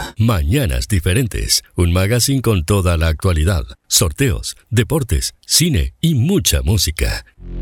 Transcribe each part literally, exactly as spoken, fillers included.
Duna. Mañanas diferentes. Un magazine con toda la actualidad, sorteos, deportes, cine y mucha música.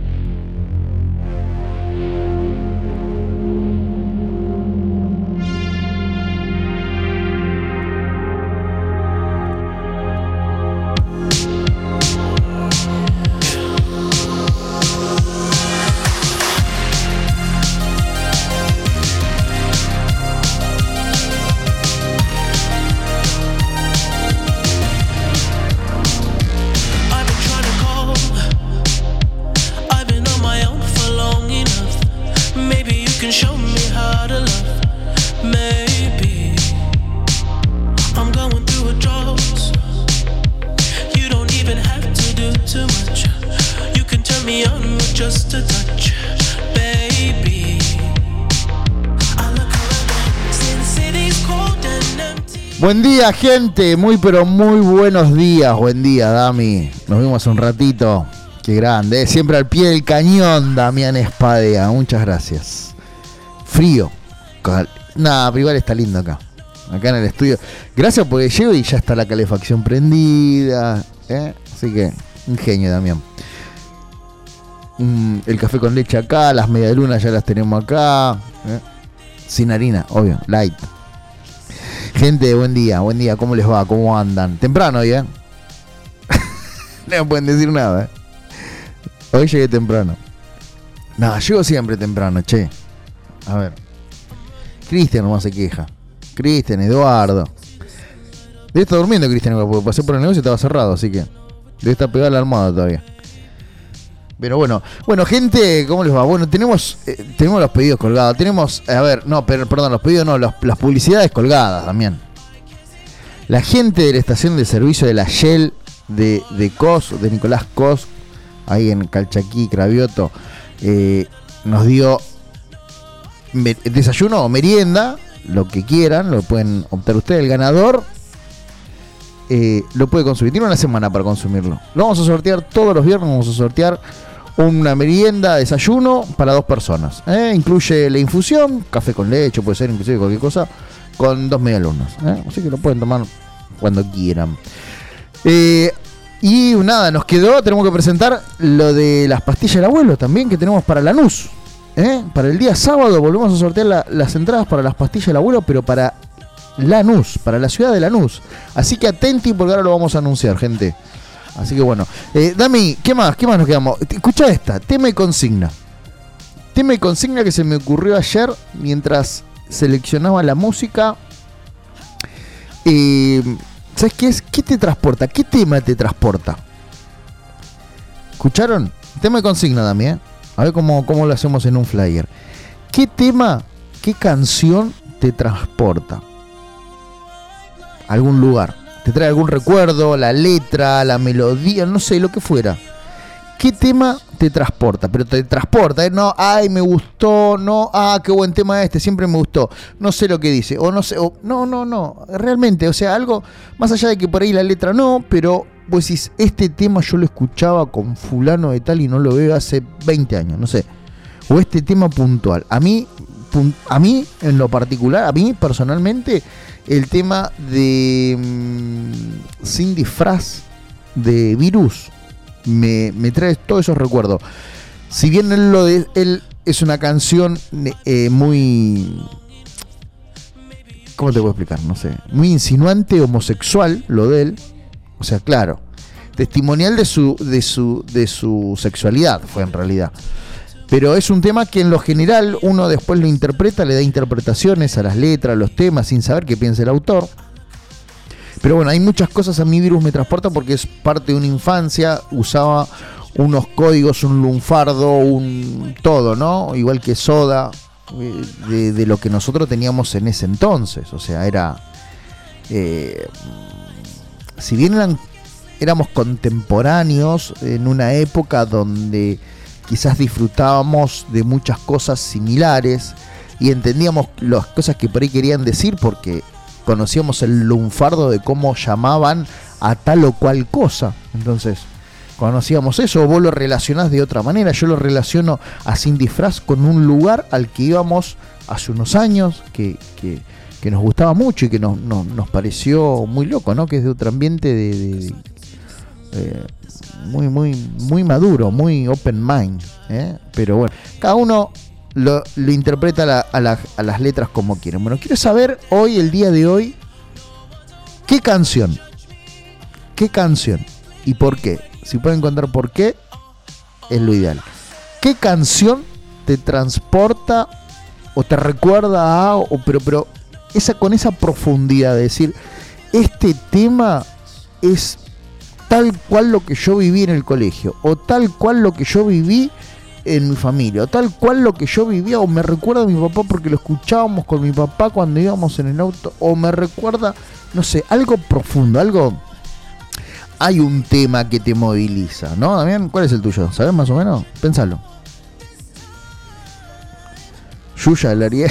Buen día, gente, muy pero muy buenos días. Buen día, Dami. Nos vimos hace un ratito. Qué grande, ¿eh? Siempre al pie del cañón, Damián Espadea. Muchas gracias. Frío. Nada, pero igual está lindo acá. Acá en el estudio. Gracias porque llego y ya está la calefacción prendida, ¿eh? Así que, un genio, Damián. Mm, el café con leche acá, las medialunas ya las tenemos acá, ¿eh? Sin harina, obvio, light. Gente, buen día, buen día, ¿cómo les va? ¿Cómo andan? Temprano hoy, ¿eh? No me pueden decir nada, ¿eh? Hoy llegué temprano. No, llego siempre temprano, che. A ver. Cristian nomás se queja. Cristian, Eduardo. Debe estar durmiendo Cristian, porque pasé por el negocio y estaba cerrado, así que debe estar pegado a la almohada todavía. Pero bueno, bueno, gente, ¿cómo les va? Bueno, tenemos eh, tenemos los pedidos colgados. Tenemos, a ver, no, pero, perdón, los pedidos no, los, las publicidades colgadas también. La gente de la estación de servicio de la Shell de, de Cos, de Nicolás Cos, ahí en Calchaquí, Cravioto, eh, nos dio me, desayuno o merienda, lo que quieran, lo pueden optar ustedes. El ganador eh, lo puede consumir. Tiene una semana para consumirlo. Lo vamos a sortear todos los viernes, vamos a sortear una merienda, desayuno para dos personas, ¿eh? Incluye la infusión, café con leche, puede ser inclusive cualquier cosa, con dos medialunas, ¿eh? Así que lo pueden tomar cuando quieran. Eh, y nada, nos quedó, tenemos que presentar lo de las pastillas del abuelo también, que tenemos para Lanús, ¿eh? Para el día sábado volvemos a sortear la, las entradas para las pastillas del abuelo, pero para Lanús, para la ciudad de Lanús. Así que atenti porque ahora lo vamos a anunciar, gente. Así que bueno, eh, Dami, ¿qué más? ¿Qué más nos quedamos? Escucha esta, tema y consigna. Tema y consigna que se me ocurrió ayer mientras seleccionaba la música. Eh, ¿Sabes qué es? ¿Qué te transporta? ¿Qué tema te transporta? ¿Escucharon? Tema y consigna, Dami, ¿eh? A ver cómo, cómo lo hacemos en un flyer. ¿Qué tema, qué canción te transporta? ¿Algún lugar? ¿Te trae algún recuerdo, la letra, la melodía, no sé, lo que fuera? ¿Qué tema te transporta? Pero te transporta, ¿eh? No, ay, me gustó, no, ah, qué buen tema este, siempre me gustó. No sé lo que dice, o no sé, o, no, no, no, realmente, o sea, algo, más allá de que por ahí la letra no, pero vos decís, este tema yo lo escuchaba con fulano de tal y no lo veo hace veinte años, no sé. O este tema puntual. A mí, a mí, en lo particular, a mí personalmente, el tema de mmm, Sin Disfraz de Virus me, me trae todos esos recuerdos. Si bien él, lo de, él es una canción eh, muy, ¿cómo te puedo explicar? No sé, muy insinuante, homosexual, lo de él. O sea, claro, testimonial de su, de su, de su sexualidad fue en realidad. Pero es un tema que en lo general uno después lo interpreta, le da interpretaciones a las letras, a los temas, sin saber qué piensa el autor. Pero bueno, hay muchas cosas a mí Virus me transporta porque es parte de una infancia, usaba unos códigos, un lunfardo, un todo, ¿no? Igual que Soda, de, de lo que nosotros teníamos en ese entonces. O sea, era... Eh, si bien eran, éramos contemporáneos en una época donde quizás disfrutábamos de muchas cosas similares y entendíamos las cosas que por ahí querían decir porque conocíamos el lunfardo de cómo llamaban a tal o cual cosa. Entonces conocíamos eso, vos lo relacionás de otra manera. Yo lo relaciono a Sin Disfraz con un lugar al que íbamos hace unos años, que, que, que nos gustaba mucho y que nos, nos, nos pareció muy loco, ¿no? Que es de otro ambiente de, de, de eh, muy, muy, muy maduro, muy open mind, ¿eh? Pero bueno, cada uno lo, lo interpreta a, la, a, la, a las letras como quieren. Bueno, quiero saber hoy, el día de hoy, ¿qué canción? ¿Qué canción? ¿Y por qué? Si pueden encontrar por qué, es lo ideal. ¿Qué canción te transporta o te recuerda a, o, pero, pero esa, con esa profundidad de decir, este tema es tal cual lo que yo viví en el colegio, o tal cual lo que yo viví en mi familia, o tal cual lo que yo vivía, o me recuerda a mi papá porque lo escuchábamos con mi papá cuando íbamos en el auto, o me recuerda, no sé, algo profundo, algo... Hay un tema que te moviliza, ¿no, Damián? ¿Cuál es el tuyo? ¿Sabes más o menos? Pensalo. Yuya, el Ariel.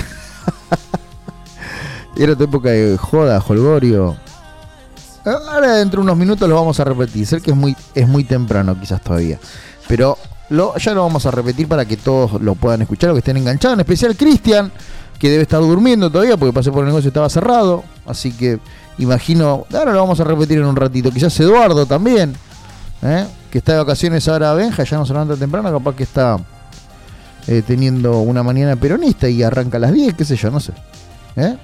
Era tu época de joda, jolgorio. Ahora dentro de unos minutos lo vamos a repetir. Sé que es muy, es muy temprano quizás todavía, pero lo, ya lo vamos a repetir para que todos lo puedan escuchar, o que estén enganchados. En especial Cristian, que debe estar durmiendo todavía porque pasé por el negocio y estaba cerrado. Así que imagino, ahora lo vamos a repetir en un ratito. Quizás Eduardo también, ¿eh? Que está de vacaciones ahora. Benja ya no se levanta temprano, capaz que está eh, teniendo una mañana peronista y arranca a las diez, qué sé yo, no sé, ¿eh?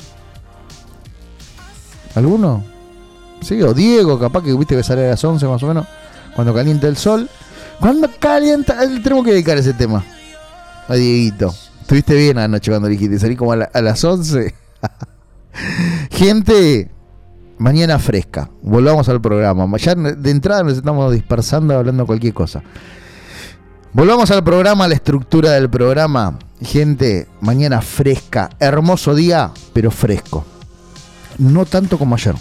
¿Alguno? Sí, o Diego, capaz que viste que sale a las once más o menos, cuando calienta el sol. Cuando calienta, tenemos que dedicar ese tema a Dieguito. Estuviste bien anoche cuando dijiste, salí como a, la, a las once. Gente, mañana fresca, volvamos al programa. Ya de entrada nos estamos dispersando hablando cualquier cosa. Volvamos al programa, a la estructura del programa. Gente, mañana fresca, hermoso día, pero fresco. No tanto como ayer.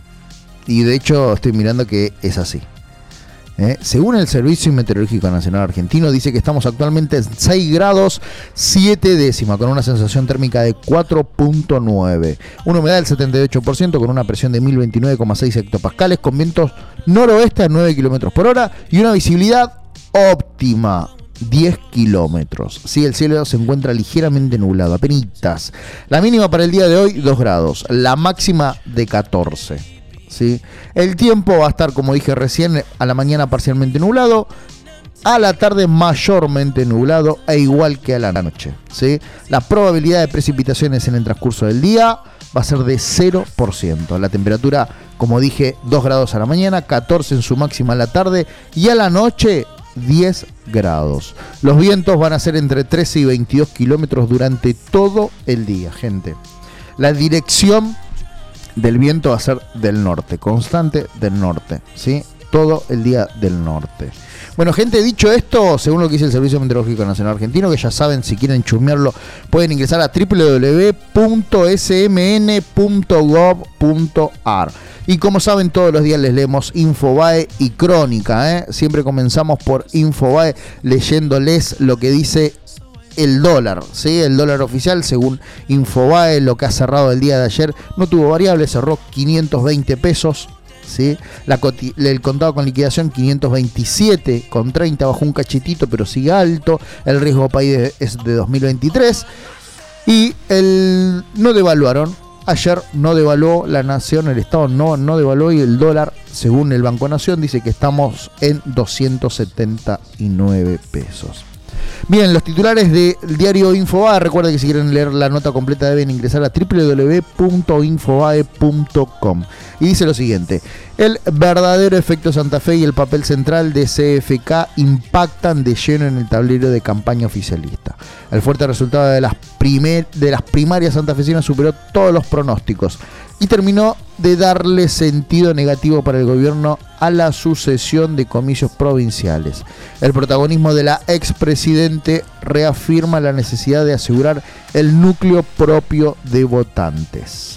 Y de hecho estoy mirando que es así. ¿Eh? Según el Servicio Meteorológico Nacional Argentino, dice que estamos actualmente en seis grados siete décimas, con una sensación térmica de cuatro punto nueve, una humedad del setenta y ocho por ciento, con una presión de mil veintinueve coma seis hectopascales, con vientos noroeste a nueve kilómetros por hora y una visibilidad óptima, diez kilómetros. Sí, el cielo se encuentra ligeramente nublado, apenitas. La mínima para el día de hoy, dos grados, la máxima de catorce. ¿Sí? El tiempo va a estar, como dije recién, a la mañana parcialmente nublado, a la tarde mayormente nublado, e igual que a la noche, ¿sí? La probabilidad de precipitaciones en el transcurso del día va a ser de cero por ciento. La temperatura, como dije, dos grados a la mañana, catorce en su máxima a la tarde, y a la noche diez grados. Los vientos van a ser entre trece y veintidós kilómetros durante todo el día, gente. La dirección del viento va a ser del norte, constante del norte, ¿sí? Todo el día del norte. Bueno, gente, dicho esto, según lo que dice el Servicio Meteorológico Nacional Argentino, que ya saben, si quieren chusmearlo, pueden ingresar a doble u doble u doble u punto ese eme ene punto gob punto ar. Y como saben, todos los días les leemos Infobae y Crónica, ¿eh? Siempre comenzamos por Infobae leyéndoles lo que dice el dólar, ¿sí? El dólar oficial, según Infobae, lo que ha cerrado el día de ayer, no tuvo variable, cerró quinientos veinte pesos, ¿sí? La coti- el contado con liquidación quinientos veintisiete con treinta, bajó un cachitito, pero sigue alto. El riesgo país es de dos mil veintitrés. Y el no devaluaron. Ayer no devaluó la nación, el Estado no, no devaluó, y el dólar, según el Banco Nación, dice que estamos en doscientos setenta y nueve pesos. Bien, los titulares del diario Infobae. Recuerden que si quieren leer la nota completa deben ingresar a doble u doble u doble u punto infobae punto com. Y dice lo siguiente: el verdadero efecto Santa Fe y el papel central de C F K impactan de lleno en el tablero de campaña oficialista. El fuerte resultado de las, primer, de las primarias santafesinas superó todos los pronósticos y terminó de darle sentido negativo para el gobierno a la sucesión de comicios provinciales. El protagonismo de la expresidente reafirma la necesidad de asegurar el núcleo propio de votantes.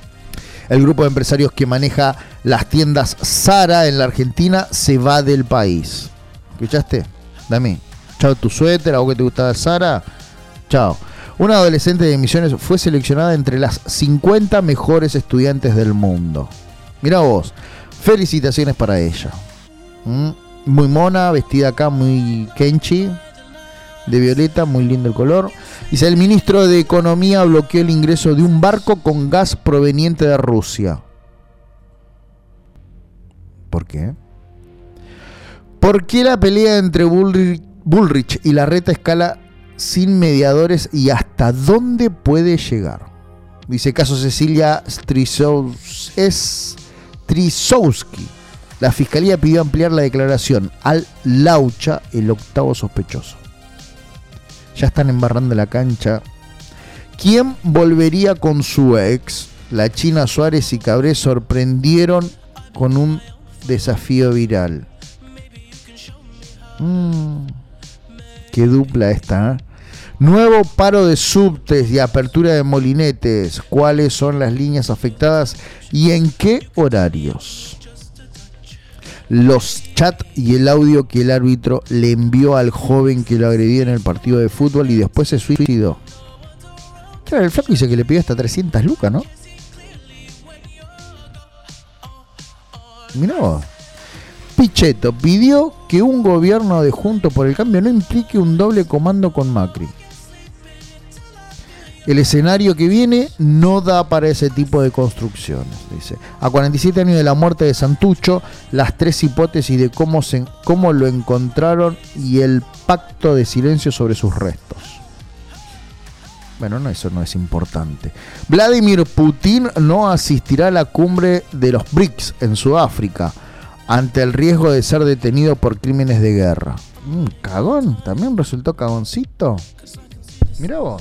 El grupo de empresarios que maneja las tiendas Zara en la Argentina se va del país. ¿Escuchaste? Dame. Chao tu suéter, a vos que te gustaba Zara. Chao. Una adolescente de Misiones fue seleccionada entre las cincuenta mejores estudiantes del mundo. Mirá vos, felicitaciones para ella. ¿Mm? Muy mona, vestida acá muy kenchi, de violeta, muy lindo el color. Dice, el ministro de Economía bloqueó el ingreso de un barco con gas proveniente de Rusia. ¿Por qué? ¿Por qué la pelea entre Bullrich, Bullrich y Larreta escala sin mediadores y hasta dónde puede llegar? Dice, caso Cecilia Strisowski. La fiscalía pidió ampliar la declaración al Laucha, el octavo sospechoso. Ya están embarrando la cancha. ¿Quién volvería con su ex? La China, Suárez y Cabré sorprendieron con un desafío viral. Mm, qué dupla esta, ¿eh? Nuevo paro de subtes y apertura de molinetes. ¿Cuáles son las líneas afectadas y en qué horarios? Los chats y el audio que el árbitro le envió al joven que lo agredió en el partido de fútbol y después se suicidó. Claro, el flaco dice que le pidió hasta trescientas lucas, ¿no? Mirá vos. Pichetto pidió que un gobierno de Juntos por el Cambio no implique un doble comando con Macri. El escenario que viene no da para ese tipo de construcciones, dice. A cuarenta y siete años de la muerte de Santucho, las tres hipótesis de cómo, se, cómo lo encontraron y el pacto de silencio sobre sus restos. Bueno, no, eso no es importante. Vladimir Putin no asistirá a la cumbre de los B R I C S en Sudáfrica ante el riesgo de ser detenido por crímenes de guerra. Mm, cagón, también resultó cagoncito. Mirá vos.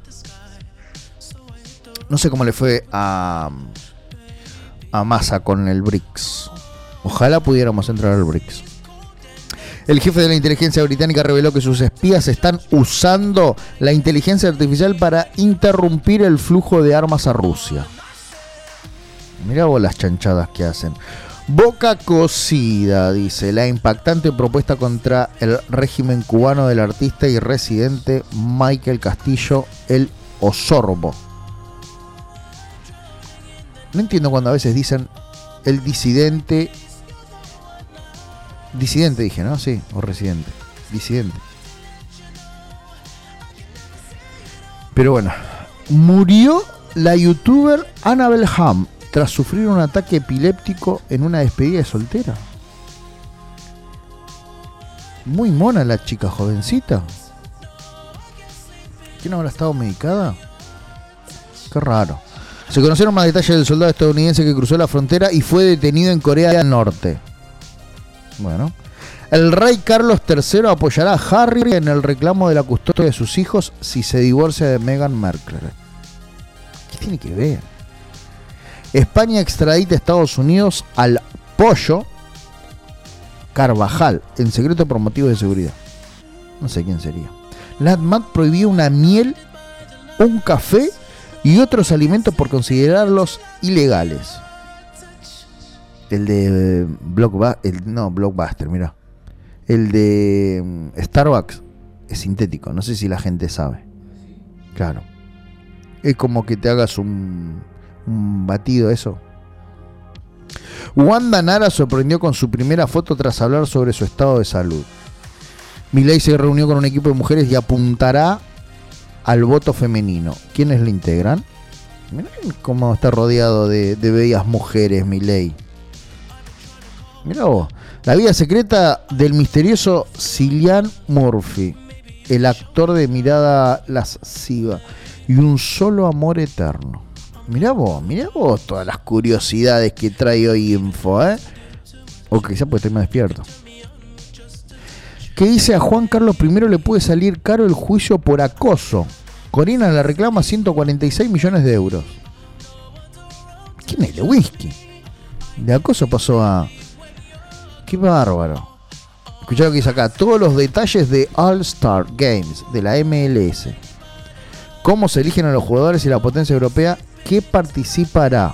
No sé cómo le fue a, a Massa con el B R I C S. Ojalá pudiéramos entrar al B R I C S. El jefe de la inteligencia británica reveló que sus espías están usando la inteligencia artificial para interrumpir el flujo de armas a Rusia. Mirá vos las chanchadas que hacen. Boca cocida, dice, la impactante propuesta contra el régimen cubano del artista y residente Michael Castillo, el Osorbo. No entiendo cuando a veces dicen el disidente. Disidente dije, ¿no? Sí, o residente. Disidente. Pero bueno. Murió la youtuber Annabel Ham tras sufrir un ataque epiléptico en una despedida de soltera. Muy mona la chica, jovencita. ¿Quién habrá estado medicada? Qué raro. Se conocieron más detalles del soldado estadounidense que cruzó la frontera y fue detenido en Corea del Norte. Bueno. El rey Carlos tercero apoyará a Harry en el reclamo de la custodia de sus hijos si se divorcia de Meghan Markle. ¿Qué tiene que ver? España extradita a Estados Unidos al pollo Carvajal en secreto por motivos de seguridad. No sé quién sería. La ADMAT prohibió una miel, un café y otros alimentos por considerarlos ilegales. El de Blockbuster, no, Blockbuster, mirá. El de Starbucks es sintético, no sé si la gente sabe. Claro. Es como que te hagas un, un batido, eso. Wanda Nara sorprendió con su primera foto tras hablar sobre su estado de salud. Milei se reunió con un equipo de mujeres y apuntará al voto femenino. ¿Quiénes le integran? Mirá cómo está rodeado de, de bellas mujeres, Milei. Mirá vos. La vida secreta del misterioso Cillian Murphy, el actor de mirada lasciva y un solo amor eterno. Mirá vos, mirá vos todas las curiosidades que trae hoy Info, ¿eh? O quizá pues estoy más despierto. ¿Qué dice? A Juan Carlos primero le puede salir caro el juicio por acoso. Corina le reclama ciento cuarenta y seis millones de euros. ¿Quién es Lewinsky? De acoso pasó a... ¡Qué bárbaro! Escuchá lo que dice acá. Todos los detalles de All-Star Games de la M L S. Cómo se eligen a los jugadores y la potencia europea que participará.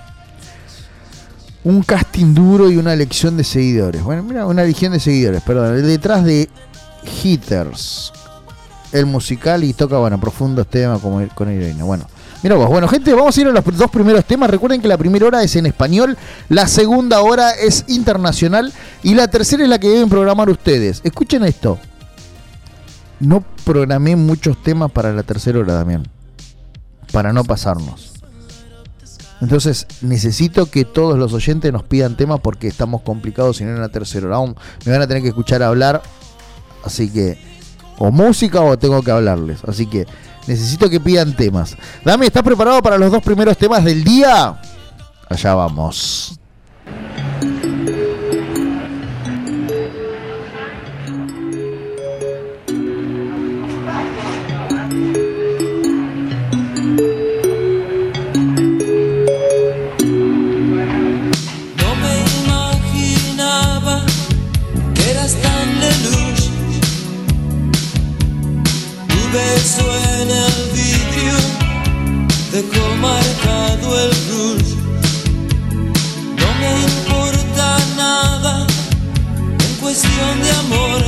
Un casting duro y una elección de seguidores. Bueno, mira, una elección de seguidores, perdón. Detrás de Hitters, el musical, y toca, bueno, profundos temas como con heroína. Bueno, mira vos. Bueno, gente, vamos a ir a los dos primeros temas. Recuerden que la primera hora es en español, la segunda hora es internacional y la tercera es la que deben programar ustedes. Escuchen esto. no programé muchos temas para la tercera hora, Damián, para no pasarnos. Entonces necesito que todos los oyentes nos pidan temas porque estamos complicados si no en la tercera hora. Aún me van a tener que escuchar hablar, así que o música o tengo que hablarles. Así que necesito que pidan temas. Dami, ¿estás preparado para los dos primeros temas del día? Allá vamos. Beso en el vidrio dejó marcado el rush. No me importa nada en cuestión de amor.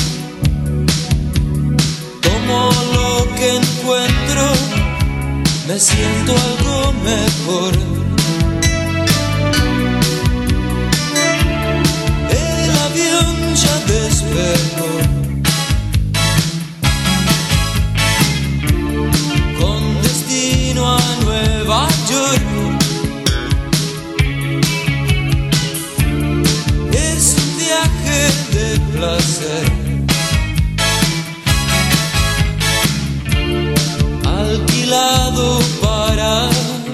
Tomo lo que encuentro, me siento algo mejor. El avión ya despegó. A Nueva York es un viaje de placer, alquilado para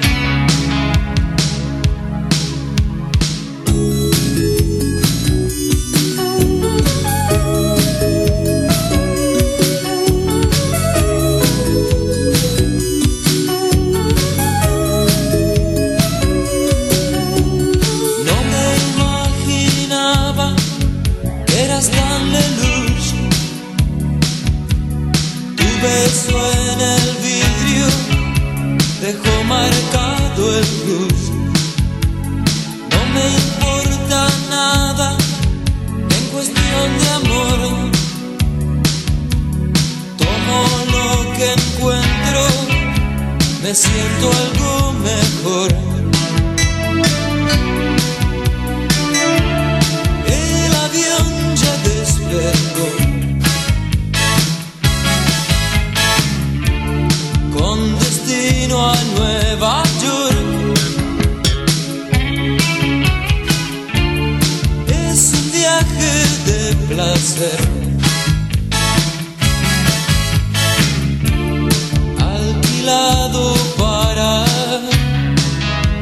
beso en el vidrio dejó marcado el cruz. No me importa nada en cuestión de amor. Tomo lo que encuentro, me siento algo mejor. El avión ya despegó. Con destino a Nueva York es un viaje de placer, alquilado para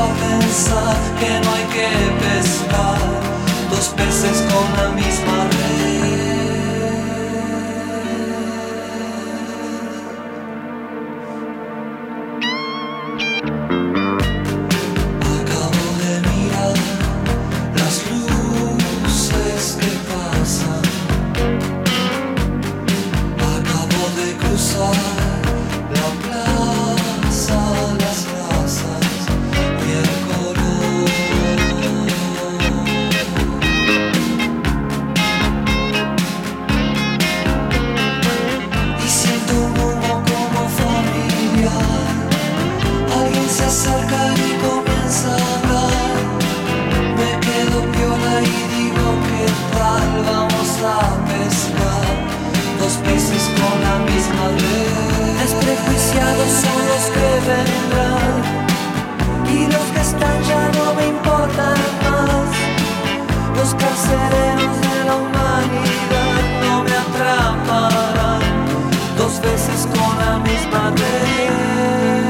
a pensar que no hay que pescar dos peces con la misma red. Acabo de mirar las luces que pasan. Acabo de cruzar la plaza, las razas y el color. Y siento un humo como familiar. Alguien se acerca y comienza a hablar. Me quedo piola y digo, ¿qué tal? Vamos a pescar dos peces con la misma red. Desprejuiciados son los que vendrán y los que están ya no me importan más. Los carceleros de la humanidad no me atraparán dos veces con la misma red.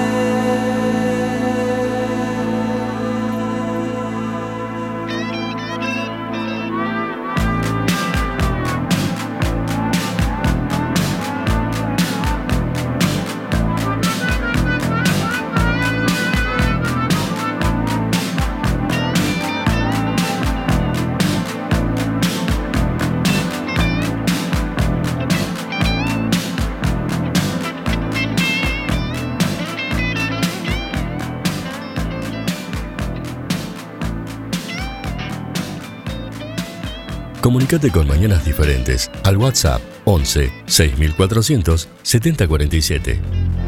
Comunícate con Mañanas Diferentes al WhatsApp once seis mil cuatrocientos setenta cuarenta y siete.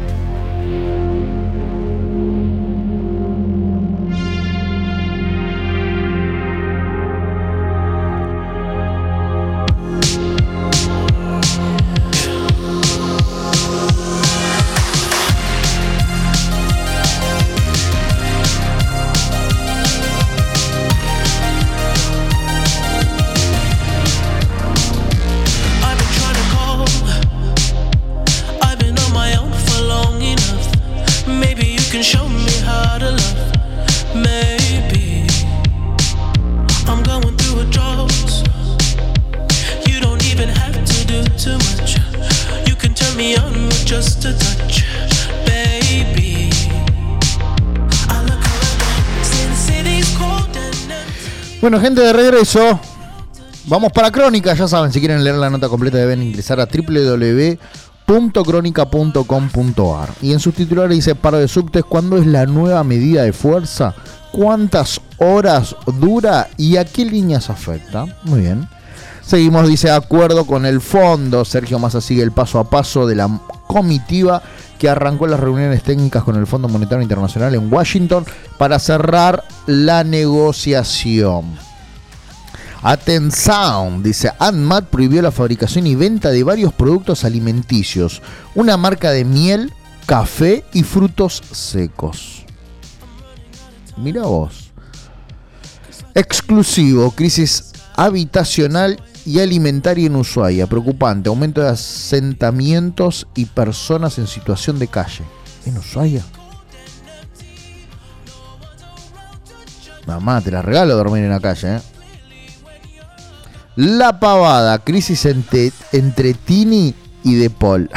Bueno, gente, de regreso. Vamos para Crónica. Ya saben, si quieren leer la nota completa deben ingresar a doble u doble u doble u punto crónica punto com punto a r. Y en sus titulares dice: paro de subtes, ¿cuándo es la nueva medida de fuerza? ¿Cuántas horas dura y a qué líneas afecta? Muy bien. Seguimos, dice: acuerdo con el fondo. Sergio Massa sigue el paso a paso de la comitiva que arrancó las reuniones técnicas con el Fondo Monetario Internacional en Washington para cerrar la negociación. Atención, dice: ANMAT prohibió la fabricación y venta de varios productos alimenticios, una marca de miel, café y frutos secos. Mira vos. Exclusivo, crisis habitacional y alimentaria en Ushuaia. Preocupante, aumento de asentamientos y personas en situación de calle. ¿En Ushuaia? Mamá, te la regalo dormir en la calle, ¿eh? La pavada, crisis entre, entre Tini y De Paul.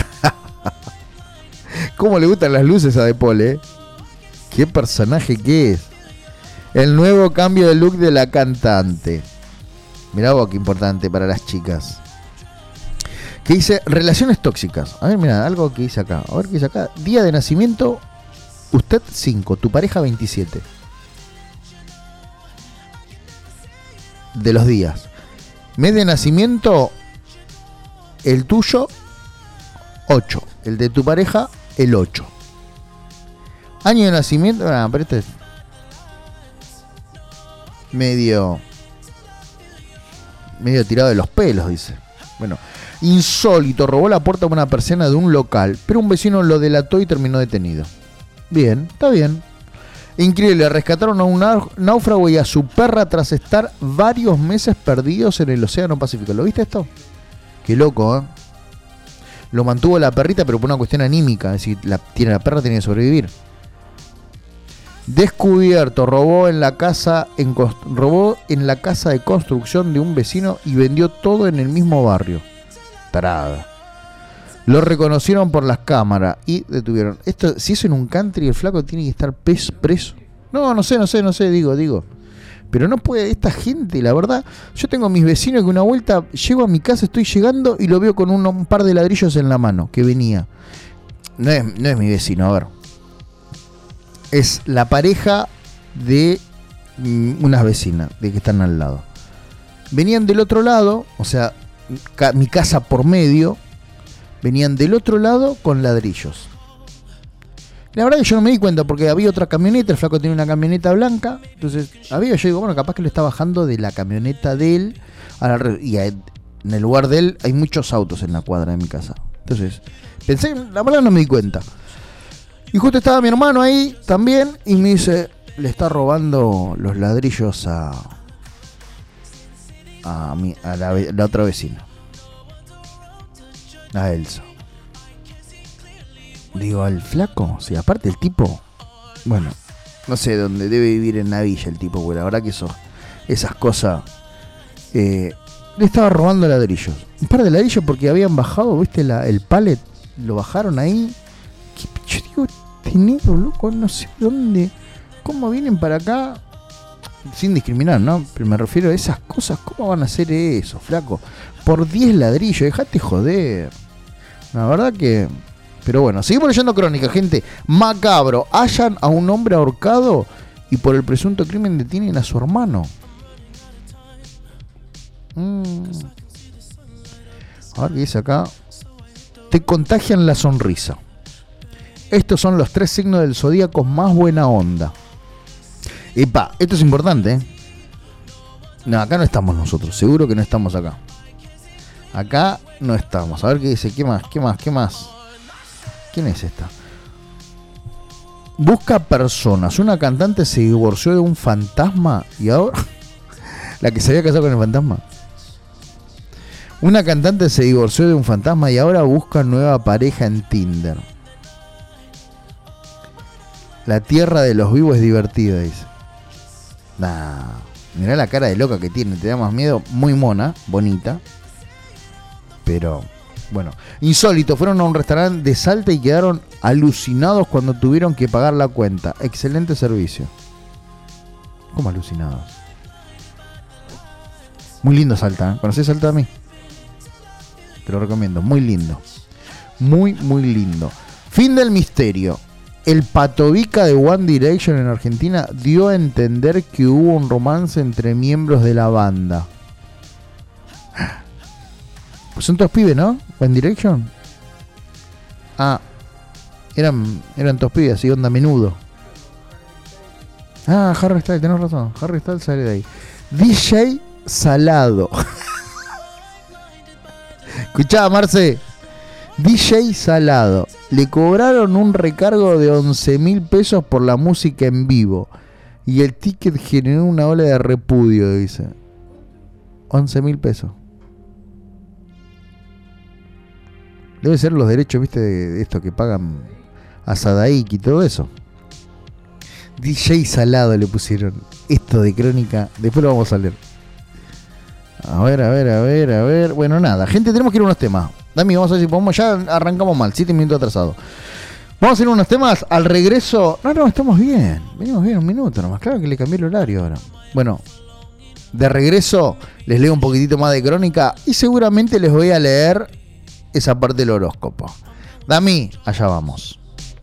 ¿Cómo le gustan las luces a De Paul, eh? ¿Qué personaje que es? El nuevo cambio de look de la cantante. Mirá vos, qué importante para las chicas. Que dice: relaciones tóxicas. A ver, mirá, algo que dice acá. A ver qué dice acá. Día de nacimiento, usted cinco, tu pareja veintisiete. De los días. Mes de nacimiento, el tuyo, ocho. El de tu pareja, el ocho. Año de nacimiento, ah, pero este es medio... medio tirado de los pelos, dice. Bueno, insólito, robó la puerta a una persiana de un local, pero un vecino lo delató y terminó detenido. Bien, está bien. Increíble, rescataron a un náufrago y a su perra tras estar varios meses perdidos en el Océano Pacífico. ¿Lo viste esto? Qué loco, ¿eh? Lo mantuvo la perrita, pero por una cuestión anímica. Es decir, la, tiene la perra, tiene que sobrevivir. Descubierto, robó en la casa en, robó en la casa de construcción de un vecino y vendió todo en el mismo barrio. Tarada. Lo reconocieron por las cámaras y detuvieron. Esto, si eso en un country, el flaco tiene que estar preso. No, no sé, no sé, no sé, digo, digo. Pero no puede, esta gente, la verdad. Yo tengo a mis vecinos que una vuelta llego a mi casa, estoy llegando y lo veo con un, un par de ladrillos en la mano, que venía. No es, no es mi vecino, a ver. Es la pareja de mm, unas vecinas, de que están al lado. Venían del otro lado, o sea, ca- mi casa por medio, venían del otro lado con ladrillos. La verdad que yo no me di cuenta porque había otra camioneta, el flaco tenía una camioneta blanca, entonces había, yo digo, bueno, capaz que lo está bajando de la camioneta de él, a la, y a, en el lugar de él hay muchos autos en la cuadra de mi casa. Entonces, pensé, la verdad no me di cuenta. Y justo estaba mi hermano ahí también y me dice, le está robando los ladrillos a a, mi, a la, la otra vecina, a Elsa. Digo, ¿al flaco? Sí, aparte el tipo, bueno, no sé dónde debe vivir en la villa el tipo, porque la verdad que eso, esas cosas, eh, le estaba robando ladrillos. Un par de ladrillos porque habían bajado, viste, la, el pallet, lo bajaron ahí. ¿Qué, yo digo, tenido, loco, no sé dónde, cómo vienen para acá, sin discriminar, ¿no? Pero me refiero a esas cosas, ¿cómo van a hacer eso, flaco? Por diez ladrillos, dejate joder. La verdad que... Pero bueno, seguimos leyendo crónica, gente. Macabro, hallan a un hombre ahorcado y por el presunto crimen detienen a su hermano. Mm. A ver qué dice acá. Te contagian la sonrisa. Estos son los tres signos del zodíaco más buena onda. Epa, esto es importante, ¿eh? No, acá no estamos nosotros, seguro que no estamos acá. Acá no estamos. A ver qué dice, ¿qué más? ¿Qué más? ¿Qué más? ¿Quién es esta? Busca personas. Una cantante se divorció de un fantasma y ahora... La que se había casado con el fantasma. Una cantante se divorció de un fantasma y ahora busca nueva pareja en Tinder. La tierra de los vivos es divertida, dice. Nah, mirá la cara de loca que tiene, te da más miedo. Muy mona, bonita. Pero... Bueno, insólito, fueron a un restaurante de Salta y quedaron alucinados cuando tuvieron que pagar la cuenta. Excelente servicio. ¿Cómo alucinados? Muy lindo Salta, ¿eh? ¿Conocés Salta a mí? Te lo recomiendo, muy lindo. Muy, muy lindo. Fin del misterio. El Patovica de One Direction en Argentina dio a entender que hubo un romance entre miembros de la banda. Pues son todos pibes, ¿no? One Direction. Ah, eran, eran todos pibes, así onda menudo. Ah, Harry Styles, tenés razón. Harry Styles sale de ahí. D J Salado. Escuchá, Marce. D J Salado. Le cobraron un recargo de once mil pesos por la música en vivo. Y el ticket generó una ola de repudio, dice. once mil pesos. Debe ser los derechos, viste, de esto que pagan a Sadaik y todo eso. D J Salado le pusieron. Esto de crónica, después lo vamos a leer. A ver, a ver, a ver, a ver. Bueno, nada, gente, tenemos que ir a unos temas. Dami, vamos a ver si podemos. Ya arrancamos mal, siete minutos atrasados. Vamos a ir a unos temas. Al regreso. No, no, estamos bien. Venimos bien, un minuto nomás. Claro que le cambié el horario ahora. Bueno, de regreso les leo un poquitito más de crónica y seguramente les voy a leer esa parte del horóscopo. Dami, allá vamos.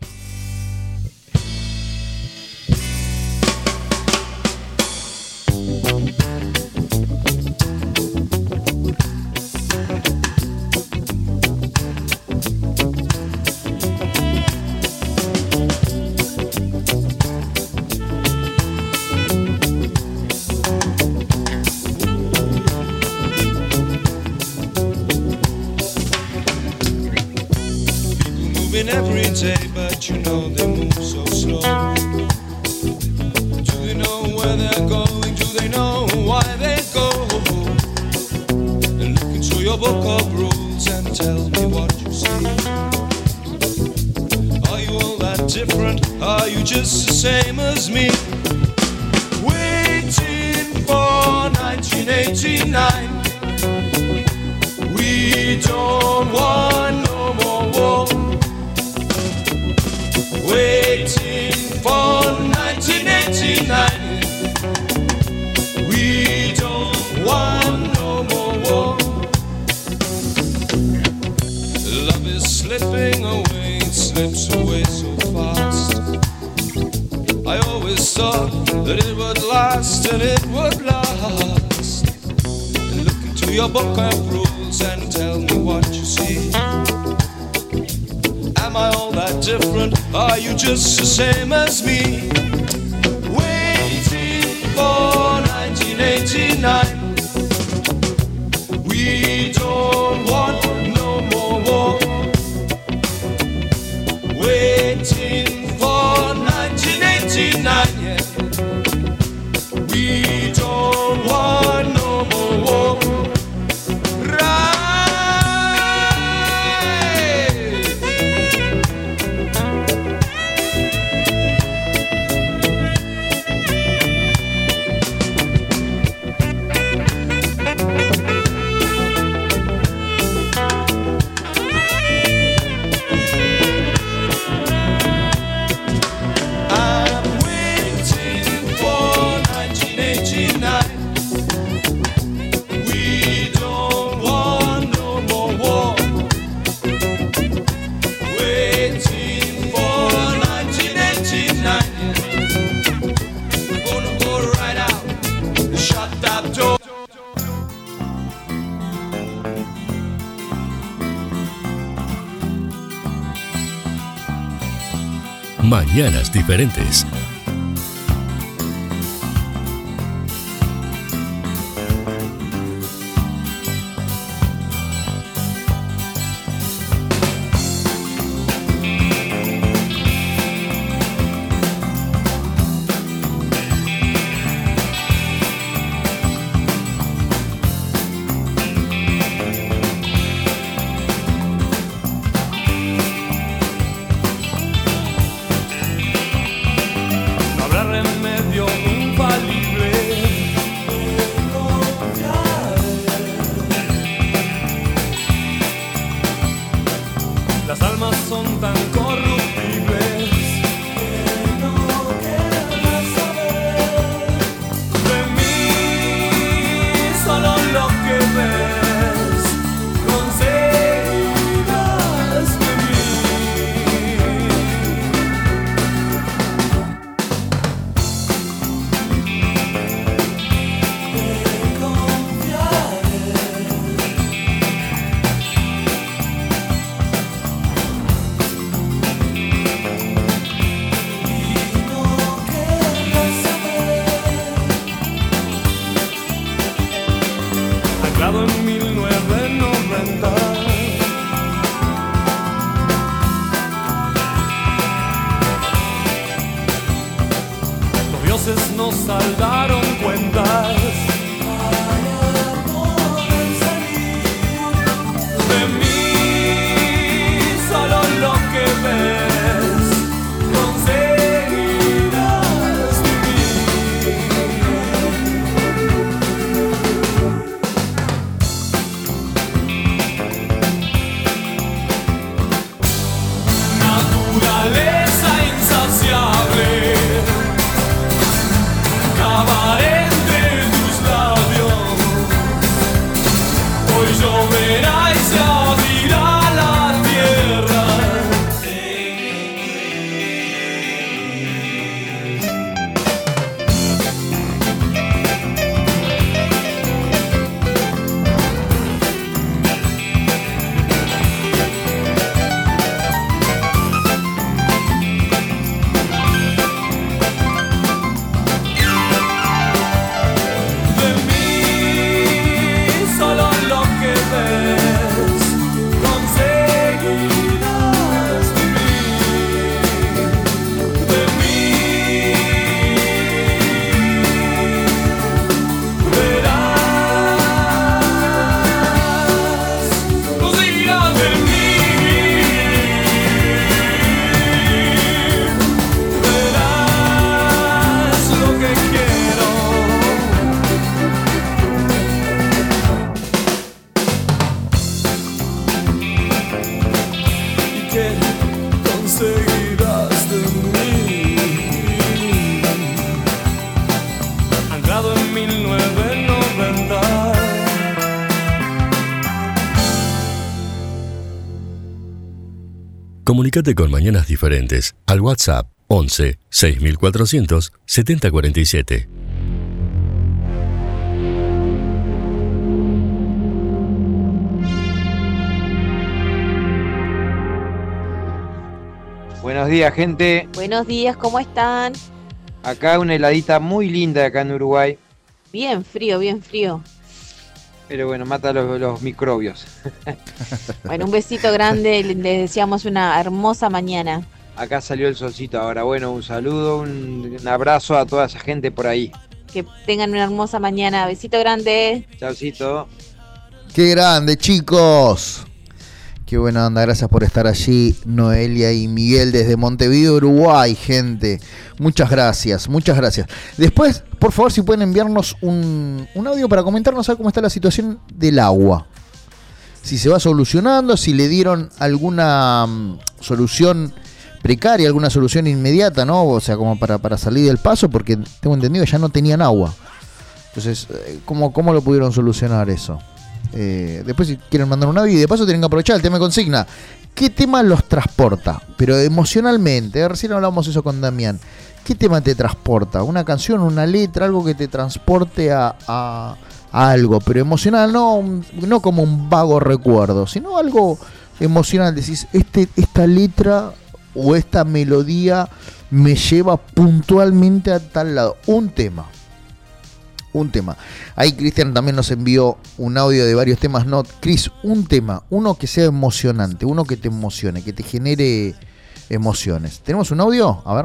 Every day, but you know they move so slow. Do they know where they're going? Do they know why they go? And look into your book of rules and tell me what you see. Are you all that different? Are you you just the same as me? Waiting for nineteen eighty-nine. We don't want no more war. Waiting for nineteen eighty-nine. We don't want no more war. Love is slipping away, it slips away so fast. I always thought that it would last and it would last. Look into your book of rules and tell me what you see. Am I all that different? Are you just the same as me? Waiting for nineteen eighty-nine. We don't want no more war. Waiting for nineteen eighty-nine, yeah. We don't want no more war. Right. Mañanas diferentes. En mil novecientos noventa los dioses nos saldaron cuentas. De mí solo lo que ves conseguirás vivir. Naturaleza insaciable, cabaret. conseguirás de mí. Anclado en mil novecientos noventa. Comunícate con Mañanas Diferentes al WhatsApp once seis mil cuatrocientos setenta cuarenta y siete. Buenos días, gente. Buenos días, ¿cómo están? Acá una heladita muy linda acá en Uruguay. Bien frío, bien frío. Pero bueno, mata los, los microbios. Bueno, un besito grande, les deseamos una hermosa mañana. Acá salió el solcito ahora. Bueno, un saludo, un, un abrazo a toda esa gente por ahí. Que tengan una hermosa mañana. Besito grande. Chaucito. ¡Qué grande, chicos! Qué buena onda, gracias por estar allí, Noelia y Miguel desde Montevideo, Uruguay, gente. Muchas gracias, muchas gracias. Después, por favor, si pueden enviarnos un, un audio para comentarnos a ver cómo está la situación del agua. Si se va solucionando, si le dieron alguna um, solución precaria, alguna solución inmediata, ¿no? O sea, como para, para salir del paso, porque tengo entendido que ya no tenían agua. Entonces, ¿cómo, cómo lo pudieron solucionar eso? Eh, después si quieren mandar un audio y de paso tienen que aprovechar el tema de consigna. ¿Qué tema los transporta? Pero emocionalmente, ¿eh? Recién hablamos eso con Damián. ¿Qué tema te transporta? ¿Una canción, una letra, algo que te transporte a, a, a algo? Pero emocional, no, no como un vago recuerdo, sino algo emocional. Decís, este, esta letra o esta melodía me lleva puntualmente a tal lado. Un tema. Un tema. Ahí Cristian también nos envió un audio de varios temas. No, Cris, un tema, uno que sea emocionante, uno que te emocione, que te genere emociones. ¿Tenemos un audio? A ver.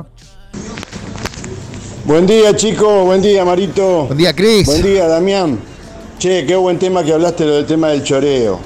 Buen día, chicos, buen día, Marito. Buen día, Cris. Buen día, Damián. Che, qué buen tema que hablaste, lo del tema del choreo.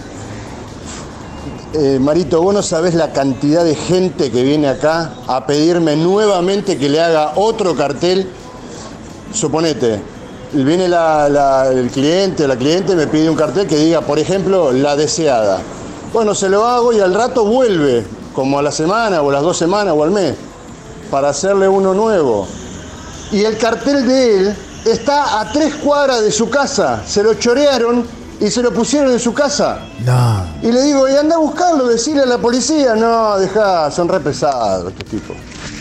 Eh, Marito, vos no sabés la cantidad de gente que viene acá a pedirme nuevamente que le haga otro cartel. Suponete, viene la, la, el cliente o la cliente me pide un cartel que diga, por ejemplo, la deseada. Bueno, se lo hago y al rato vuelve, como a la semana o a las dos semanas o al mes, para hacerle uno nuevo. Y el cartel de él está a tres cuadras de su casa. Se lo chorearon y se lo pusieron en su casa. No. Y le digo, y anda a buscarlo, decirle a la policía. No, dejá, son re pesados estos tipos.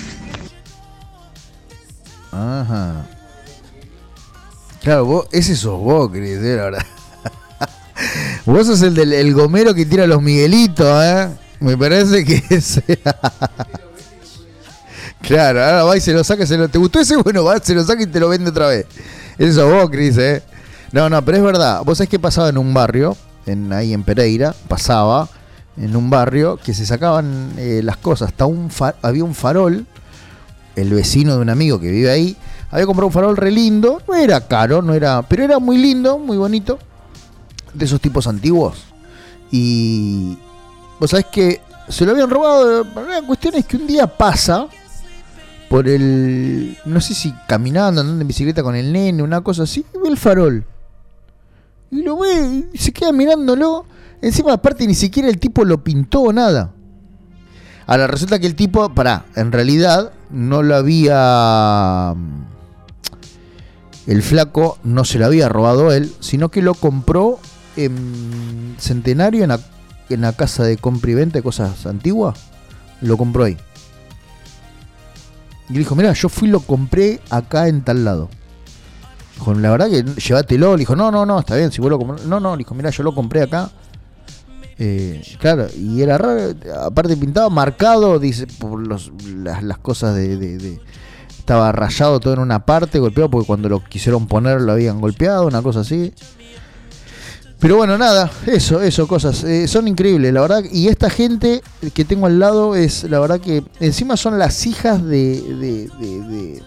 Ajá. Claro, vos, ese sos vos, Cris, eh, la verdad. Vos sos el del el gomero que tira los Miguelitos, ¿eh? Me parece que es. Claro, ahora va y se lo saca, se lo... ¿Te gustó ese? Bueno, va, se lo saca y te lo vende otra vez. Ese sos vos, Cris, ¿eh? No, no, pero es verdad. Vos sabés que pasaba en un barrio, en, ahí en Pereira, pasaba en un barrio que se sacaban eh, las cosas. Hasta un fa- había un farol, el vecino de un amigo que vive ahí, había comprado un farol re lindo, no era caro, no era, pero era muy lindo, muy bonito, de esos tipos antiguos. Y vos sabés que se lo habían robado. La cuestión es que un día pasa por el, no sé si caminando, andando en bicicleta con el nene, una cosa así, y ve el farol. Y lo ve y se queda mirándolo. Encima, aparte, ni siquiera el tipo lo pintó o nada. Ahora, resulta que el tipo, pará, en realidad no lo había... El flaco no se lo había robado él, sino que lo compró en Centenario, en la, en la casa de compra y venta de cosas antiguas. Lo compró ahí. Y le dijo, mirá, yo fui y lo compré acá en tal lado. Dijo, la verdad que llévatelo. Le dijo, no, no, no, está bien, si vos lo compré. No, no, le dijo, mirá, yo lo compré acá. Eh, claro, y era raro, aparte pintado, marcado, dice, por los, las, las cosas de, de, de... Estaba rayado todo en una parte, golpeado, porque cuando lo quisieron poner lo habían golpeado, una cosa así. Pero bueno, nada, eso, eso, cosas, eh, son increíbles, la verdad. Y esta gente que tengo al lado es, la verdad que encima son las hijas de... de, de, de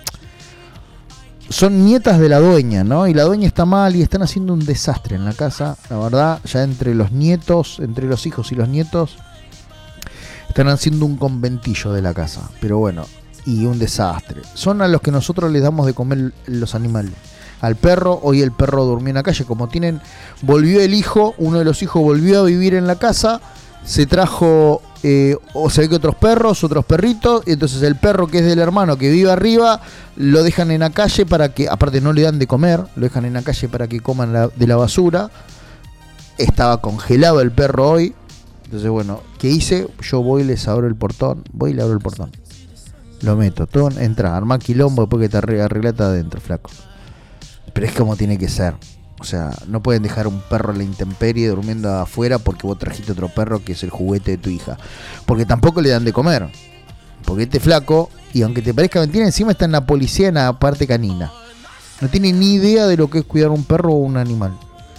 son nietas de la dueña, ¿no? Y la dueña está mal y están haciendo un desastre en la casa, la verdad. Ya entre los nietos, entre los hijos y los nietos, están haciendo un conventillo de la casa. Pero bueno, y un desastre. Son a los que nosotros les damos de comer los animales. Al perro, hoy el perro durmió en la calle. Como tienen, volvió el hijo, uno de los hijos volvió a vivir en la casa, se trajo eh, o se ve que otros perros, otros perritos, y entonces el perro que es del hermano que vive arriba, lo dejan en la calle para que, aparte no le dan de comer, lo dejan en la calle para que coman la, de la basura. Estaba congelado el perro hoy. Entonces, bueno, ¿qué hice? Yo voy y les abro el portón. Voy y le abro el portón. Lo meto. Todo entra, armá quilombo después que te arreglata adentro, flaco. Pero es como tiene que ser. O sea, no pueden dejar un perro a la intemperie durmiendo afuera porque vos trajiste otro perro que es el juguete de tu hija. Porque tampoco le dan de comer. Porque este flaco, y aunque te parezca mentira, encima está en la policía en la parte canina. No tiene ni idea de lo que es cuidar un perro o un animal.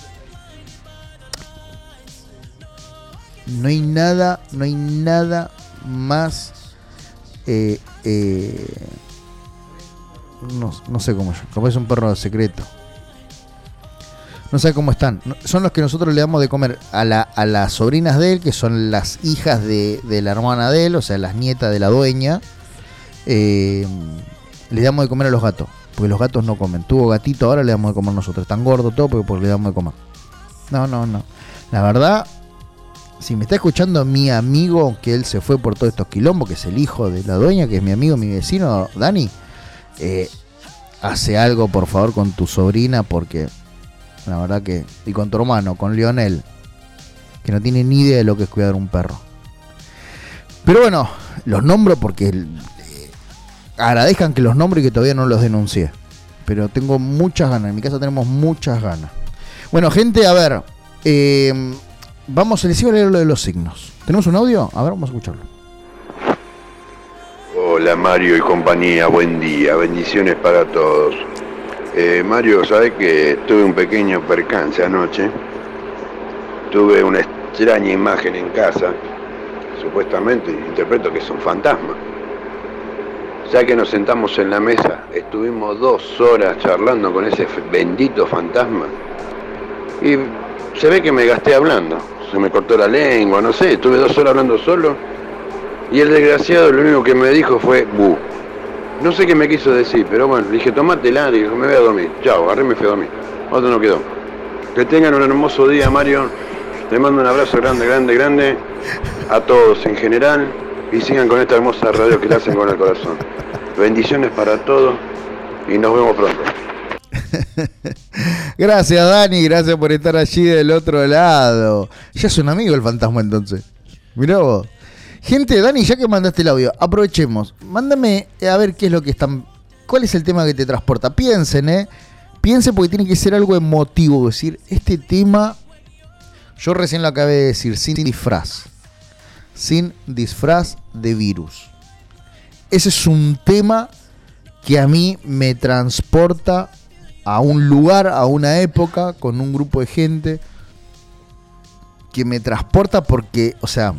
No hay nada, no hay nada más, eh, eh, no, no sé cómo, como es un perro secreto. No sé cómo están. Son los que nosotros le damos de comer a, la, a las sobrinas de él, que son las hijas de, de la hermana de él, o sea, las nietas de la dueña. Eh, le damos de comer a los gatos, porque los gatos no comen. Tuvo gatito, ahora le damos de comer nosotros. Están gordos todo porque, porque le damos de comer. No, no, no. La verdad... Si me está escuchando mi amigo, que él se fue por todos estos quilombos, que es el hijo de la dueña, que es mi amigo, mi vecino, Dani, eh, hace algo por favor con tu sobrina, porque la verdad que, y con tu hermano, con Lionel, que no tiene ni idea de lo que es cuidar un perro. Pero bueno, los nombro porque eh, agradezcan que los nombro y que todavía no los denuncié. Pero tengo muchas ganas, en mi casa tenemos muchas ganas. Bueno, gente, a ver, eh... vamos, les iba a leer lo de los signos. ¿Tenemos un audio? A ver, vamos a escucharlo. Hola Mario y compañía, buen día, bendiciones para todos. Eh, Mario, ¿sabes que tuve un pequeño percance anoche? Tuve una extraña imagen en casa, supuestamente interpreto que es un fantasma. Ya que nos sentamos en la mesa, estuvimos dos horas charlando con ese bendito fantasma y se ve que me gasté hablando. Se me cortó la lengua, no sé, estuve dos horas hablando solo y el desgraciado lo único que me dijo fue bu. No sé qué me quiso decir, pero bueno, le dije tomátela, y dijo me voy a dormir. Chao, agarré y me fui a dormir. Otro no quedó. Que tengan un hermoso día, Mario. Te mando un abrazo grande, grande, grande a todos en general y sigan con esta hermosa radio que le hacen con el corazón. Bendiciones para todos y nos vemos pronto. Gracias Dani, gracias por estar allí del otro lado. Ya es un amigo el fantasma entonces. Mirá vos. Gente, Dani, ya que mandaste el audio, aprovechemos. Mándame a ver qué es lo que están. ¿Cuál es el tema que te transporta? Piensen, eh. Piensen porque tiene que ser algo emotivo. Es decir, este tema, yo recién lo acabé de decir, sin disfraz. Sin disfraz de virus. Ese es un tema que a mí me transporta a un lugar, a una época, con un grupo de gente que me transporta porque, o sea,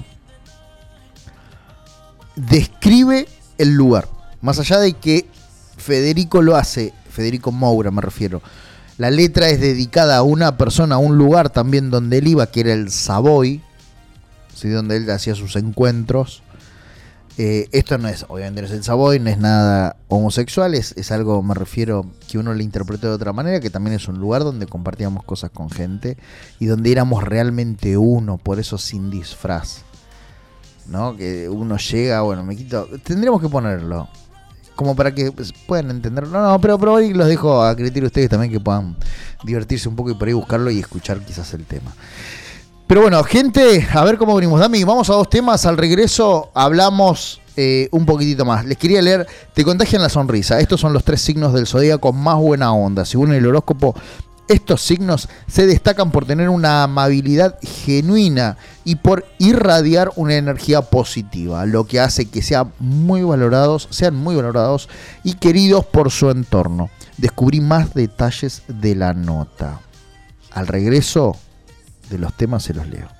describe el lugar. Más allá de que Federico lo hace, Federico Moura me refiero, la letra es dedicada a una persona, a un lugar también donde él iba, que era el Savoy, ¿sí? Donde él hacía sus encuentros. Eh, esto no es, obviamente no es el Savoy, no es nada homosexual, es, es algo, me refiero, que uno le interpretó de otra manera, que también es un lugar donde compartíamos cosas con gente y donde éramos realmente uno, por eso sin disfraz, ¿no? Que uno llega, bueno, me quito, tendríamos que ponerlo, como para que pues, puedan entenderlo, no, no, pero, pero ahí los dejo a criterio ustedes también que puedan divertirse un poco y por ahí buscarlo y escuchar quizás el tema. Pero bueno, gente, a ver cómo venimos. Dami, vamos a dos temas. Al regreso hablamos eh, un poquitito más. Les quería leer, te contagian la sonrisa. Estos son los tres signos del zodíaco más buena onda. Según el horóscopo, estos signos se destacan por tener una amabilidad genuina y por irradiar una energía positiva, lo que hace que sean muy valorados, sean muy valorados y queridos por su entorno. Descubrí más detalles de la nota. Al regreso de los temas se los leo.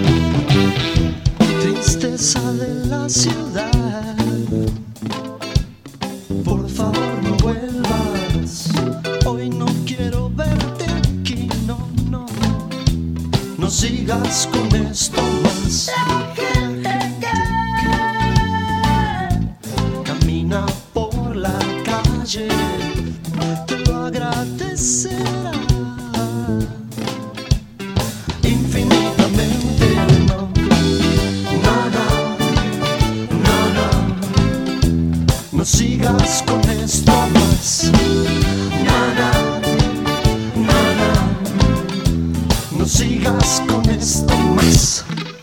Tristeza de la ciudad, no sigas con esto más. Camina por la calle, te lo agradecerá infinitamente. No, no, no, no, no, no sigas con esto más. No, no, no, no, no sigas con esto más.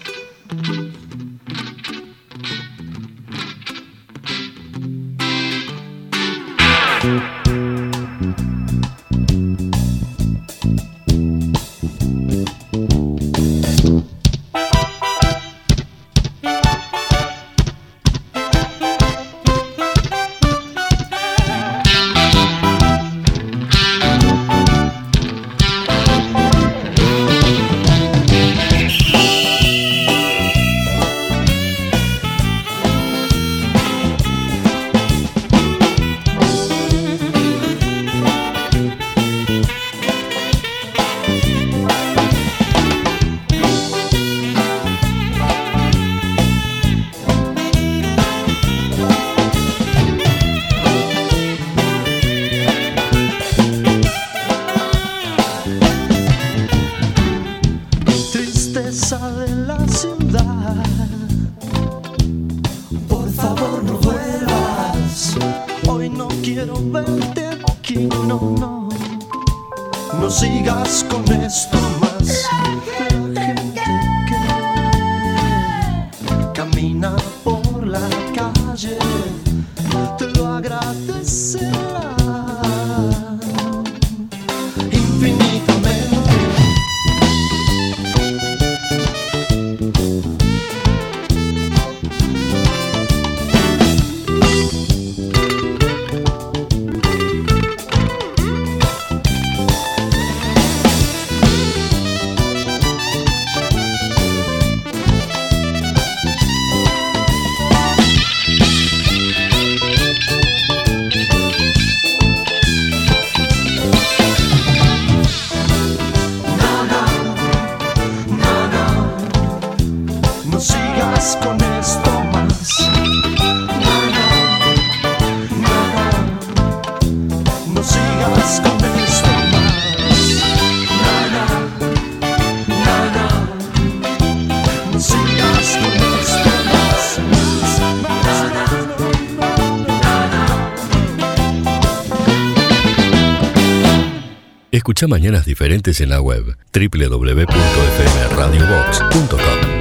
Escucha Mañanas Diferentes en la web doble u doble u doble u punto f m radio box punto com.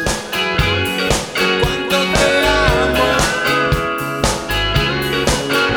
Cuánto te amo.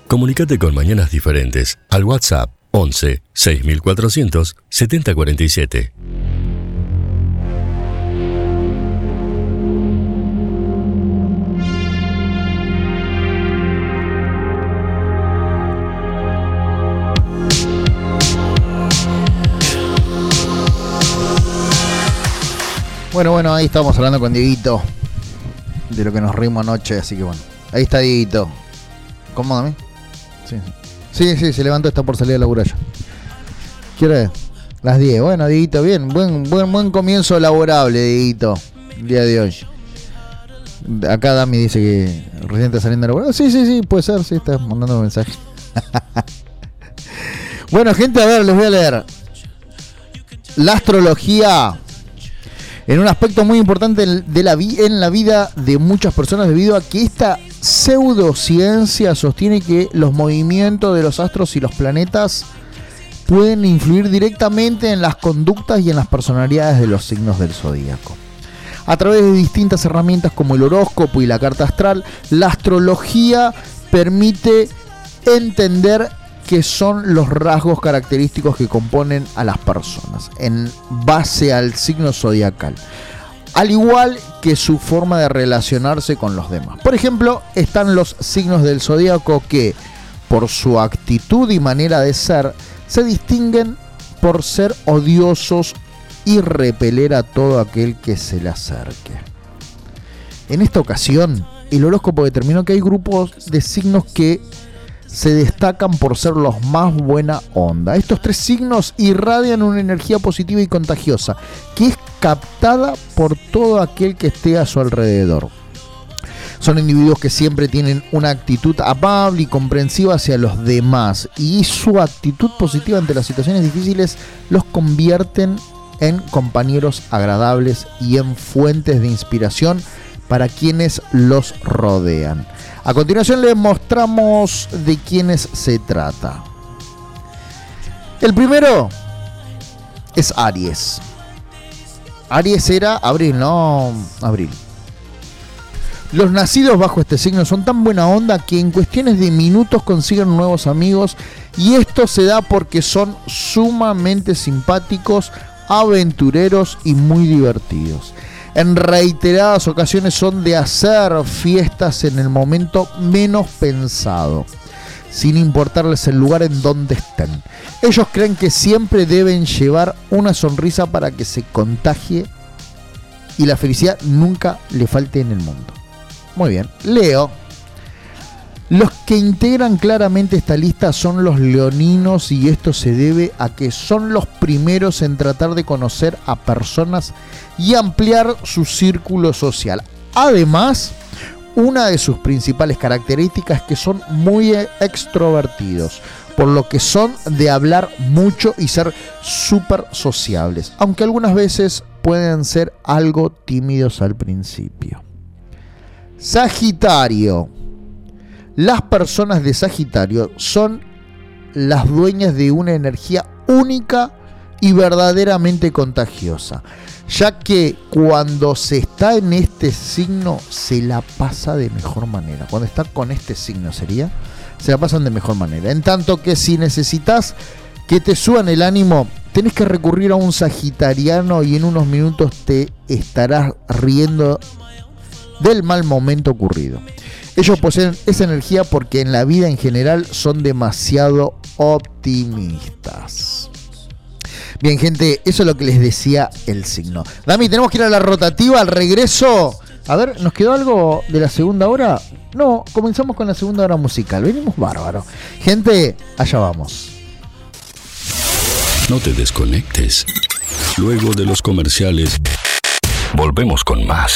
Comunicate con Mañanas Diferentes al WhatsApp once seis mil cuatrocientos setenta cuarenta y siete. Bueno, bueno, ahí estamos hablando con Dieguito de lo que nos rimos anoche, así que bueno. Ahí está Dieguito. ¿Cómo a mí? Sí, sí. Sí, sí, se levantó, está por salir a laburar ya. ¿Qué hora es? Las diez. Bueno, Dieguito, bien. Buen, buen, buen comienzo laborable, Dieguito, el día de hoy. Acá Dami dice que recién está saliendo a laburar. Sí, sí, sí, puede ser, sí, está mandando mensajes. Bueno, gente, a ver, les voy a leer. La astrología, en un aspecto muy importante de la vi- en la vida de muchas personas, debido a que esta pseudociencia sostiene que los movimientos de los astros y los planetas pueden influir directamente en las conductas y en las personalidades de los signos del zodíaco. A través de distintas herramientas como el horóscopo y la carta astral, la astrología permite entender qué son los rasgos característicos que componen a las personas en base al signo zodiacal, al igual que su forma de relacionarse con los demás. Por ejemplo, están los signos del zodíaco que, por su actitud y manera de ser, se distinguen por ser odiosos y repeler a todo aquel que se le acerque. En esta ocasión, el horóscopo determinó que hay grupos de signos que se destacan por ser los más buena onda. Estos tres signos irradian una energía positiva y contagiosa que es captada por todo aquel que esté a su alrededor. Son individuos que siempre tienen una actitud amable y comprensiva hacia los demás, y su actitud positiva ante las situaciones difíciles los convierten en compañeros agradables y en fuentes de inspiración para quienes los rodean. A continuación les mostramos de quiénes se trata. El primero es Aries. Aries era abril, no abril. Los nacidos bajo este signo son tan buena onda que en cuestiones de minutos consiguen nuevos amigos, y esto se da porque son sumamente simpáticos, aventureros y muy divertidos. En reiteradas ocasiones son de hacer fiestas en el momento menos pensado, sin importarles el lugar en donde estén. Ellos creen que siempre deben llevar una sonrisa para que se contagie y la felicidad nunca le falte en el mundo. Muy bien, Leo. Los que integran claramente esta lista son los leoninos, y esto se debe a que son los primeros en tratar de conocer a personas y ampliar su círculo social. Además, una de sus principales características es que son muy extrovertidos, por lo que son de hablar mucho y ser súper sociables, aunque algunas veces pueden ser algo tímidos al principio. Sagitario. Las personas de Sagitario son las dueñas de una energía única y verdaderamente contagiosa, ya que cuando se está en este signo se la pasa de mejor manera. Cuando está con este signo sería, se la pasan de mejor manera. En tanto que si necesitas que te suban el ánimo, tenés que recurrir a un sagitariano y en unos minutos te estarás riendo del mal momento ocurrido. Ellos poseen esa energía porque en la vida en general son demasiado optimistas. Bien, gente, eso es lo que les decía el signo. Dami, tenemos que ir a la rotativa, al regreso. A ver, ¿nos quedó algo de la segunda hora? No, comenzamos con la segunda hora musical. Venimos bárbaro. Gente, allá vamos. No te desconectes. Luego de los comerciales, volvemos con más.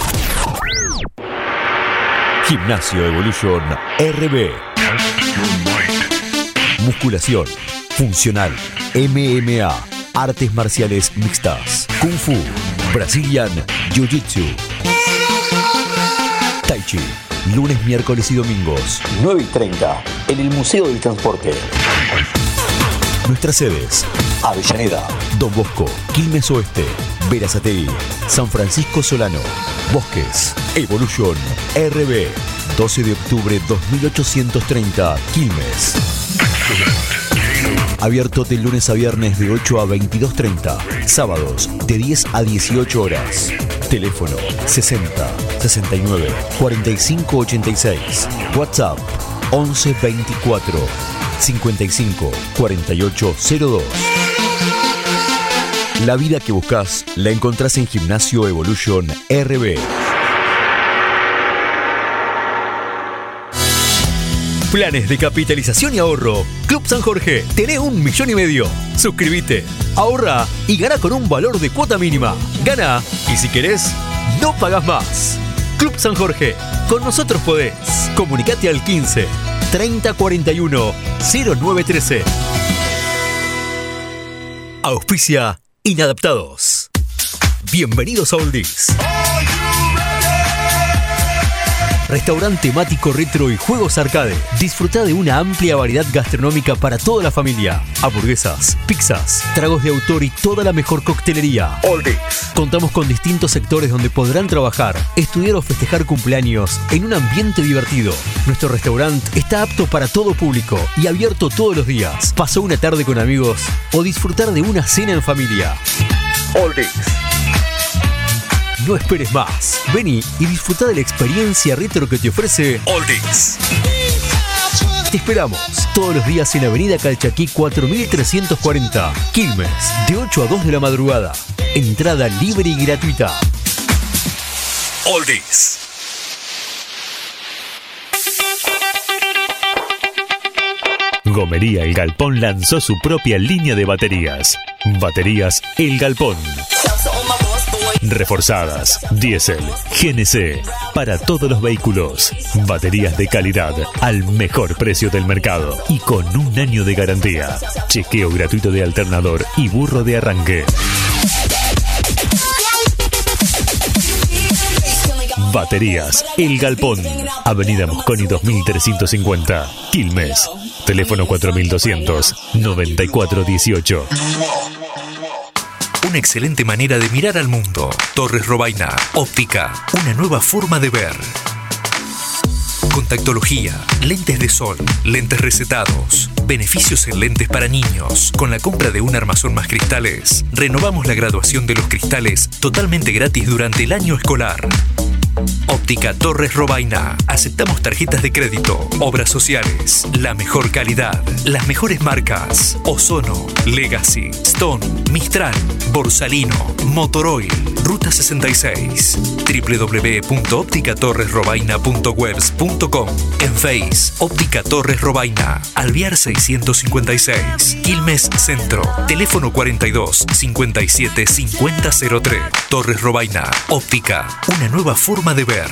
Gimnasio Evolution R B. Musculación, funcional, M M A, artes marciales mixtas, Kung Fu, Brazilian Jiu-Jitsu, Tai Chi, lunes, miércoles y domingos, nueve y treinta, en el Museo del Transporte. Nuestras sedes: Avellaneda, Don Bosco, Quilmes Oeste, Berazategui, San Francisco Solano, Bosques, Evolution, R B, doce de octubre dos mil ochocientos treinta, Quilmes. Abierto de lunes a viernes de ocho a veintidós treinta, sábados de diez a dieciocho horas. Teléfono sesenta, sesenta y nueve, cuarenta y cinco ochenta y seis. WhatsApp once veinticuatro, cincuenta y cinco, cuarenta y ocho cero dos. La vida que buscas la encontrás en Gimnasio Evolution R B. Planes de capitalización y ahorro. Club San Jorge, tenés un millón y medio. Suscríbete, ahorra y gana con un valor de cuota mínima. Gana y si querés, no pagás más. Club San Jorge, con nosotros podés. Comunicate al quince, treinta cuarenta y uno, cero nueve trece. Auspicia Inadaptados. Bienvenidos a Oldies. Restaurante temático retro y juegos arcade. Disfruta de una amplia variedad gastronómica para toda la familia. Hamburguesas, pizzas, tragos de autor y toda la mejor coctelería. Oldies. Contamos con distintos sectores donde podrán trabajar, estudiar o festejar cumpleaños en un ambiente divertido. Nuestro restaurante está apto para todo público y abierto todos los días. Pasó una tarde con amigos o disfrutar de una cena en familia. Oldies. No esperes más. Vení y disfruta de la experiencia retro que te ofrece Oldies. Te esperamos todos los días en Avenida Calchaquí cuatro mil trescientos cuarenta, Quilmes, de ocho a dos de la madrugada. Entrada libre y gratuita. Oldies. Gomería El Galpón lanzó su propia línea de baterías. Baterías El Galpón. Reforzadas, diésel, G N C, para todos los vehículos. Baterías de calidad al mejor precio del mercado y con un año de garantía. Chequeo gratuito de alternador y burro de arranque. Baterías El Galpón, Avenida Mosconi dos mil trescientos cincuenta, Quilmes. Teléfono cuatro mil doscientos, noventa y cuatro dieciocho. Una excelente manera de mirar al mundo. Torres Robaina. Óptica. Una nueva forma de ver. Contactología. Lentes de sol. Lentes recetados. Beneficios en lentes para niños. Con la compra de un armazón más cristales, renovamos la graduación de los cristales totalmente gratis durante el año escolar. Óptica Torres Robaina. Aceptamos tarjetas de crédito, obras sociales, la mejor calidad, las mejores marcas: Ozono, Legacy, Stone, Mistral, Borsalino, Motoroil. Ruta sesenta y seis. doble u doble u doble u punto óptica torres robaina punto webs punto com. En Face, Óptica Torres Robaina, Alvear seiscientos cincuenta y seis, Quilmes Centro. Teléfono cuarenta y dos, cincuenta y siete, cincuenta cero tres. Torres Robaina. Óptica. Una nueva forma de ver.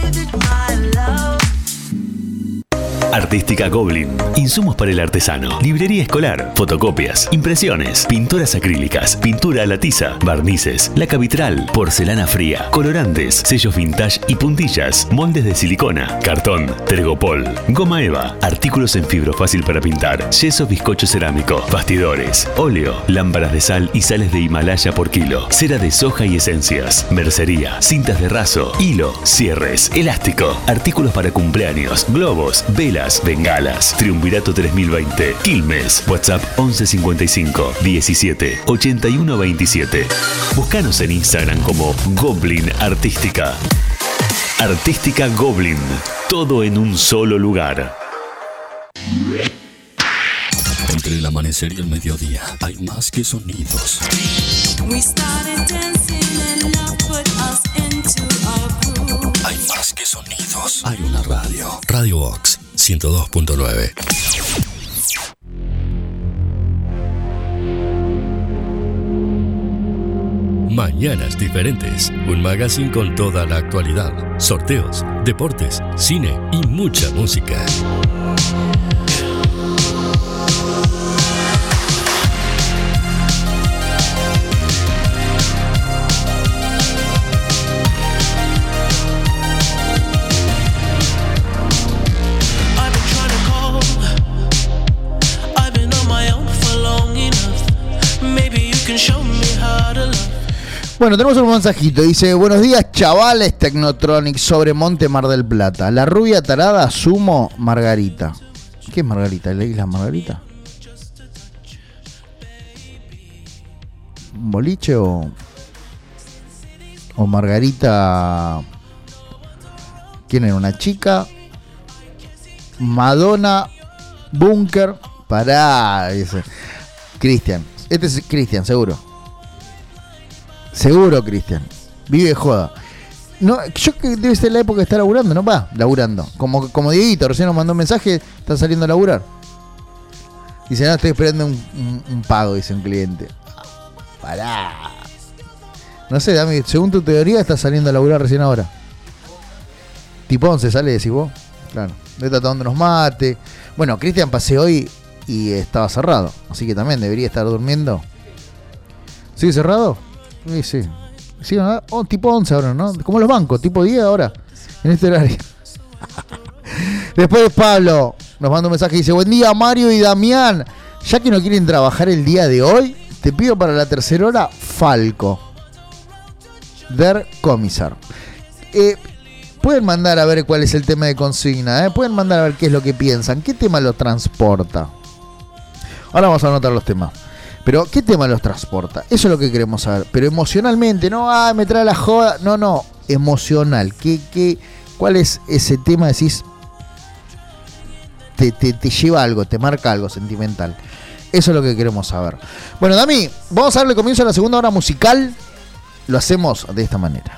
Artística Goblin. Insumos para el artesano. Librería escolar. Fotocopias. Impresiones. Pinturas acrílicas. Pintura a la tiza. Barnices. Laca vitral. Porcelana fría. Colorantes. Sellos vintage y puntillas. Moldes de silicona. Cartón. Tergopol. Goma eva. Artículos en fibro fácil para pintar. Yeso bizcocho cerámico. Bastidores. Óleo. Lámparas de sal y sales de Himalaya por kilo. Cera de soja y esencias. Mercería. Cintas de raso. Hilo. Cierres. Elástico. Artículos para cumpleaños. Globos. Velas. Bengalas. Triunvirato tres mil veinte. Quilmes. WhatsApp once cincuenta y cinco, diecisiete, ochenta y uno veintisiete. Búscanos en Instagram como Goblin Artística. Artística Goblin. Todo en un solo lugar. Entre el amanecer y el mediodía hay más que sonidos. Hay más que sonidos. Hay una radio. Radio Vox ciento dos punto nueve. Mañanas Diferentes, un magazine con toda la actualidad, sorteos, deportes, cine y mucha música. Bueno, tenemos un mensajito. Dice, buenos días, chavales Technotronic sobre Monte Mar del Plata. La rubia tarada, Sumo, Margarita. ¿Qué es Margarita? ¿La isla Margarita? ¿Un boliche o, o Margarita? ¿Quién era? ¿Una chica? Madonna, Bunker. Pará, dice Cristian. Este es Cristian, seguro. Seguro, Cristian. Vive joda. No, yo que debe ser la época de estar laburando, ¿no? Va, laburando. Como, como Dieguito, recién nos mandó un mensaje, está saliendo a laburar. Dice, no, estoy esperando un, un, un pago, dice un cliente. Pará. No sé, Dami, según tu teoría, está saliendo a laburar recién ahora. Tipo once sale, decís vos. Claro. Está tomando unos mates. Bueno, Cristian pasé hoy y estaba cerrado. Así que también debería estar durmiendo. ¿Sigue cerrado? Sí, sí. Sí, ¿no? Oh, tipo once ahora, ¿no? Como los bancos, tipo diez ahora. En este horario. Después Pablo nos manda un mensaje y dice: buen día, Mario y Damián. Ya que no quieren trabajar el día de hoy, te pido para la tercera hora Falco. Der Commissar. Eh, pueden mandar a ver cuál es el tema de consigna, ¿eh? Pueden mandar a ver qué es lo que piensan. ¿Qué tema los transporta? Ahora vamos a anotar los temas. Pero, ¿qué tema los transporta? Eso es lo que queremos saber. Pero emocionalmente, no, ah, me trae la joda. No, no, emocional. ¿Qué, qué, ¿Cuál es ese tema? Decís, te, te, te lleva algo, te marca algo sentimental. Eso es lo que queremos saber. Bueno, Dami, vamos a darle comienzo a la segunda hora musical. Lo hacemos de esta manera.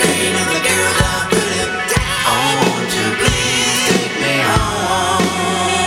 Take me home.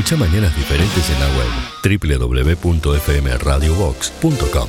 Escucha Mañanas Diferentes en la web doble u doble u doble u punto f m radio box punto com.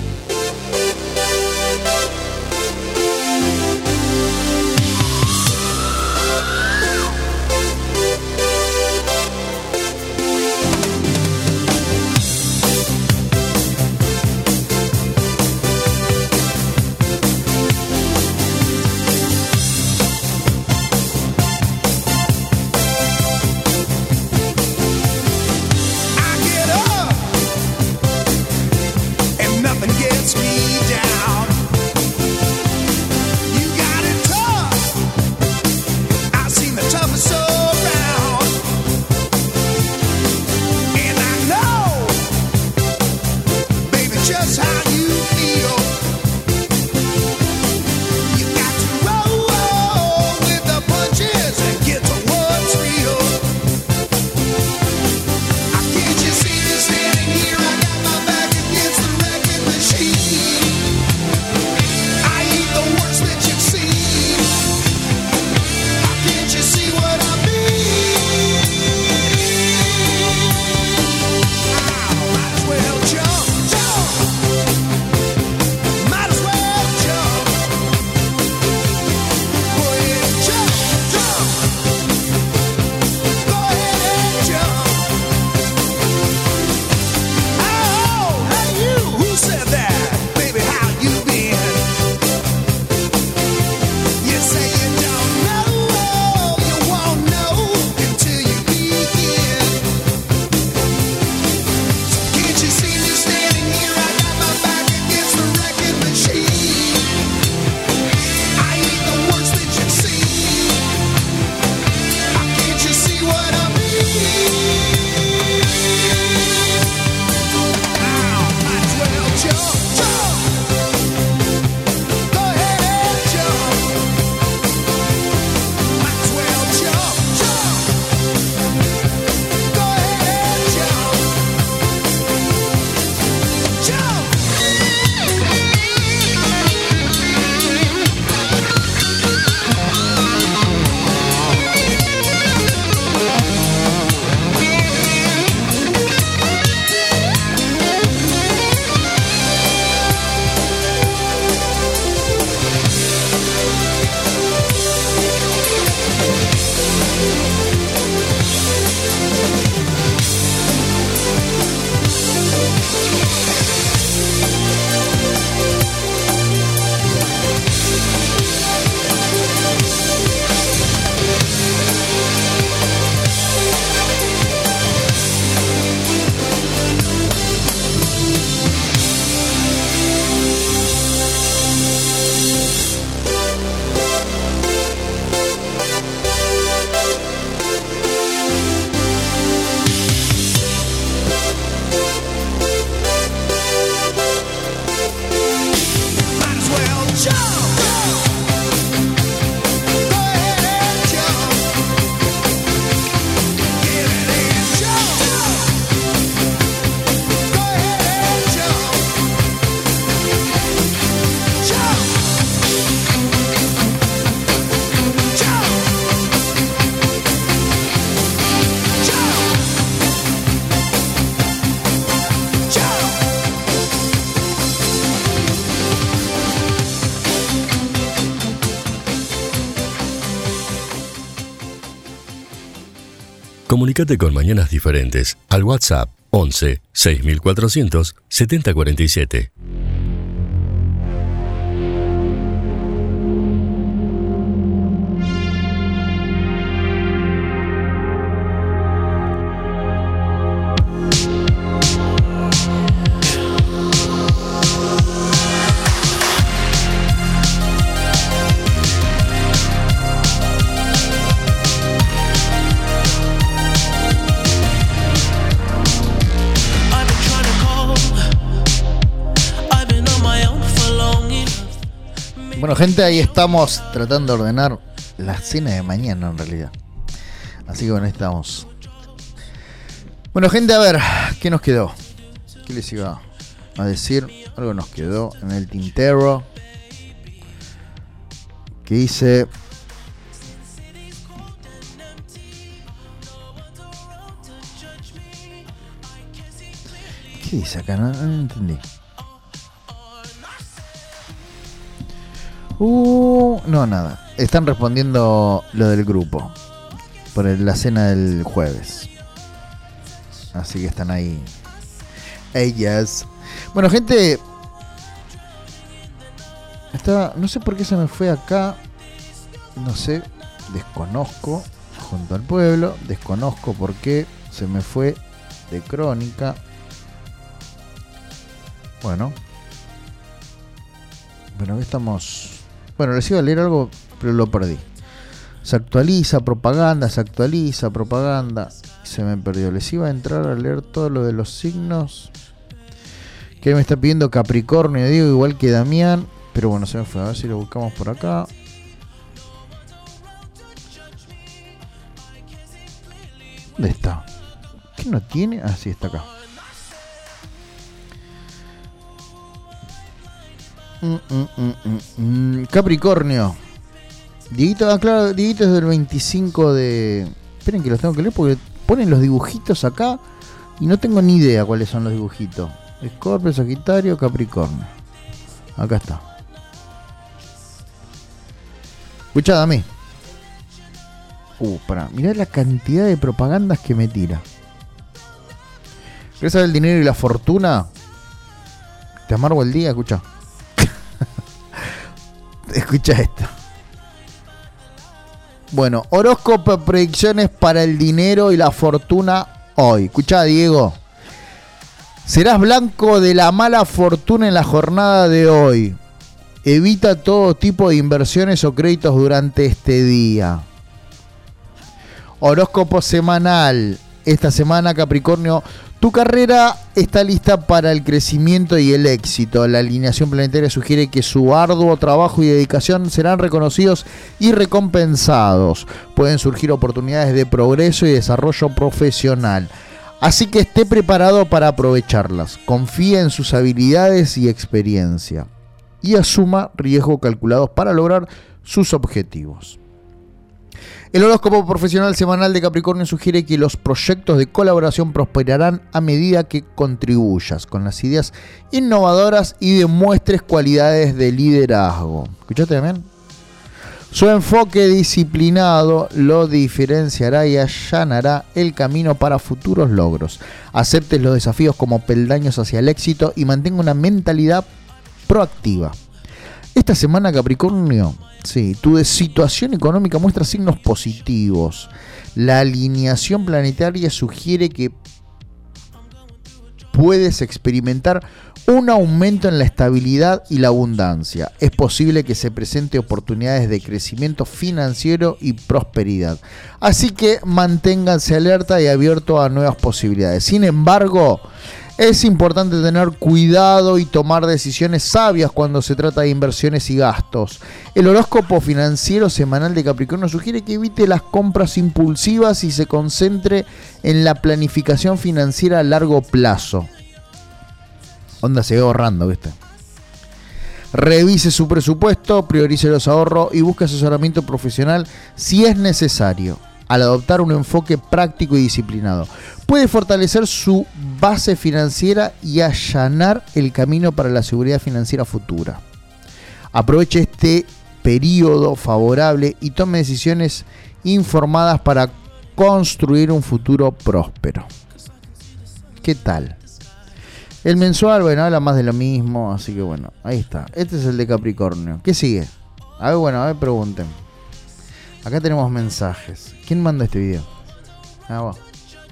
Comunicate con Mañanas Diferentes al WhatsApp once seis mil cuatrocientos setenta cuarenta y siete. Bueno, gente, ahí estamos tratando de ordenar la cena de mañana en realidad. Así que bueno, ahí estamos. Bueno, gente, a ver, ¿qué nos quedó? ¿Qué les iba a decir? Algo nos quedó en el tintero. Que dice... ¿Qué dice acá? No, no entendí. Uh, no, nada. Están respondiendo lo del grupo por el- la cena del jueves. Así que están ahí. Ellas. Bueno, gente. Estaba, no sé por qué se me fue acá. No sé. Desconozco. Junto al pueblo. Desconozco por qué se me fue de crónica. Bueno. Bueno, aquí estamos. Bueno, les iba a leer algo, pero lo perdí. Se actualiza propaganda, se actualiza propaganda. Se me perdió. Les iba a entrar a leer todo lo de los signos. Que me está pidiendo Capricornio, digo, igual que Damián. Pero bueno, se me fue. A ver si lo buscamos por acá. ¿Dónde está? ¿Qué no tiene? Ah, sí, está acá. Mm, mm, mm, mm, mm. Capricornio. Dieguito, ah, claro, Dieguito es del veinticinco de... Esperen que los tengo que leer porque ponen los dibujitos acá y no tengo ni idea cuáles son los dibujitos. Escorpio, Sagitario, Capricornio. Acá está. Escuchá, dame. Uh, pará, mirá la cantidad de propagandas que me tira. ¿Querés saber el dinero y la fortuna? Te amargo el día, escucha. Escucha esto. Bueno, horóscopo, predicciones para el dinero y la fortuna hoy. Escuchá, Diego. Serás blanco de la mala fortuna en la jornada de hoy. Evita todo tipo de inversiones o créditos durante este día. Horóscopo semanal. Esta semana, Capricornio, tu carrera está lista para el crecimiento y el éxito. La alineación planetaria sugiere que su arduo trabajo y dedicación serán reconocidos y recompensados. Pueden surgir oportunidades de progreso y desarrollo profesional. Así que esté preparado para aprovecharlas. Confía en sus habilidades y experiencia. Y asuma riesgos calculados para lograr sus objetivos. El horóscopo profesional semanal de Capricornio sugiere que los proyectos de colaboración prosperarán a medida que contribuyas con las ideas innovadoras y demuestres cualidades de liderazgo. ¿Escuchaste también? Su enfoque disciplinado lo diferenciará y allanará el camino para futuros logros. Acepte los desafíos como peldaños hacia el éxito y mantenga una mentalidad proactiva. Esta semana, Capricornio, sí, tu situación económica muestra signos positivos. La alineación planetaria sugiere que puedes experimentar un aumento en la estabilidad y la abundancia. Es posible que se presenten oportunidades de crecimiento financiero y prosperidad. Así que manténganse alerta y abiertos a nuevas posibilidades. Sin embargo, es importante tener cuidado y tomar decisiones sabias cuando se trata de inversiones y gastos. El horóscopo financiero semanal de Capricornio sugiere que evite las compras impulsivas y se concentre en la planificación financiera a largo plazo. Onda, se ve ahorrando, ¿viste? Revise su presupuesto, priorice los ahorros y busque asesoramiento profesional si es necesario. Al adoptar un enfoque práctico y disciplinado, puede fortalecer su base financiera y allanar el camino para la seguridad financiera futura. Aproveche este periodo favorable y tome decisiones informadas para construir un futuro próspero. ¿Qué tal? El mensual, bueno, habla más de lo mismo, así que bueno, ahí está. Este es el de Capricornio. ¿Qué sigue? A ver, bueno, a ver, pregunten. Acá tenemos mensajes. ¿Quién manda este video? Ah, va.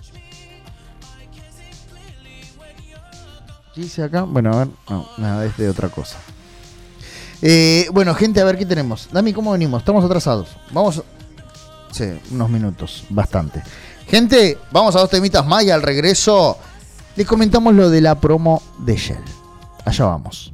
¿Qué dice acá? Bueno, a ver. No, nada, es de otra cosa. Eh, bueno, gente, a ver qué tenemos. Dami, ¿cómo venimos? Estamos atrasados. Vamos. Sí, unos minutos. Bastante. Gente, vamos a dos temitas más y al regreso les comentamos lo de la promo de Shell. Allá vamos.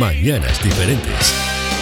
Mañanas Diferentes.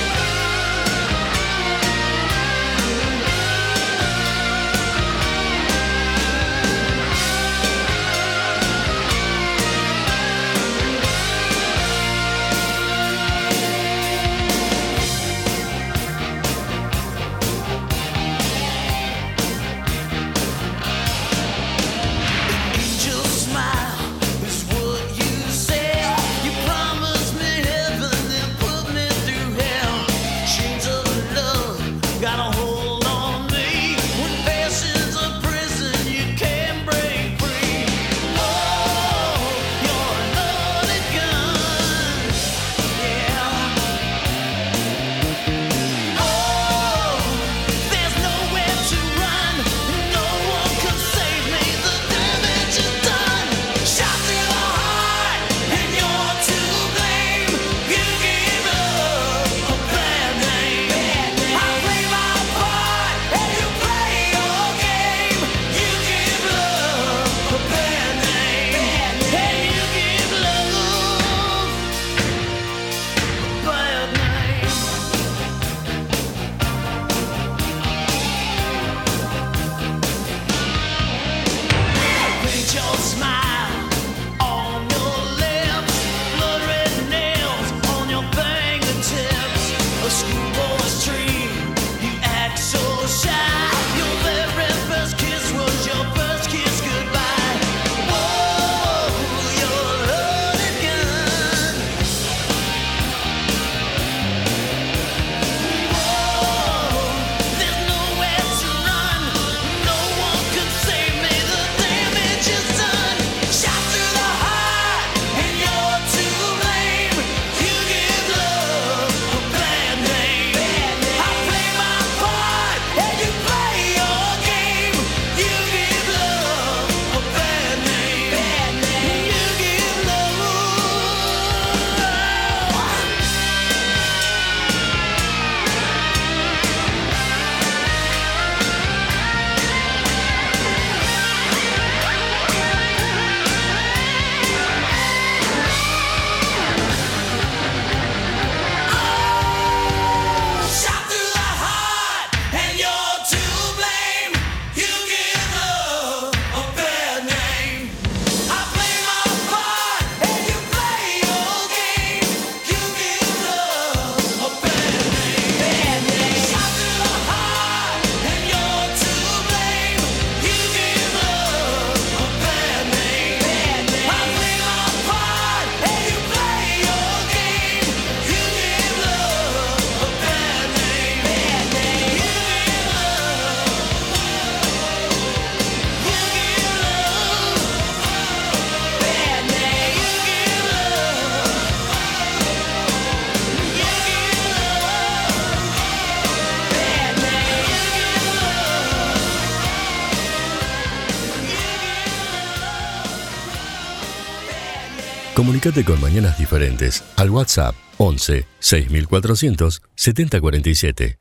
Comunícate con Mañanas Diferentes al WhatsApp once seis mil cuatrocientos setenta cuarenta y siete.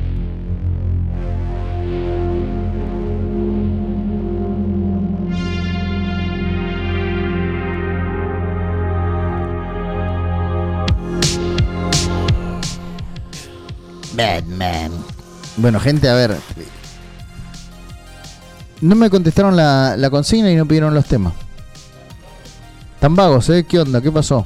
Batman. Bueno, gente, a ver. No me contestaron la, la consigna y no pidieron los temas. Tan vagos, ¿eh? ¿Qué onda? ¿Qué pasó?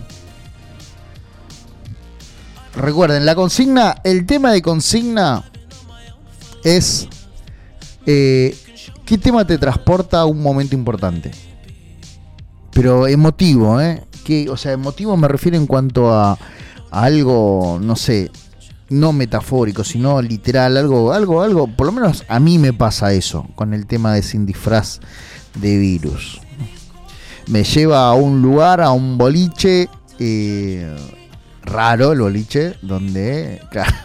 Recuerden, la consigna, el tema de consigna es eh, ¿qué tema te transporta a un momento importante? Pero emotivo, ¿eh? Que, o sea, emotivo me refiero en cuanto a, a algo, no sé, no metafórico, sino literal, algo, algo, algo, por lo menos a mí me pasa eso con el tema de Sin Disfraz de Virus. Me lleva a un lugar, a un boliche, eh, raro el boliche, donde...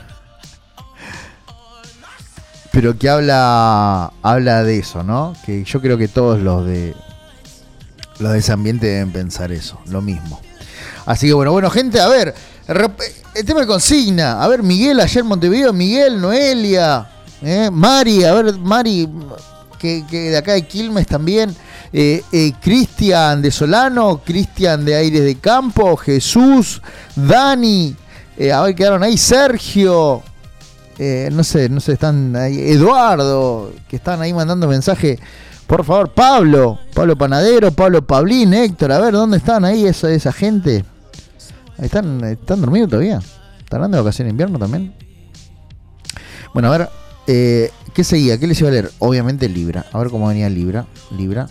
pero que habla habla de eso, ¿no? Que yo creo que todos los de los de ese ambiente deben pensar eso, lo mismo. Así que bueno, bueno, gente, a ver, el tema de consigna. A ver, Miguel ayer en Montevideo, Miguel, Noelia, eh, Mari, a ver, Mari, que, que de acá de Quilmes también. Eh, eh, Cristian de Solano, Cristian de Aires de Campo, Jesús, Dani, Eh, a ver, quedaron ahí Sergio. Eh, no sé, no sé, están ahí. Eduardo, que están ahí mandando mensaje. Por favor, Pablo. Pablo Panadero, Pablo Pablín, Héctor. A ver, ¿dónde están ahí esa, esa gente? ¿Están, ¿Están dormidos todavía? ¿Estarán de vacaciones de invierno también? Bueno, a ver. Eh, ¿Qué seguía? ¿Qué les iba a leer? Obviamente Libra. A ver cómo venía Libra. Libra.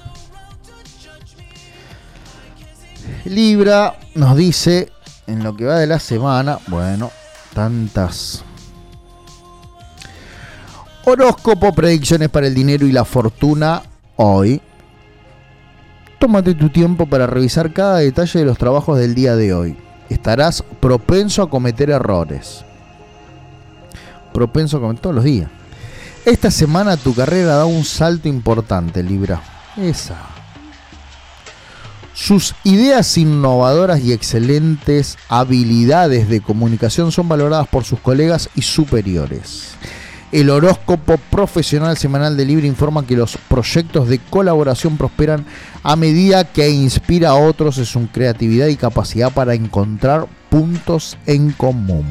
Libra nos dice en lo que va de la semana. Bueno, tantas. Horóscopo, predicciones para el dinero y la fortuna hoy. Tómate tu tiempo para revisar cada detalle de los trabajos del día de hoy. Estarás propenso a cometer errores. Propenso a cometer todos los días. Esta semana tu carrera da un salto importante, Libra. Esa. Sus ideas innovadoras y excelentes habilidades de comunicación son valoradas por sus colegas y superiores. El horóscopo profesional semanal de Libra informa que los proyectos de colaboración prosperan a medida que inspira a otros en su creatividad y capacidad para encontrar puntos en común.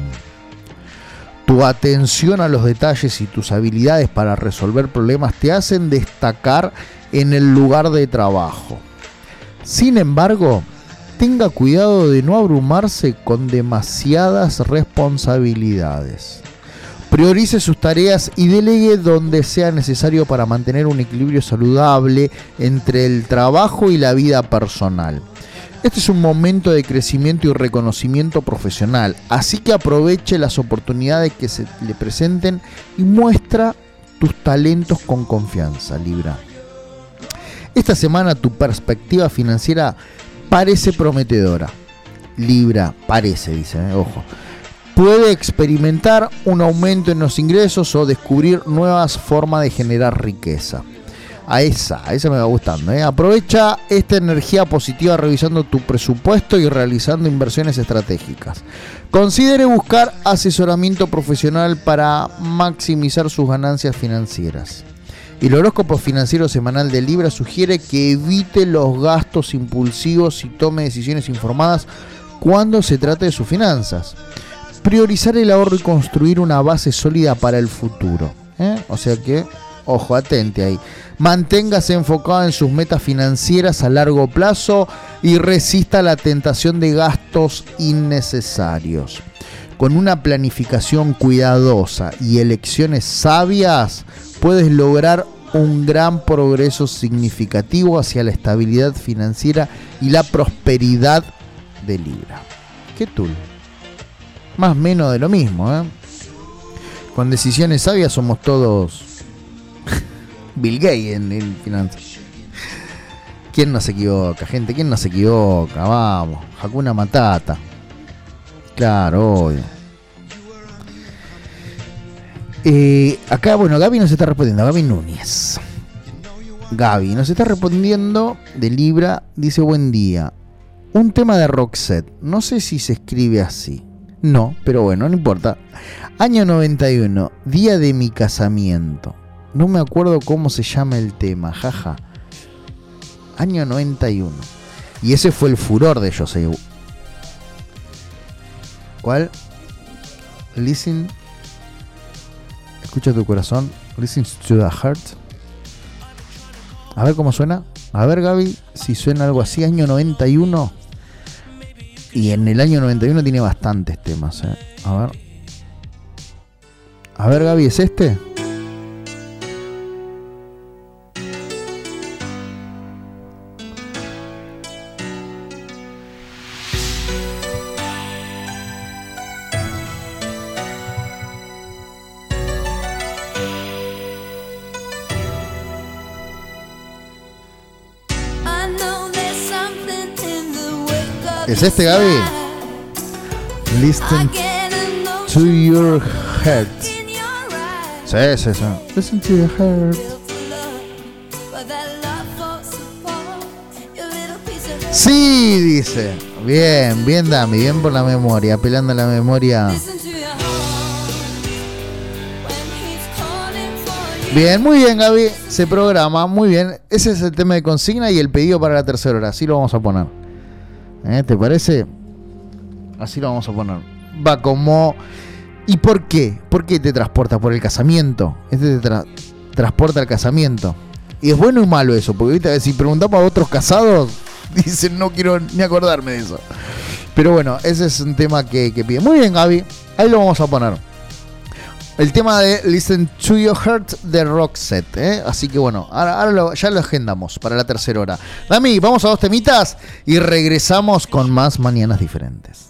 Tu atención a los detalles y tus habilidades para resolver problemas te hacen destacar en el lugar de trabajo. Sin embargo, tenga cuidado de no abrumarse con demasiadas responsabilidades. Priorice sus tareas y delegue donde sea necesario para mantener un equilibrio saludable entre el trabajo y la vida personal. Este es un momento de crecimiento y reconocimiento profesional, así que aproveche las oportunidades que se le presenten y muestra tus talentos con confianza, Libra. Esta semana tu perspectiva financiera parece prometedora. Libra, parece, dice, eh, ojo. Puede experimentar un aumento en los ingresos o descubrir nuevas formas de generar riqueza. A esa, a esa me va gustando, ¿eh? Aprovecha esta energía positiva revisando tu presupuesto y realizando inversiones estratégicas. Considere buscar asesoramiento profesional para maximizar sus ganancias financieras. El horóscopo financiero semanal de Libra sugiere que evite los gastos impulsivos y tome decisiones informadas cuando se trate de sus finanzas. Priorizar el ahorro y construir una base sólida para el futuro, ¿eh? O sea que, ojo, atente ahí. Manténgase enfocado en sus metas financieras a largo plazo y resista la tentación de gastos innecesarios. Con una planificación cuidadosa y elecciones sabias, puedes lograr un gran progreso significativo hacia la estabilidad financiera y la prosperidad de Libra. ¿Qué tul? Más o menos de lo mismo, ¿eh? Con decisiones sabias somos todos Bill Gates en el finanzas. ¿Quién no se equivoca, gente? ¿Quién no se equivoca? Vamos, Hakuna Matata. Claro, obvio. Eh, acá, bueno, Gaby nos está respondiendo, Gaby Núñez. Gaby nos está respondiendo de Libra, dice: buen día. Un tema de Roxette, no sé si se escribe así. No, pero bueno, no importa. Año noventa y uno, día de mi casamiento. No me acuerdo cómo se llama el tema, jaja. Año noventa y uno. Y ese fue el furor de José. ¿Cuál? Listen. Escucha tu corazón. Listen to the heart. A ver cómo suena. A ver, Gaby, si suena algo así. Año noventa y uno. Y en el año noventa y uno tiene bastantes temas, ¿eh? A ver. A ver, Gaby, ¿es este? ¿Es este, Gaby? Listen to your heart. Sí, sí, sí. Listen to your heart. Sí, dice. Bien, bien, Dami, bien por la memoria, apelando a la memoria. Bien, muy bien, Gaby. Se programa, muy bien. Ese es el tema de consigna y el pedido para la tercera hora. Así lo vamos a poner. ¿Eh? ¿Te parece? Así lo vamos a poner. va como... ¿Y por qué? ¿Por qué te transporta? Por el casamiento. Este te tra- transporta al casamiento. Y es bueno y malo eso, porque ¿viste? Si preguntamos a otros casados, dicen no quiero ni acordarme de eso. Pero bueno, ese es un tema que, que pide. Muy bien, Gaby, ahí lo vamos a poner. El tema de Listen to Your Heart de Roxette, ¿eh? Así que bueno, ahora, ahora lo, ya lo agendamos para la tercera hora. Dami, vamos a dos temitas y regresamos con más Mañanas Diferentes.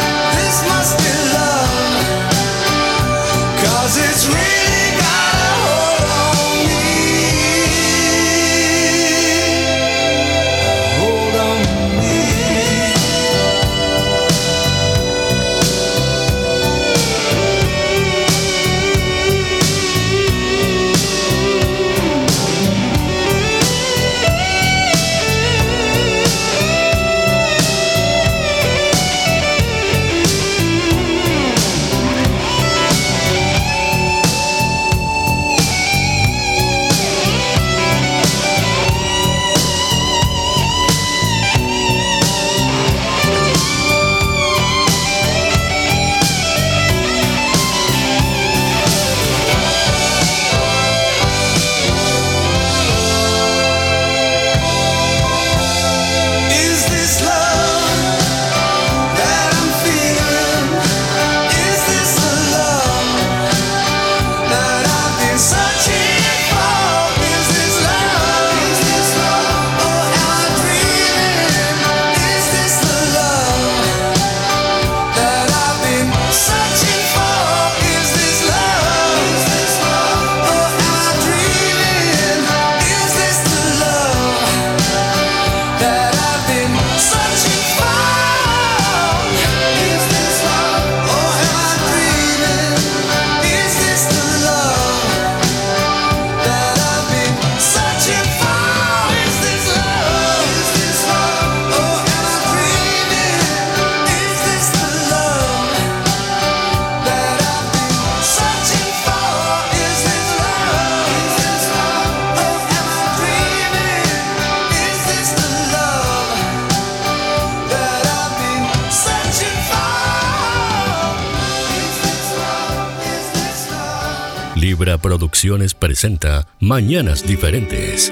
It's really got a Libra Producciones presenta Mañanas Diferentes.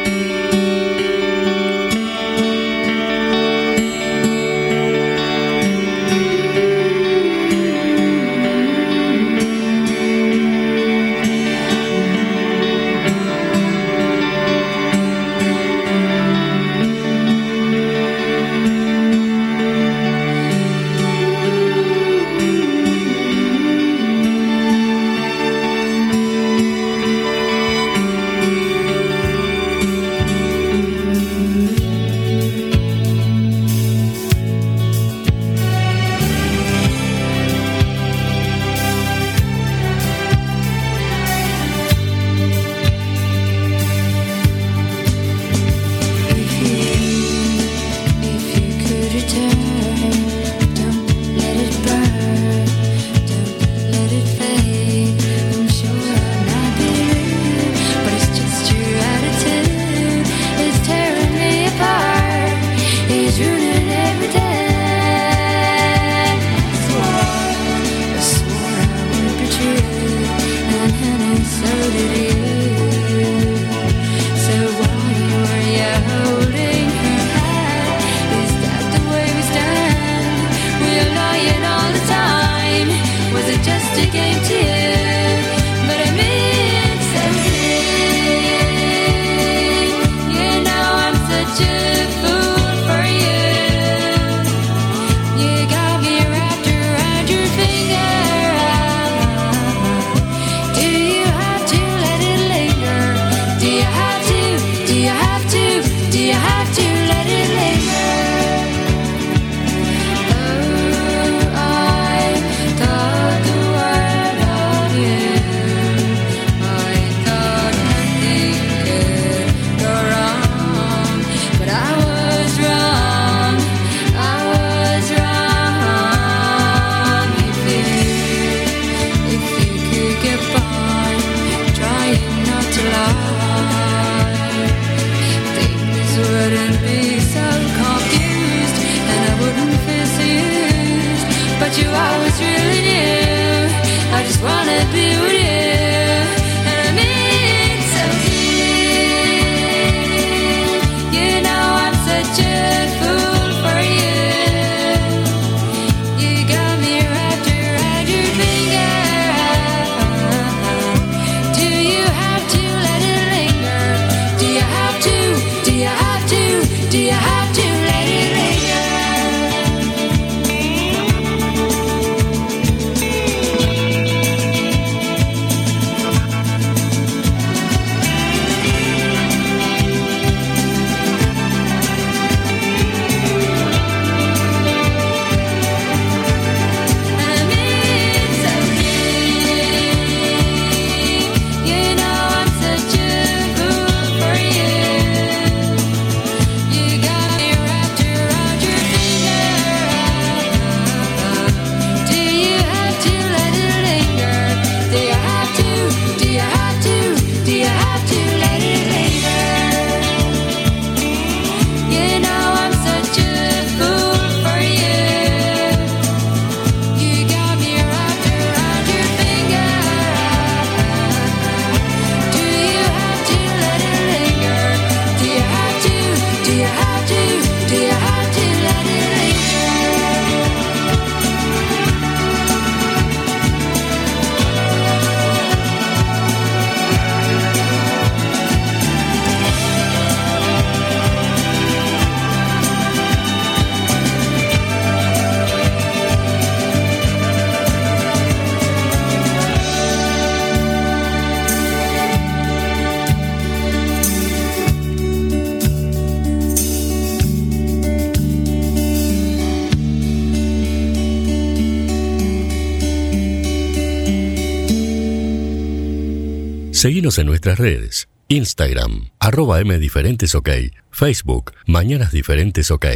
Seguinos en nuestras redes. Instagram, arroba mdiferentesok. Facebook, Mañanas Diferentes OK.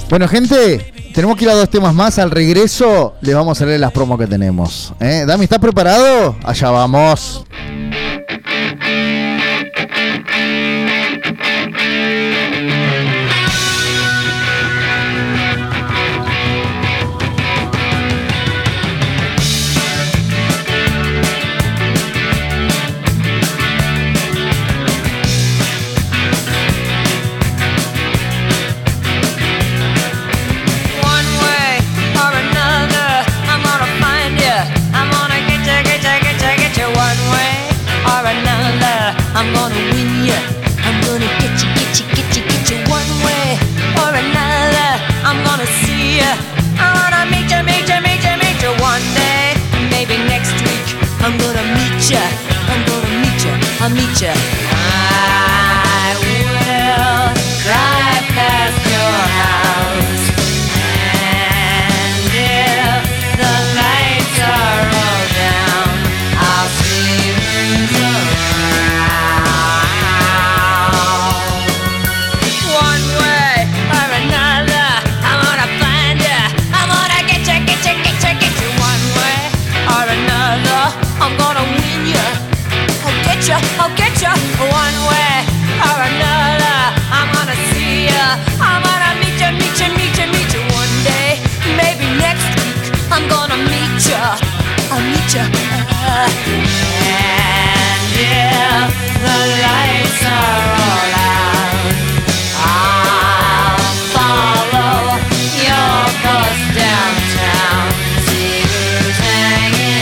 Bueno, gente, tenemos que ir a dos temas más. Al regreso les vamos a leer las promos que tenemos. ¿Eh? Dami, ¿estás preparado? Allá vamos. I'm gonna win ya. I'm gonna get you, get you, get you, get you one way or another. I'm gonna see ya. I wanna meet ya, meet ya, meet ya, meet ya one day. Maybe next week. I'm gonna meet ya. I'm gonna meet ya. I'll meet ya. I will drive past your house, and if the lights are all down, I'll see who's around. I'm gonna win ya. I'll get ya, I'll get ya one way or another. I'm gonna see ya. I'm gonna meet ya, meet ya, meet ya, meet ya one day. Maybe next week. I'm gonna meet ya. I'll meet ya. Uh, and if the lights are all out, I'll follow your bus downtown. See who's hanging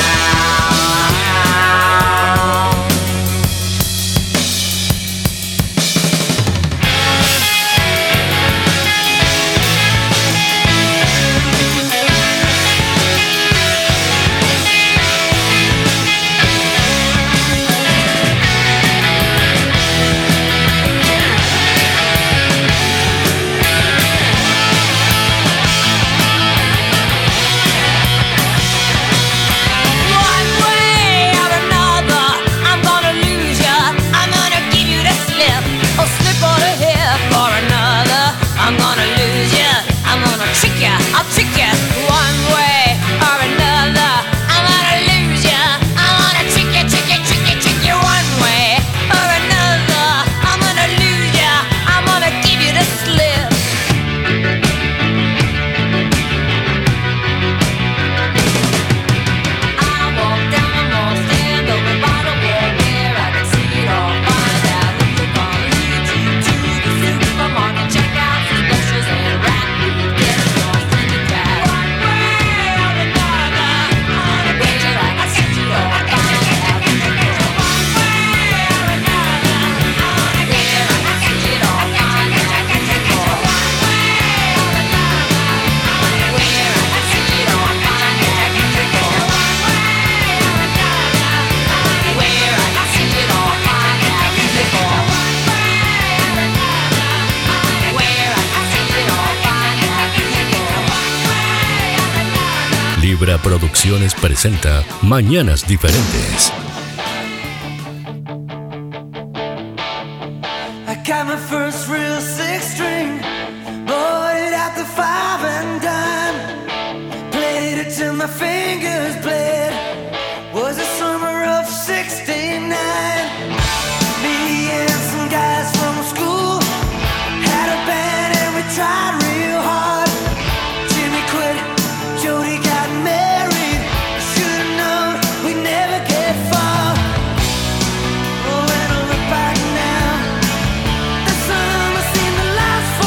Libra Producciones presenta Mañanas Diferentes. I got my first real six string, bought it at the five and dime, played it till my fingers bled. Was the summer of sixty-nine. Me and some guys from school had a band and we tried real hard. Jimmy quit, Jody got married. Should've known we'd never get far. Oh, when I look back now, the summer seemed to last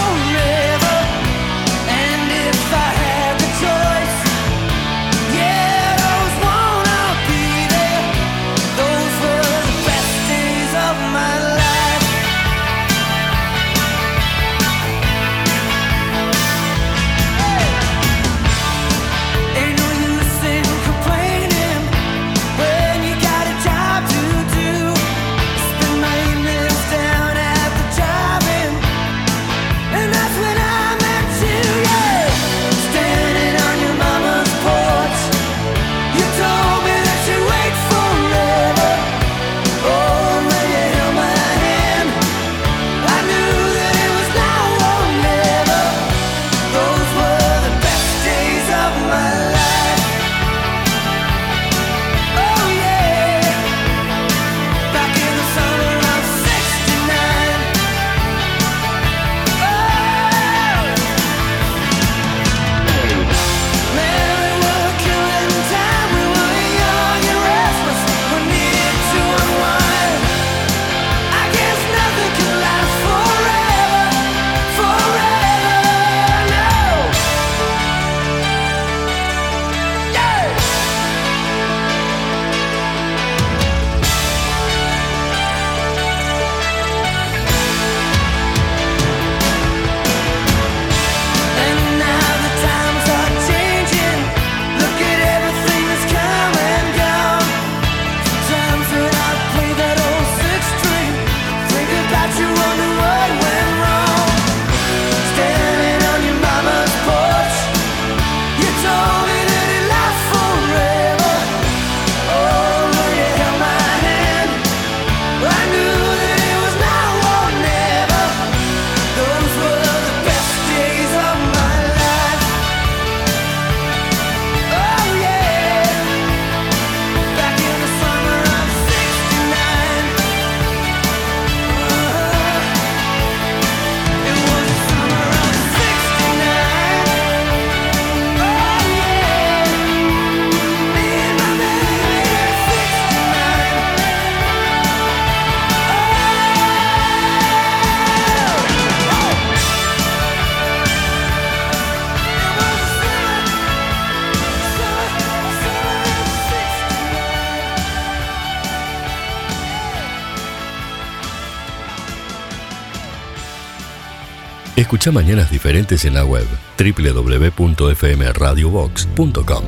Escucha Mañanas Diferentes en la web doble u doble u doble u punto f m radio box punto com.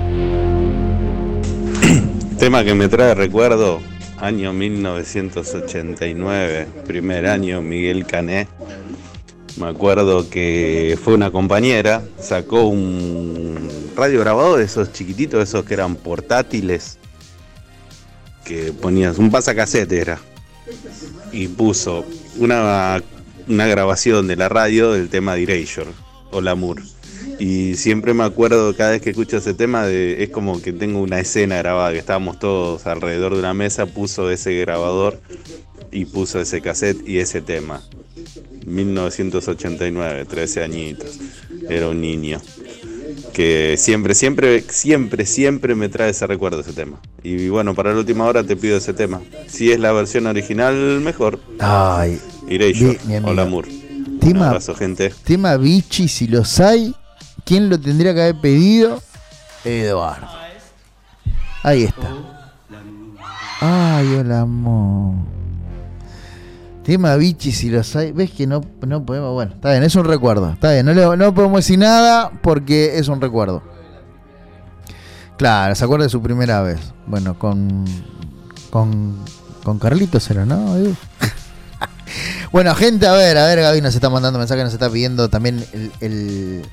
Tema que me trae recuerdo, año mil novecientos ochenta y nueve, primer año, Miguel Cané. Me acuerdo que fue una compañera, sacó un radiograbador de esos chiquititos, esos que eran portátiles, que ponías, un pasacasete era, y puso una, una grabación de la radio del tema de Erasure, o Lamour. Y siempre me acuerdo, cada vez que escucho ese tema, de, es como que tengo una escena grabada, que estábamos todos alrededor de una mesa, puso ese grabador y puso ese cassette y ese tema. mil novecientos ochenta y nueve, trece añitos, era un niño. Que siempre, siempre, siempre, siempre me trae ese recuerdo, ese tema. Y bueno, para la última hora te pido ese tema. Si es la versión original, mejor. Ay, Erasure o Lamour. Tema, un abrazo, gente. Tema Vichy, si los hay, ¿quién lo tendría que haber pedido? Eduardo. Ahí está. Ay, hola, amor. Tema Vichy, si los hay. ¿Ves que no, no podemos? Bueno, está bien, es un recuerdo. Está bien, no, le, no podemos decir nada porque es un recuerdo. Claro, se acuerda de su primera vez. Bueno, con. Con. Con Carlitos era, ¿no? Bueno, gente, a ver, a ver, Gaby nos está mandando mensajes, nos está pidiendo también el. el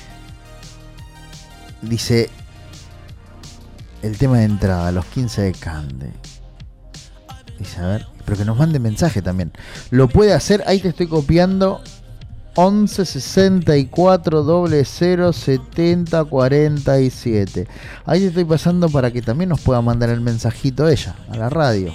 dice. El tema de entrada, los quince de Cande. Dice, a ver, pero que nos mande mensaje también. Lo puede hacer, ahí te estoy copiando. once sesenta y cuatro cero cero setenta cuarenta y siete. Ahí te estoy pasando para que también nos pueda mandar el mensajito ella, a la radio.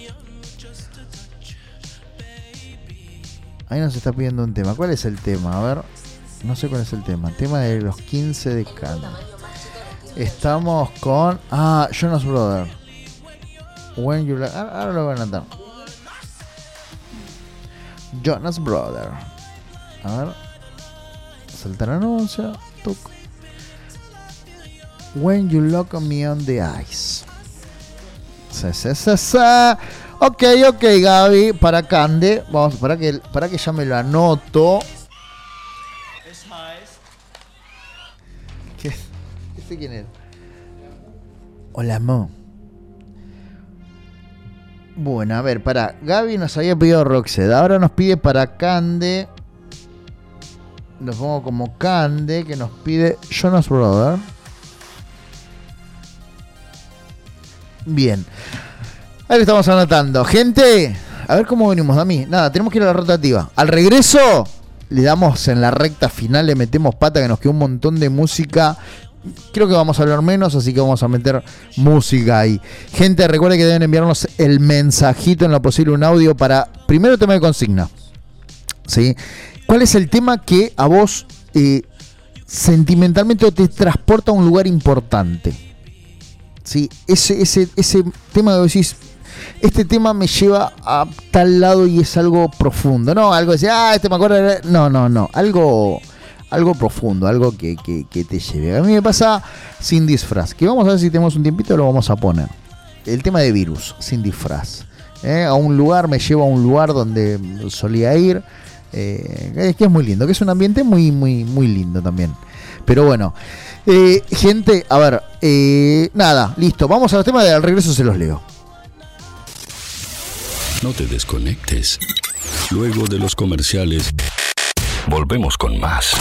Ahí nos está pidiendo un tema. ¿Cuál es el tema? A ver, no sé cuál es el tema. Tema de los quince de Cande. Estamos con... Ah, Jonas Brothers. When you like... Ahora lo van a dar. Jonas Brothers. A ver. Saltar anuncio. Tuc. When you look me on the ice. Sa, sa, sa, sa. Ok, ok, Gaby. Para Cande. Vamos, para que, para que ya me lo anoto. ¿Qué? ¿Este quién es? Hola, mo. Bueno, a ver, para Gaby nos había pedido Roxette. Ahora nos pide para Cande. Nos pongo como Cande, que nos pide Jonas Brothers. Bien. Ahí lo estamos anotando. Gente, a ver cómo venimos, Dami. Nada, tenemos que ir a la rotativa. Al regreso, le damos en la recta final, le metemos pata, que nos quedó un montón de música. Creo que vamos a hablar menos, así que vamos a meter música ahí. Gente, recuerden que deben enviarnos el mensajito, en lo posible un audio, para primero tema de consigna, ¿sí? ¿Cuál es el tema que a vos eh, sentimentalmente te transporta a un lugar importante? ¿Sí? Ese, ese, ese tema que decís, este tema me lleva a tal lado y es algo profundo. No, algo de, ah, este me acuerdo de... No, no, no, algo... Algo profundo, algo que, que, que te lleve. A mí me pasa Sin Disfraz, que vamos a ver si tenemos un tiempito, lo vamos a poner. El tema de Virus, Sin Disfraz. ¿Eh? A un lugar, me lleva a un lugar donde solía ir. Eh, que es muy lindo, que es un ambiente muy, muy, muy lindo también. Pero bueno, eh, gente, a ver, eh, nada, listo. Vamos a los temas, al regreso se los leo. No te desconectes. Luego de los comerciales, volvemos con más.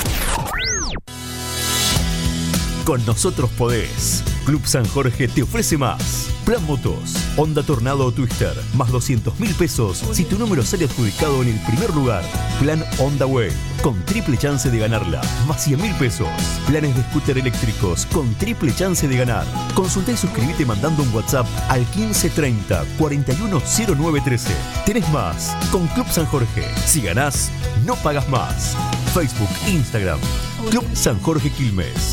Con nosotros podés. Club San Jorge te ofrece más. Plan Motos, Honda Tornado o Twister, más doscientos mil pesos si tu número sale adjudicado en el primer lugar. Plan Honda Wave, con triple chance de ganarla, más cien mil pesos. Planes de scooter eléctricos, con triple chance de ganar. Consulta y suscríbete mandando un WhatsApp al quince treinta cuarenta y uno cero nueve trece. Tenés más con Club San Jorge. Si ganás, no pagas más. Facebook, Instagram, Club San Jorge Quilmes.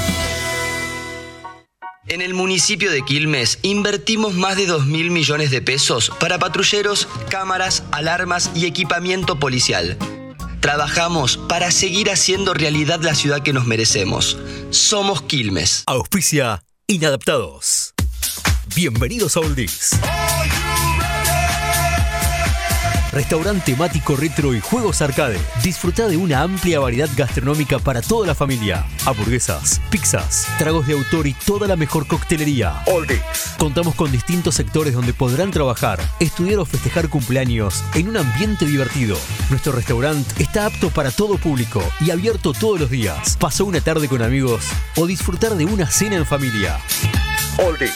En el municipio de Quilmes invertimos más de dos mil millones de pesos para patrulleros, cámaras, alarmas y equipamiento policial. Trabajamos para seguir haciendo realidad la ciudad que nos merecemos. Somos Quilmes. Auspicia Inadaptados. Bienvenidos a Oldies. Restaurante temático retro y juegos arcade. Disfruta de una amplia variedad gastronómica para toda la familia. Hamburguesas, pizzas, tragos de autor y toda la mejor coctelería. Oldies. Contamos con distintos sectores donde podrán trabajar, estudiar o festejar cumpleaños en un ambiente divertido. Nuestro restaurante está apto para todo público y abierto todos los días. Pasó una tarde con amigos o disfrutar de una cena en familia. Oldies.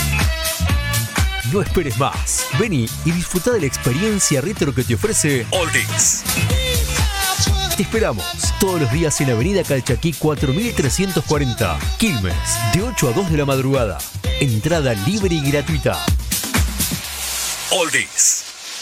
No esperes más. Vení y disfruta de la experiencia retro que te ofrece Oldies. Te esperamos todos los días en Avenida Calchaquí cuatro mil trescientos cuarenta, Quilmes, de ocho a dos de la madrugada. Entrada libre y gratuita. Oldies.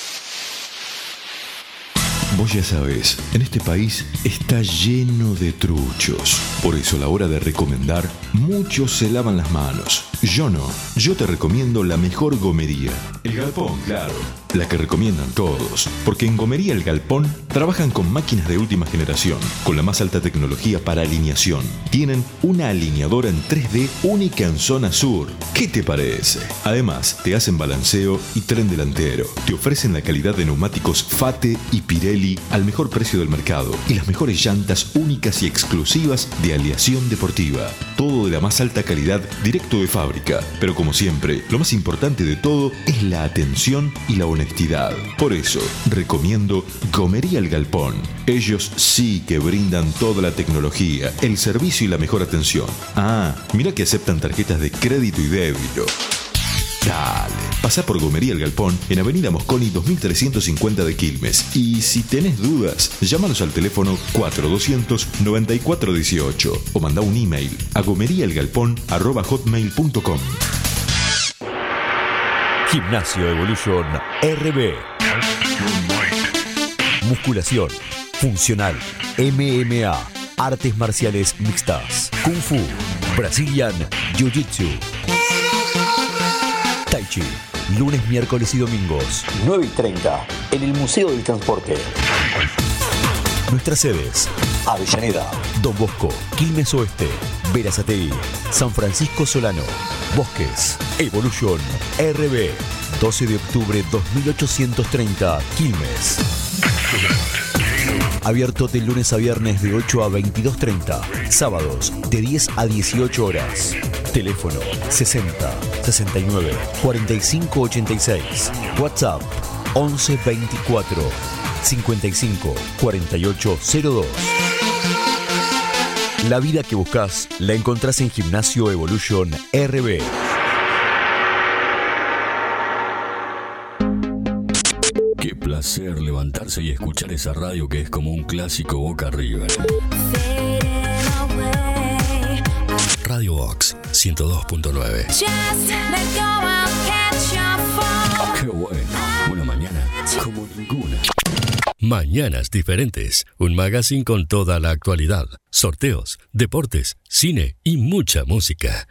Vos ya sabés, en este país está lleno de truchos. Por eso a la hora de recomendar, muchos se lavan las manos. Yo no. Yo te recomiendo la mejor gomería. El Galpón, claro. La que recomiendan todos. Porque en Gomería El Galpón trabajan con máquinas de última generación, con la más alta tecnología para alineación. Tienen una alineadora en tres D única en zona sur. ¿Qué te parece? Además, te hacen balanceo y tren delantero. Te ofrecen la calidad de neumáticos Fate y Pirelli al mejor precio del mercado y las mejores llantas únicas y exclusivas de aleación deportiva. Todo de la más alta calidad directo de fábrica. Pero como siempre, lo más importante de todo es la atención y la honestidad. Por eso, recomiendo Gomería El Galpón. Ellos sí que brindan toda la tecnología, el servicio y la mejor atención. Ah, mira que aceptan tarjetas de crédito y débito. Dale, pasá por Gomería El Galpón en Avenida Mosconi dos mil trescientos cincuenta de Quilmes. Y si tenés dudas, llámanos al teléfono cuatro doscientos noventa y cuatro dieciocho o mandá un email a gomeriaelgalpón arroba hotmail punto com. Gimnasio Evolution R B. Musculación, funcional, M M A, artes marciales mixtas, Kung Fu, Brazilian Jiu-Jitsu, Tai Chi, lunes, miércoles y domingos. nueve y treinta, en el Museo del Transporte. Nuestras sedes: Avellaneda, Don Bosco, Quilmes Oeste, Berazategui, San Francisco Solano, Bosques. Evolution R B, doce de octubre dos mil ochocientos treinta, Quilmes. Abierto de lunes a viernes de ocho a veintidós treinta, sábados de diez a dieciocho horas. Teléfono sesenta, sesenta y nueve, cuarenta y cinco ochenta y seis. WhatsApp once veinticuatro, cincuenta y cinco, cuarenta y ocho cero dos. La vida que buscas la encontrás en Gimnasio Evolution R B. Qué placer levantarse y escuchar esa radio que es como un clásico Boca River. Radio Box ciento dos punto nueve. Qué bueno, una mañana como ninguna. Mañanas Diferentes, un magazine con toda la actualidad, sorteos, deportes, cine y mucha música.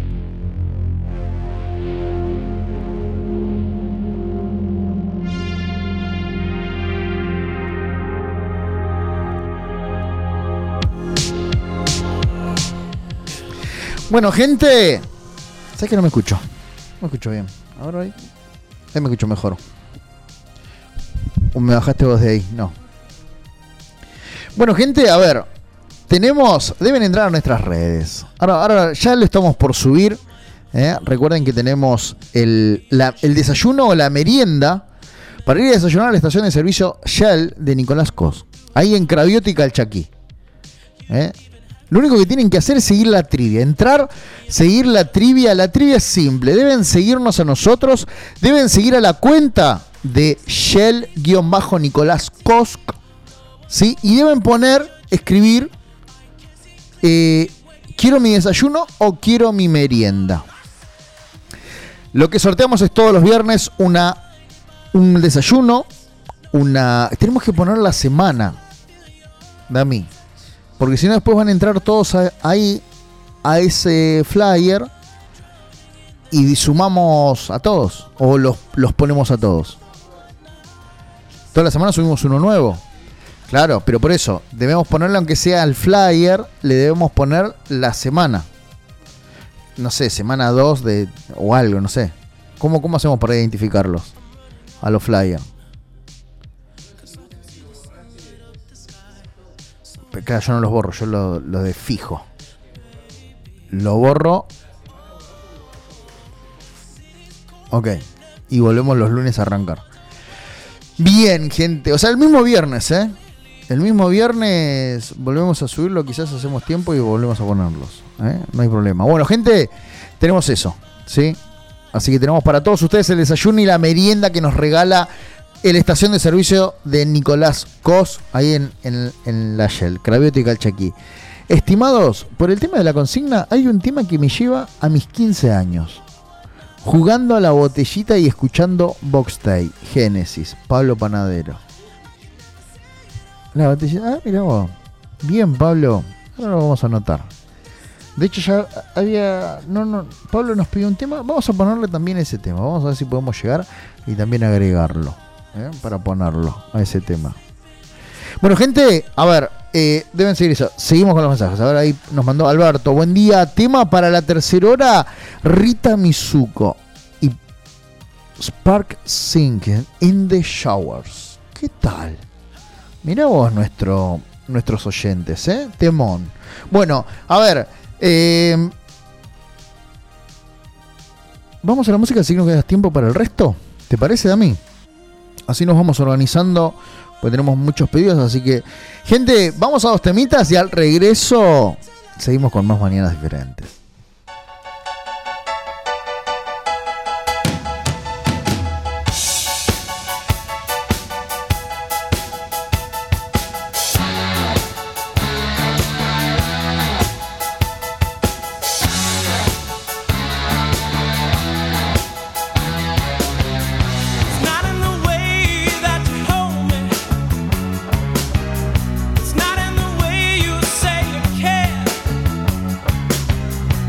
Bueno, gente, ¿sabes que no me escucho? No me escucho bien. Ahora ahí, ahí me escucho mejor. ¿O me bajaste vos de ahí? No. Bueno, gente, a ver. Tenemos, deben entrar a nuestras redes. Ahora, ahora ya lo estamos por subir. ¿eh? Recuerden que tenemos el, la, el desayuno o la merienda para ir a desayunar a la estación de servicio Shell de Nicolás Cos. Ahí en Craviotti y Calchaquí. ¿Eh? Lo único que tienen que hacer es seguir la trivia. Entrar, seguir la trivia. La trivia es simple. Deben seguirnos a nosotros. Deben seguir a la cuenta de Shell-Nicolás Cos. ¿Sí? Y deben poner, escribir, eh, ¿quiero mi desayuno o quiero mi merienda? Lo que sorteamos es todos los viernes una, un desayuno. Una, tenemos que poner la semana. Dami. Porque si no después van a entrar todos a, ahí a ese flyer y sumamos a todos. O los, los ponemos a todos. Toda la semana subimos uno nuevo. Claro, pero por eso debemos ponerle, aunque sea al flyer, le debemos poner la semana. No sé, semana dos de, o algo, no sé. ¿Cómo, cómo hacemos para identificarlos a los flyers? Claro, yo no los borro, yo lo, lo de fijo. Lo borro. Ok. Y volvemos los lunes a arrancar. Bien, gente. O sea, el mismo viernes, ¿eh? El mismo viernes volvemos a subirlo. Quizás hacemos tiempo y volvemos a ponerlos, ¿eh? No hay problema. Bueno, gente, tenemos eso, ¿sí? Así que tenemos para todos ustedes el desayuno y la merienda que nos regala la estación de servicio de Nicolás Cos, ahí en, en, en la Shell, Cravioto y Calchaquí. Estimados, por el tema de la consigna, hay un tema que me lleva a mis quince años. Jugando a la botellita y escuchando Box Day, Génesis, Pablo Panadero. La botellita, ah, mirá vos. Bien, Pablo, ahora lo vamos a anotar. De hecho ya había, no, no, Pablo nos pidió un tema, vamos a ponerle también ese tema, vamos a ver si podemos llegar y también agregarlo, ¿eh? Para ponerlo a ese tema. Bueno, gente, a ver, eh, deben seguir eso. Seguimos con los mensajes. A ver, ahí nos mandó Alberto. Buen día. Tema para la tercera hora. Rita Mizuko y Spark Sinking in the Showers. ¿Qué tal? Mirá vos nuestro, nuestros oyentes, ¿eh? Temón. Bueno, a ver. Eh, vamos a la música, así que nos queda tiempo para el resto. ¿Te parece, Dami? Así nos vamos organizando. Pues tenemos muchos pedidos, así que gente, vamos a dos temitas y al regreso seguimos con más mañanas diferentes. It's not in the way you say you care.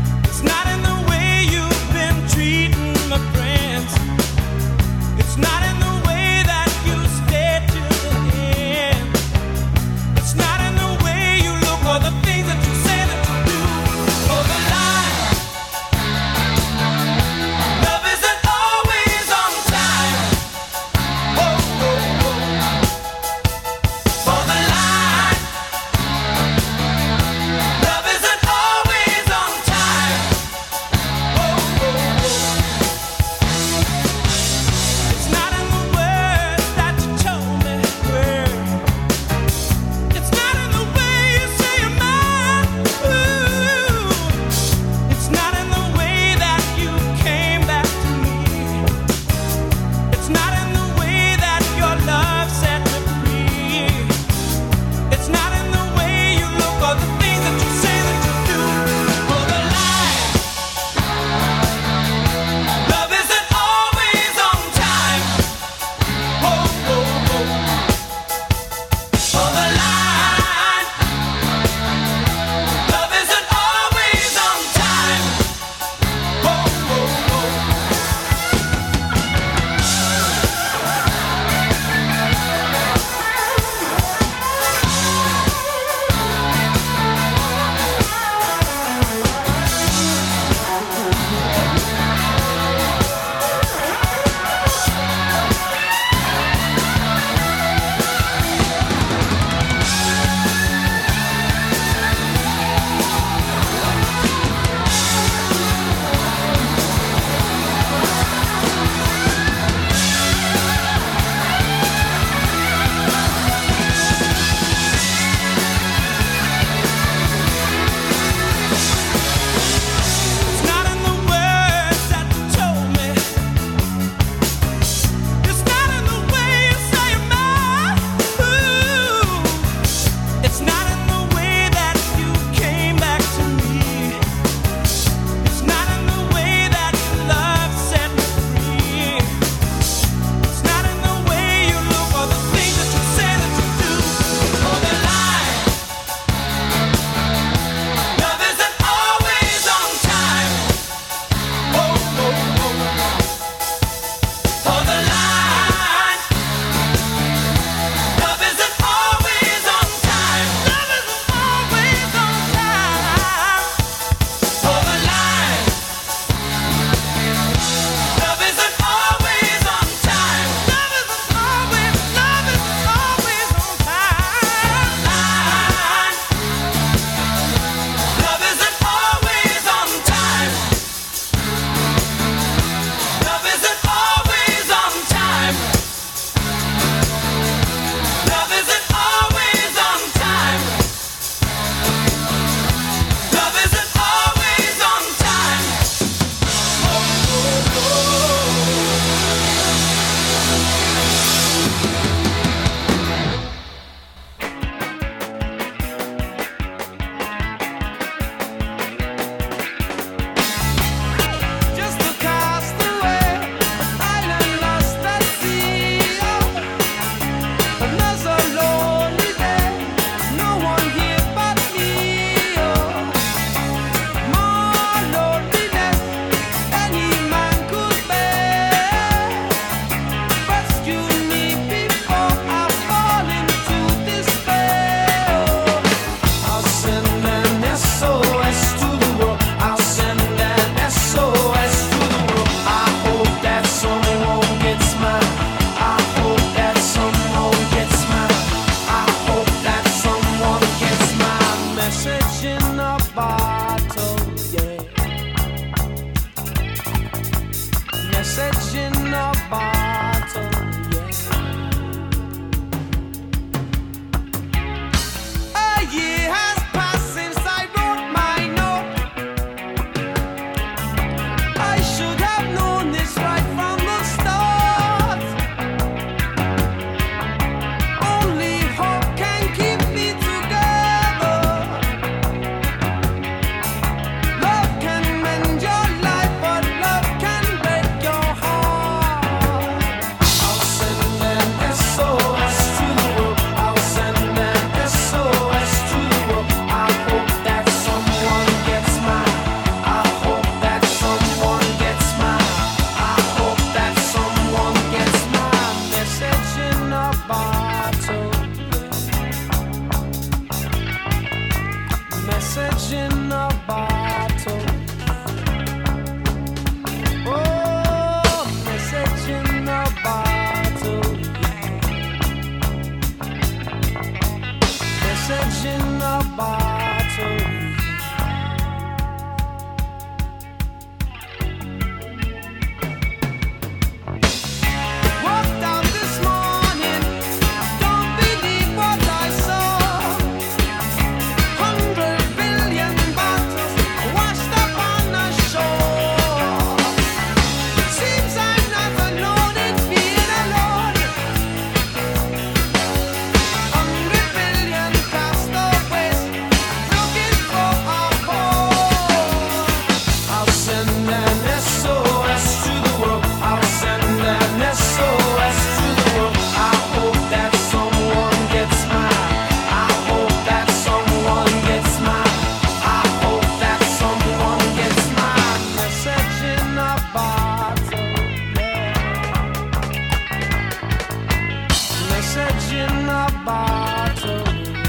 in a bottle, yeah. A year has passed since I wrote my note. I should have known this right from the start. Only hope can keep me together. Love can mend your life, but love can break your heart. I'll send an S O S to the world. I'll send an S O S to the world. I hope that someone gets mine. I hope that someone gets mine. I hope that someone gets my message in a bottle. Message in a bottle. Oh, message in a bottle. Message in a bottle. Walked out this morning, don't believe what I saw. Hundred billion bottles washed up on the shore. Seems I'm not alone in being alone. Hundred billion castaways looking for a home. I'll send an S O S to the world. I'll send an S O S to the world. I hope that someone gets mine. I hope that someone gets mine. I hope that someone gets mine. Message in a bottle, yeah. Message in a bottle.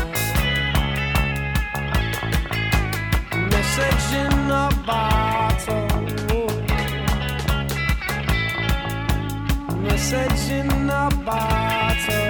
Message in a bottle. Message in a bottle.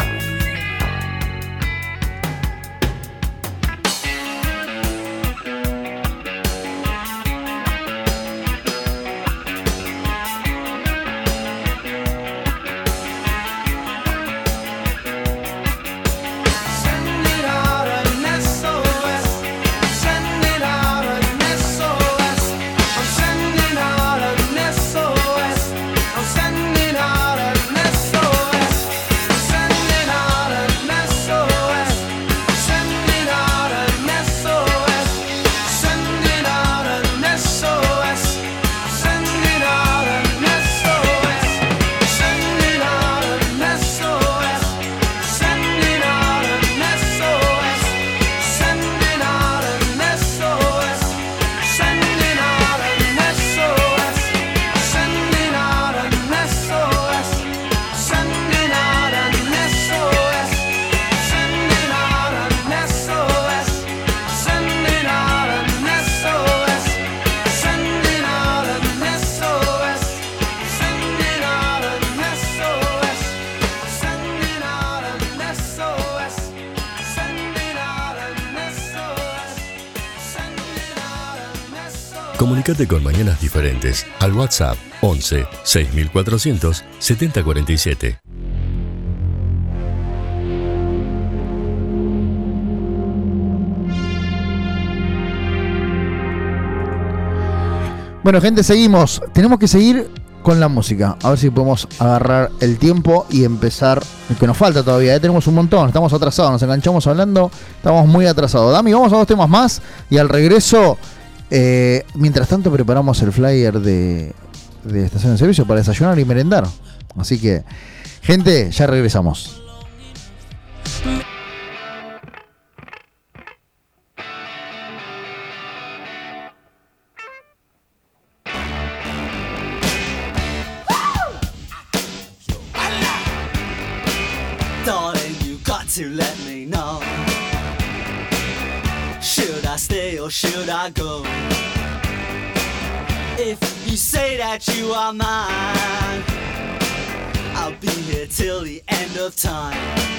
Send it out an S O S. Send it out an S O S. I'm sending out an S O S. I'm sending out an S O S. Sending out an S O S. Sending out an S O S. Sending out an S O S. Sending out an S O S. Sending out an S O S. Sending out an S O S. Sending out an S O S. Sending out an S O S. Sending out an S O S. Sending out an S O S. Sending out an S O S. Sending out an S O S. Sending out an S O S. Sending out an S O S. Sending out an S O S. Sending out an S O S. Sending out an S O S. Comunicate con Mañanas Diferentes al WhatsApp once seis mil cuatrocientos setenta cuarenta y siete. Bueno, gente, seguimos. Tenemos que seguir con la música. A ver si podemos agarrar el tiempo y empezar. Que nos falta todavía, ¿eh? Tenemos un montón. Estamos atrasados, nos enganchamos hablando. Estamos muy atrasados. Dami, vamos a dos temas más. Y al regreso, eh, mientras tanto, preparamos el flyer de, de estación de servicio para desayunar y merendar. Así que, gente, ya regresamos. Darling, you got to let me know. Should I stay or should I go? If you say that you are mine, I'll be here till the end of time.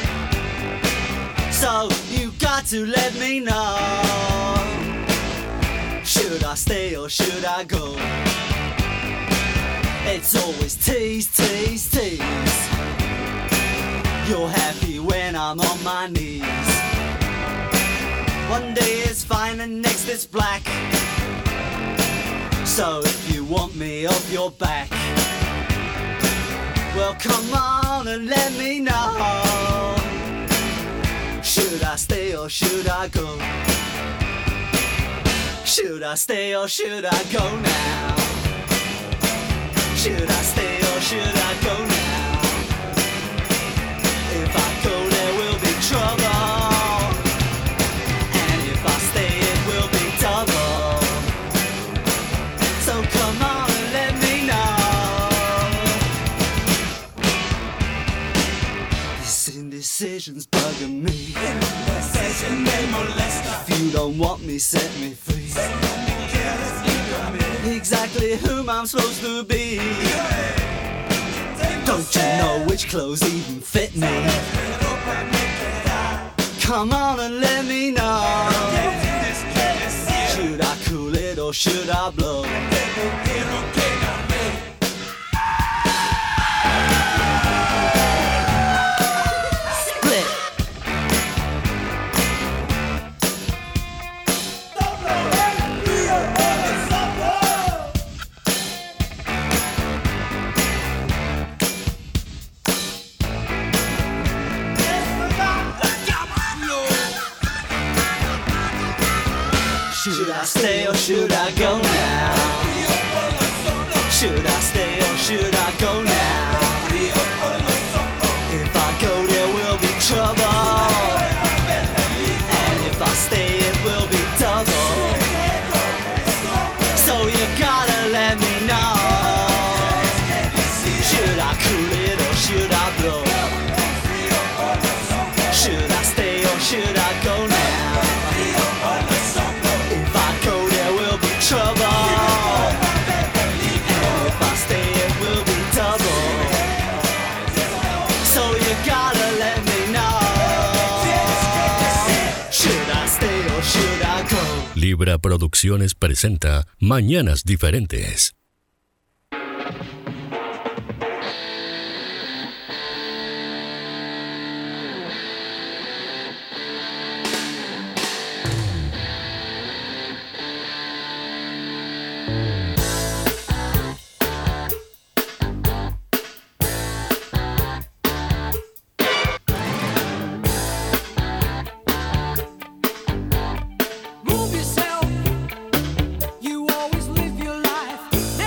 So you got to let me know. Should I stay or should I go? It's always tease, tease, tease. You're happy when I'm on my knees. One day it's fine and next it's black. So if you want me off your back, well come on and let me know. Should I stay or should I go? Should I stay or should I go now? Should I stay or should I go now? If I go there will be trouble, and if I stay it will be double. So come on and let me know. This indecision's bugging me. Indecision may molest. If you don't want me, set me free. Exactly whom I'm supposed to be. Don't you know which clothes even fit me? Come on and let me know. Should I cool it or should I blow? Should I stay or should I go now? Should I stay or should I go now? If I go there will be trouble, and if I stay it will be double. So you gotta let me know. Should I cool it or should I blow? Should I stay or should I go now? Trouble, and if I stay it will be double. So you gotta let me know. Should I stay or should I go? Libra Producciones presenta Mañanas Diferentes. Move yourself. You always live your life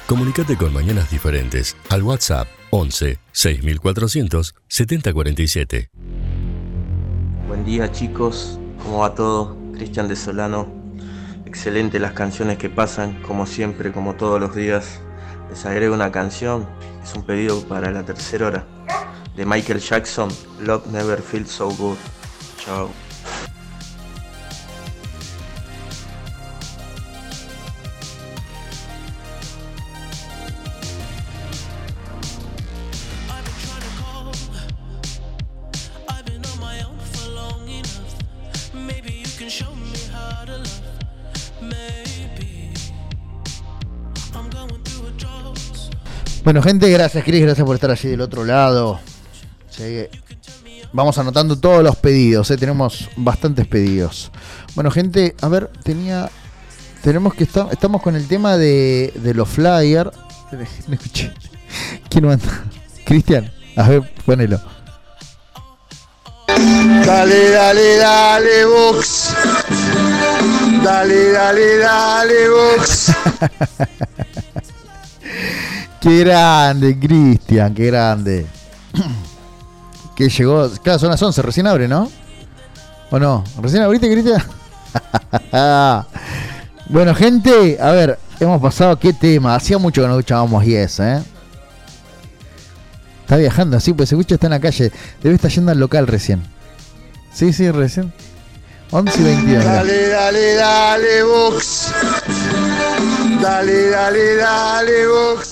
Comunicate con Mañanas Diferentes al WhatsApp once seis mil cuatrocientos setenta cuarenta y siete. Buen día chicos, ¿cómo va todo? Cristian de Solano. Excelente las canciones que pasan, como siempre, como todos los días. Les agrego una canción, es un pedido para la tercera hora, de Michael Jackson, Love Never Feels So Good. Chao. Bueno, gente, gracias Cris, gracias por estar allí del otro lado. Sí. Vamos anotando todos los pedidos, ¿eh? Tenemos bastantes pedidos. Bueno, gente, a ver, tenía... Tenemos que estar... Estamos con el tema de, de los flyers. No escuché. ¿Quién manda? Cristian, a ver, ponelo. Dale, dale, dale, Vox. Dale, dale, dale, Vox. Qué grande, Cristian, qué grande. Que llegó, claro, son las once, recién abre, ¿no? ¿O no? ¿Recién abriste, Cristian? Bueno, gente, a ver, hemos pasado, qué tema. Hacía mucho que no escuchábamos Yes, ¿eh? Está viajando así, pues se escucha, está en la calle. Debe estar yendo al local recién. Sí, sí, recién. once y veintidós. Dale, dale, dale, Vox. Dale, dale, dale, Vox.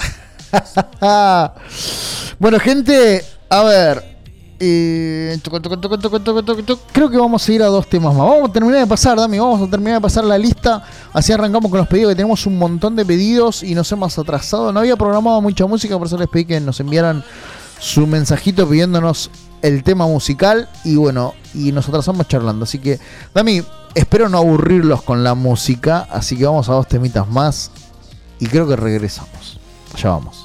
Bueno, gente, a ver. Eh, toco, toco, toco, toco, toco, toco, toco. Creo que vamos a ir a dos temas más. Vamos a terminar de pasar, Dami. Vamos a terminar de pasar la lista. Así arrancamos con los pedidos. Que tenemos un montón de pedidos y nos hemos atrasado. No había programado mucha música, por eso les pedí que nos enviaran su mensajito pidiéndonos el tema musical. Y bueno, y nos atrasamos charlando. Así que, Dami, espero no aburrirlos con la música. Así que vamos a dos temitas más. Y creo que regresamos. Ya vamos.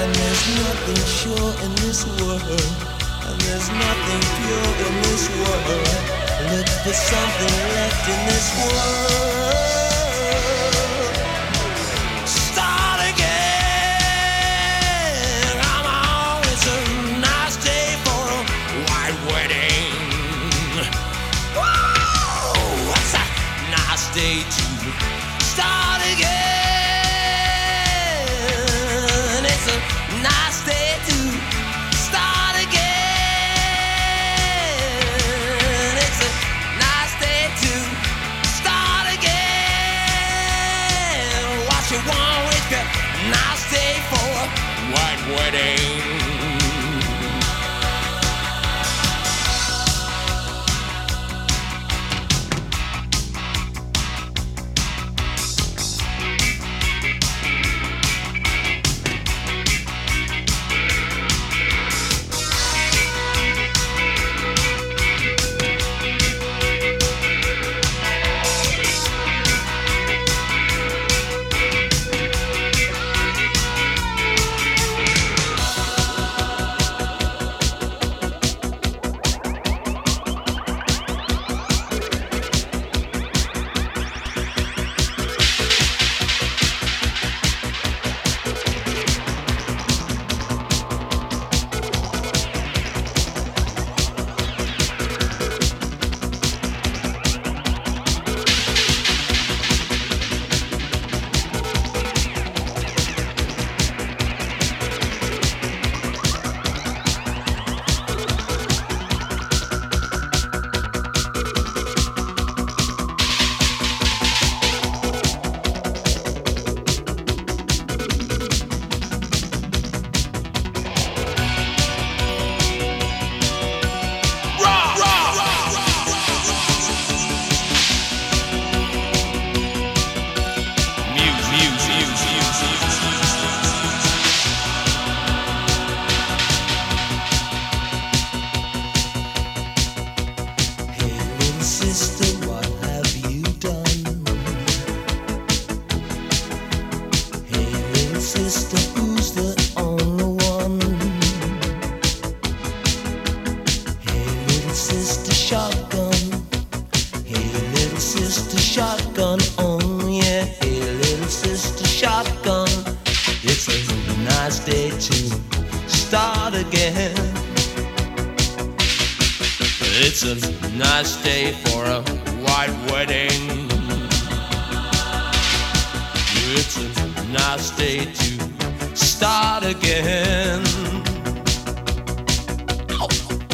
And there's nothing sure in this world, and there's nothing pure in this world. Look for something left in this world. Start again. Come on, it's a nice day for a white wedding. Whoa, what's a nice day to start again? It's a nice day to start again. It's a nice day to start again. What you want with a nice day for a white wedding? It's a nice day for a white wedding. It's a nice day to start again. Oh.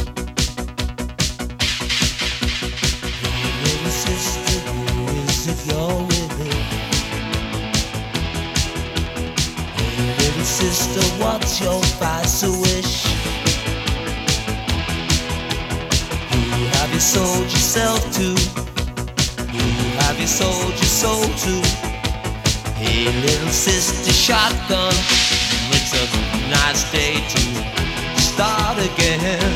Hey, little sister, who is it you're with? Hey, little sister, what's your vice wish? Have you sold yourself to? Who have you sold your soul to? Hey, little sister shotgun, it's a nice day to start again.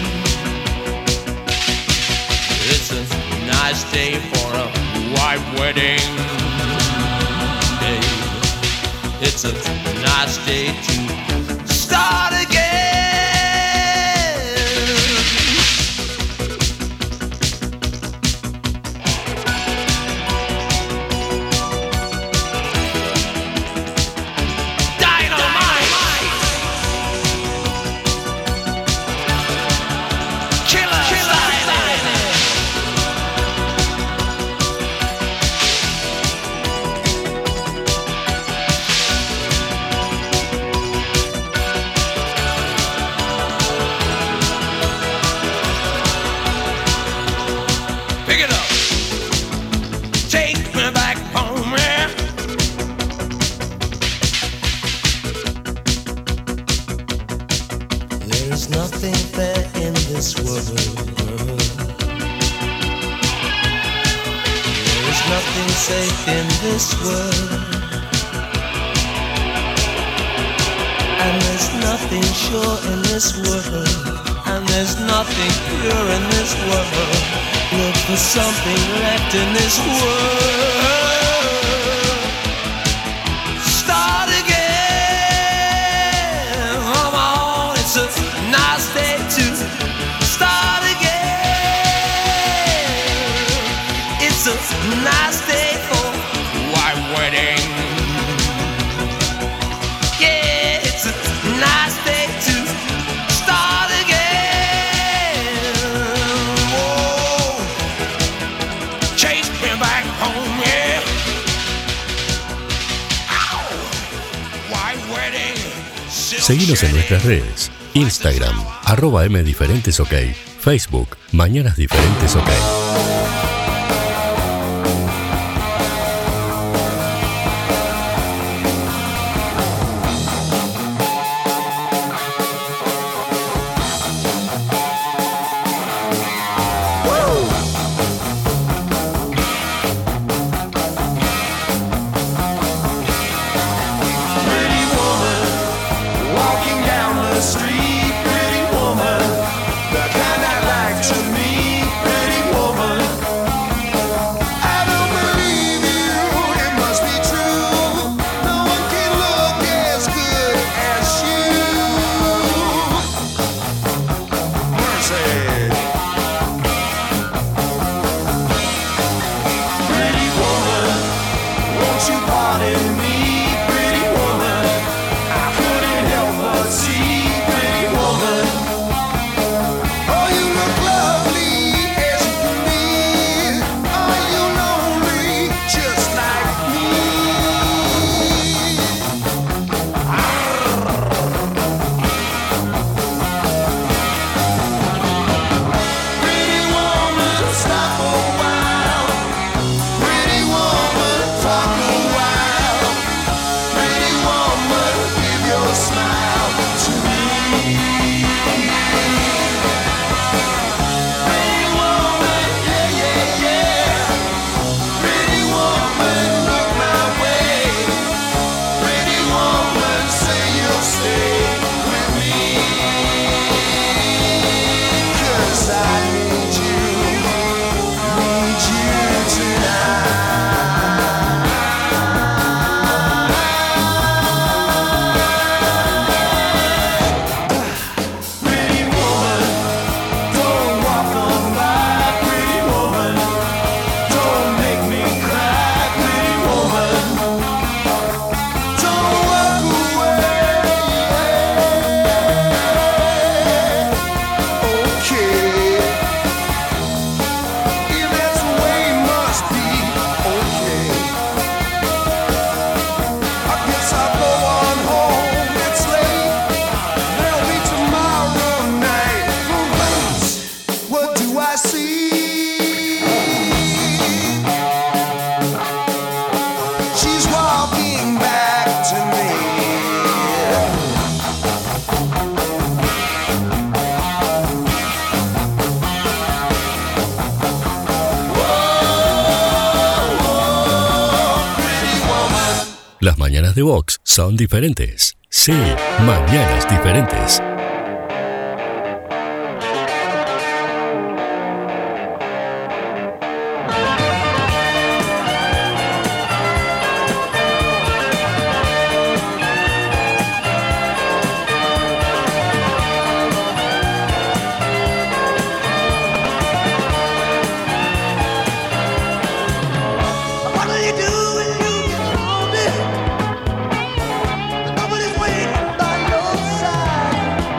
It's a nice day for a white wedding. Day. It's a nice day to start again. Safe in this world, and there's nothing sure in this world, and there's nothing pure in this world. Look for something left in this world. Start again. Seguinos en nuestras redes. Instagram, arroba mdiferentesok. Facebook, Mañanas Diferentes OK. Las mañanas de Vox son diferentes. Sí, mañanas diferentes. Nobody's waiting by your side.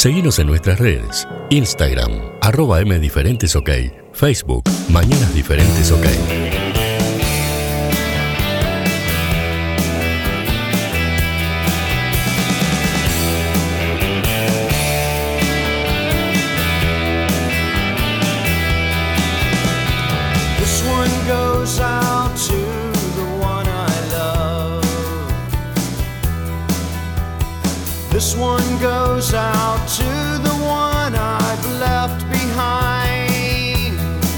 Seguinos en nuestras redes. Instagram, arroba mdiferentesok. Facebook, Mañanas Diferentes OK. This one goes out to the one I love. This one goes out to the one I've left behind.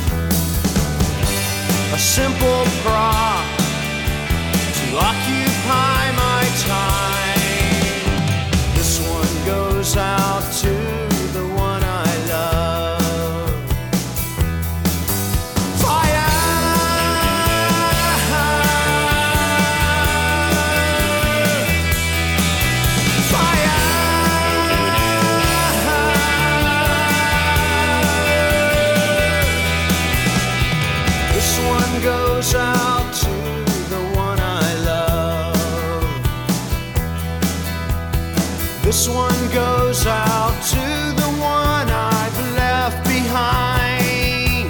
A simple prop to occupy my time. This one goes out to the one I love. Goes out to the one I love. This one goes out to the one I've left behind.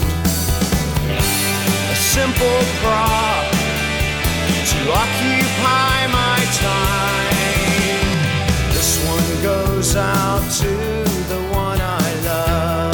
A simple prop to occupy my time. This one goes out to the one I love.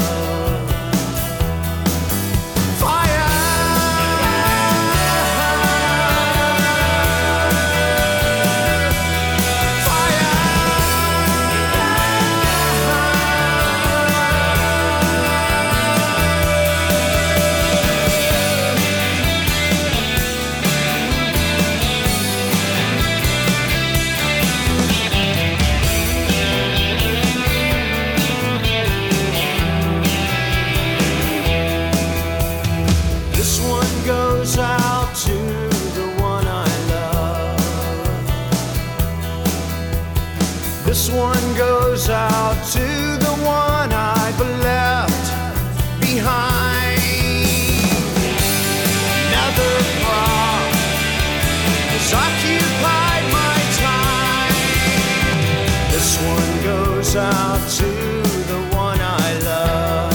This one goes out to the one I've left behind. Another prop has occupied my time. This one goes out to the one I love.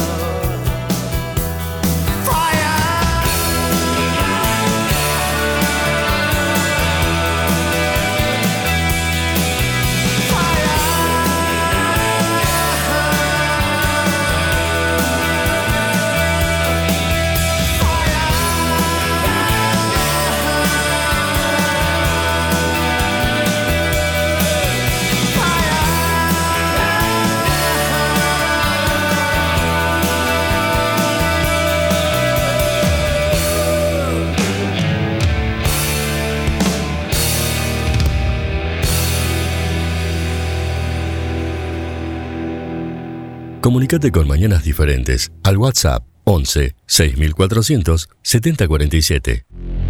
Comunicate con Mañanas Diferentes al WhatsApp once seis mil cuatrocientos setenta cuarenta y siete.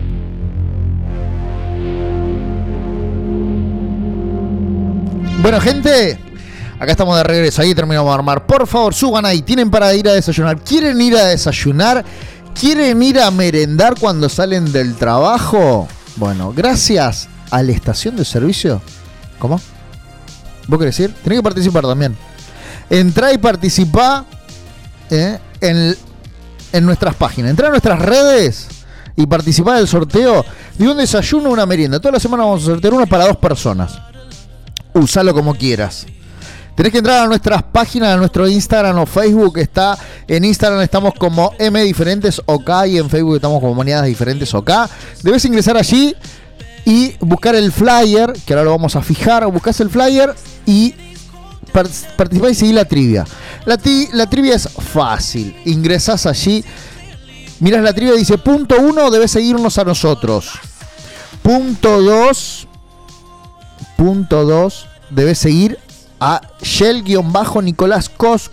Bueno, gente, acá estamos de regreso. Ahí terminamos de armar. Por favor, suban ahí. Tienen para ir a desayunar. ¿Quieren ir a desayunar? ¿Quieren ir a merendar cuando salen del trabajo? Bueno, gracias a la estación de servicio. ¿Cómo? ¿Vos querés decir? Tenés que participar también. Entrá y participá eh, en, en nuestras páginas. Entrá a nuestras redes y participá del sorteo de un desayuno o una merienda. Toda la semana vamos a sortear una para dos personas. Usalo como quieras. Tenés que entrar a nuestras páginas, a nuestro Instagram o Facebook. Está en Instagram estamos como mdiferentesok y en Facebook estamos como Mañanas Diferentes OK. Debes ingresar allí y buscar el flyer, que ahora lo vamos a fijar. Buscás el flyer y participá y seguí la trivia. La, ti, la trivia es fácil. Ingresás allí, mirás la trivia y dice: punto uno, debes seguirnos a nosotros. Punto dos, punto dos, debes seguir a Shell-Nicolás Cos-.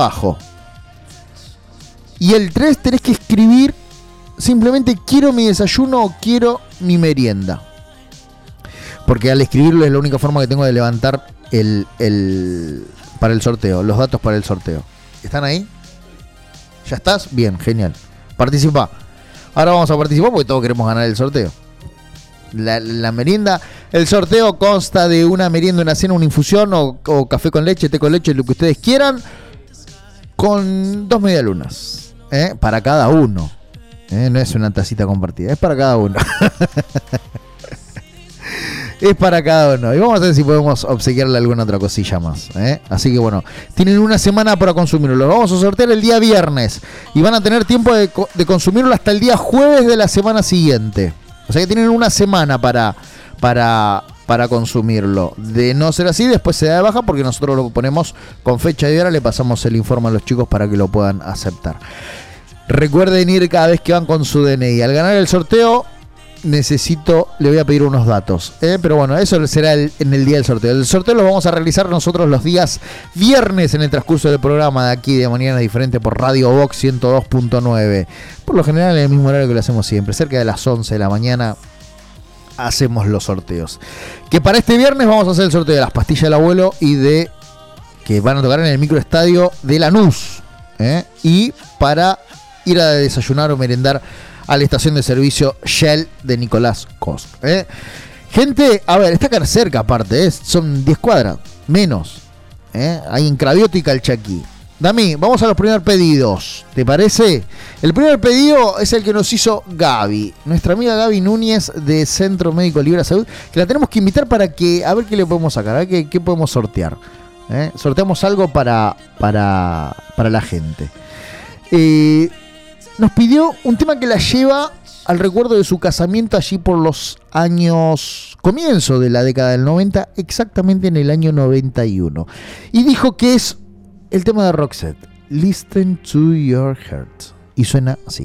Y el tres, tenés que escribir simplemente quiero mi desayuno o quiero mi merienda. Porque al escribirlo es la única forma que tengo de levantar el, el para el sorteo, los datos para el sorteo. ¿Están ahí? ¿Ya estás? Bien, genial. Participa. Ahora vamos a participar porque todos queremos ganar el sorteo. La, la merienda, el sorteo consta de una merienda, una cena, una infusión o, o café con leche, té con leche, lo que ustedes quieran, con dos medialunas, ¿eh? Para cada uno. ¿eh? No es una tacita compartida, es para cada uno. Es para cada uno. Y vamos a ver si podemos obsequiarle alguna otra cosilla más. ¿eh? Así que bueno, tienen una semana para consumirlo. Lo vamos a sortear el día viernes. Y van a tener tiempo de, de consumirlo hasta el día jueves de la semana siguiente. O sea que tienen una semana para, para, para consumirlo. De no ser así, después se da de baja porque nosotros lo ponemos con fecha y hora. Le pasamos el informe a los chicos para que lo puedan aceptar. Recuerden ir cada vez que van con su D N I. Al ganar el sorteo, necesito, le voy a pedir unos datos, ¿eh? Pero bueno, eso será el, en el día del sorteo. El sorteo lo vamos a realizar nosotros los días viernes en el transcurso del programa de aquí de Mañana Diferente por Radio Box ciento dos punto nueve. Por lo general en el mismo horario que lo hacemos siempre, cerca de las once de la mañana hacemos los sorteos. Que para este viernes vamos a hacer el sorteo de las pastillas del abuelo y de que van a tocar en el microestadio de Lanús, ¿eh? Y para ir a desayunar o merendar a la estación de servicio Shell de Nicolás Cos. ¿eh? Gente, a ver, está acá cerca aparte, ¿eh? Son diez cuadras, menos. ¿eh? Ahí en Cravioto y Calchaquí. Dami, vamos a los primeros pedidos, ¿te parece? El primer pedido es el que nos hizo Gaby, nuestra amiga Gaby Núñez de Centro Médico Libre Salud, que la tenemos que invitar para que, a ver qué le podemos sacar, a ver qué, qué podemos sortear. ¿eh? Sorteamos algo para, para, para la gente. Eh... Nos pidió un tema que la lleva al recuerdo de su casamiento allí por los años, comienzo de la década del noventa, exactamente en el año noventa y uno. Y dijo que es el tema de Roxette, Listen to Your Heart. Y suena así.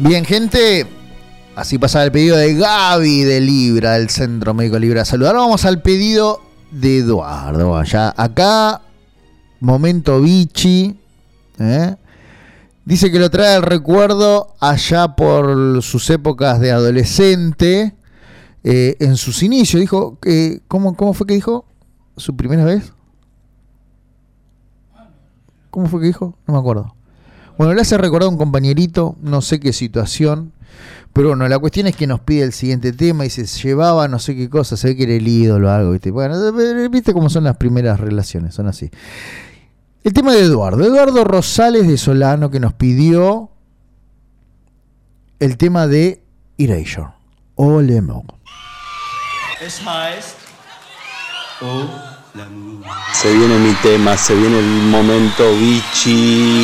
Bien, gente, así pasaba el pedido de Gaby de Libra, del Centro Médico Libra Salud. Ahora vamos al pedido de Eduardo. Allá, acá, momento bichi. ¿eh? Dice que lo trae el recuerdo allá por sus épocas de adolescente, eh, en sus inicios. Dijo, eh, ¿cómo, ¿cómo fue que dijo? ¿Su primera vez? ¿Cómo fue que dijo? No me acuerdo. Bueno, le hace recordar a un compañerito, no sé qué situación, pero bueno, la cuestión es que nos pide el siguiente tema y se llevaba no sé qué cosa, se ve que era el ídolo o algo, ¿viste? Bueno, viste cómo son las primeras relaciones, son así. El tema de Eduardo, Eduardo Rosales de Solano, que nos pidió el tema de Erasure, Ole Mo. Es heißt, oh, l'amour. Se viene mi tema, se viene el momento bichi.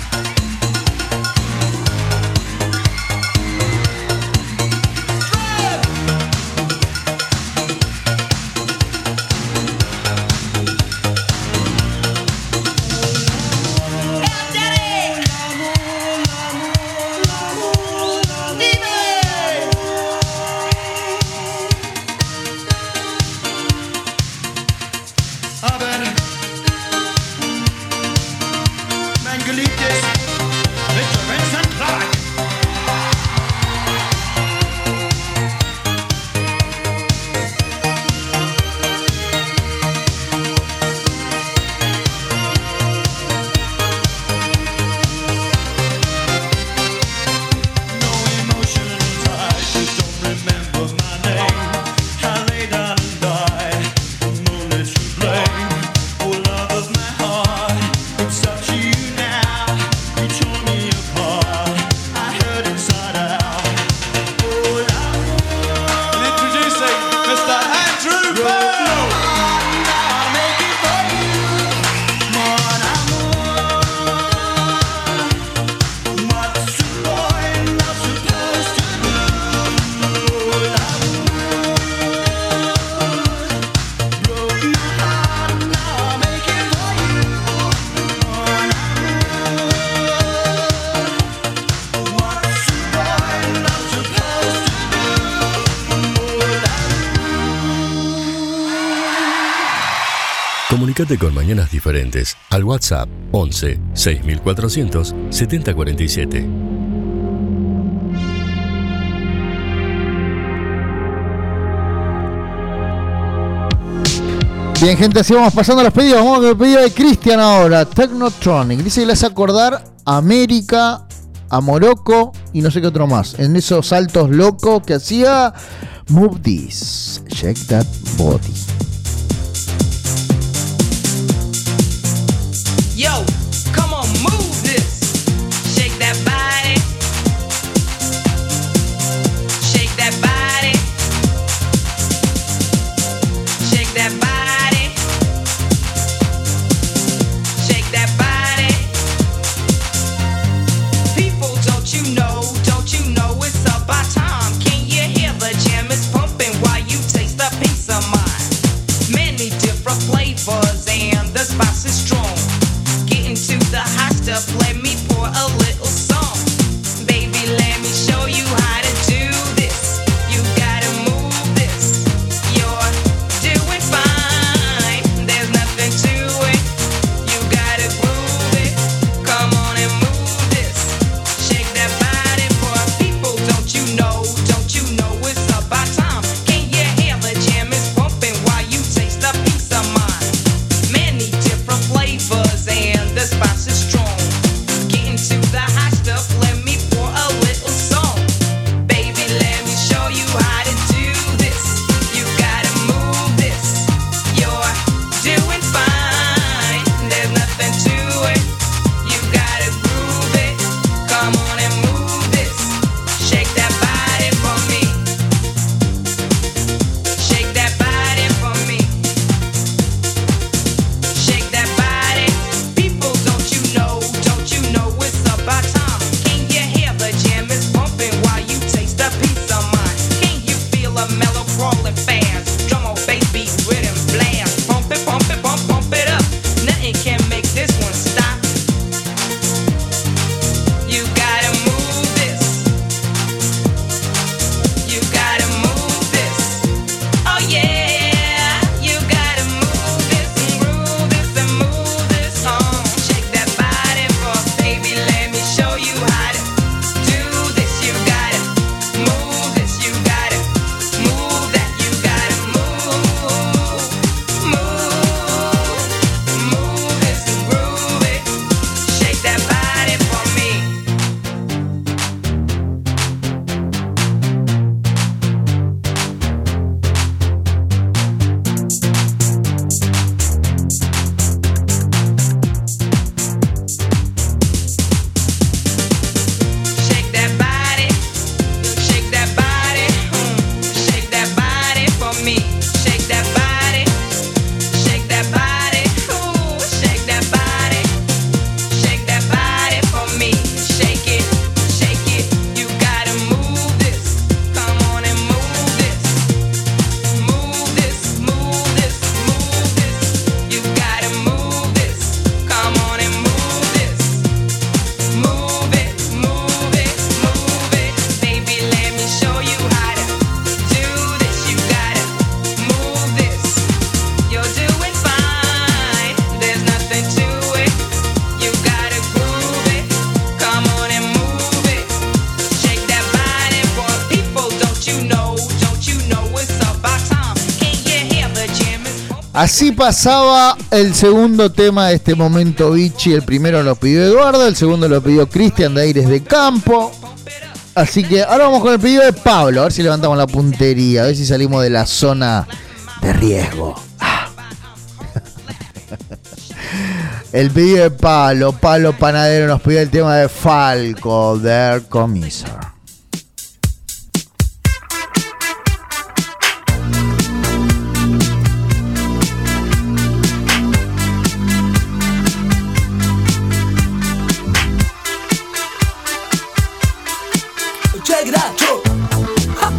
Drum! Comunícate con Mañanas Diferentes al WhatsApp once seis mil cuatrocientos setenta cuarenta y siete. Bien, gente, así vamos pasando los pedidos. Vamos con el pedido de Cristian ahora. Technotronic. Dice que le hace acordar a América, a Morocco y no sé qué otro más. En esos saltos locos que hacía. Move this. Shake that body. Yo, come on, move this. Shake that body. Shake that body. Shake that body. Shake that body. People, don't you know, don't you know it's about time? Can you hear the jam is pumping while you taste a piece of mine? Many different flavors and the spice is strong. To the hot stuff, let me pour a little song. Baby, let me show you how to do this. You gotta move this. You're doing fine. There's nothing to it. You gotta groove it. Come on and move this. Shake that body for people. Don't you know? Don't you know it's about time? Can you hear the jam is pumping while you taste a piece of mine? Many different flavors and the spice is strong. Getting to the hot stuff, let me pour a little song. Baby, let me show you how to do this. You gotta move this. You're doing fine. There's nothing to it. You gotta groove it. Come on and move this. Shake that body for me. Shake that body for me. Shake that body. People, don't you know, don't you know it's about time? Can you hear the jam is pumping while you taste a piece of mine? Can you feel a mellow crawling fast? Drum on bass beat, rhythm blast. Pump it, pump it, pump, pump it up. Nothing can make this one stop. You gotta move this. You gotta move this. Oh yeah, you gotta move this and groove this and move this on. Shake that body for baby, let me show you how to do this. You gotta move this, you gotta move that, you gotta move, move, move this and groove it. Shake that body for me. Shake that body, shake that body, mm. Shake that body for me. Shake that body, shake that body, ooh. Shake that body, shake that body for me. Shake it, shake it. You gotta move this. Come on and move this. Move this, move this, move this. You gotta move this. Come on and move this. Move it, move it, move it. Baby, let me show you how to do this. You gotta move this. You're doing fine. There's nothing to it. You gotta groove it. Come on and move it. Shake that body for people. Don't you know? Don't you know it's about time? Can you hear the jam is Así pasaba el segundo tema de este momento, Vichy. El primero lo pidió Eduardo, el segundo lo pidió Cristian de Aires de Campo. Así que ahora vamos con el pedido de Pablo, a ver si levantamos la puntería, a ver si salimos de la zona de riesgo. Ah. El pedido de Pablo, Pablo Panadero nos pidió el tema de Falco, Der Commissar. Check it out, Joe. Ha.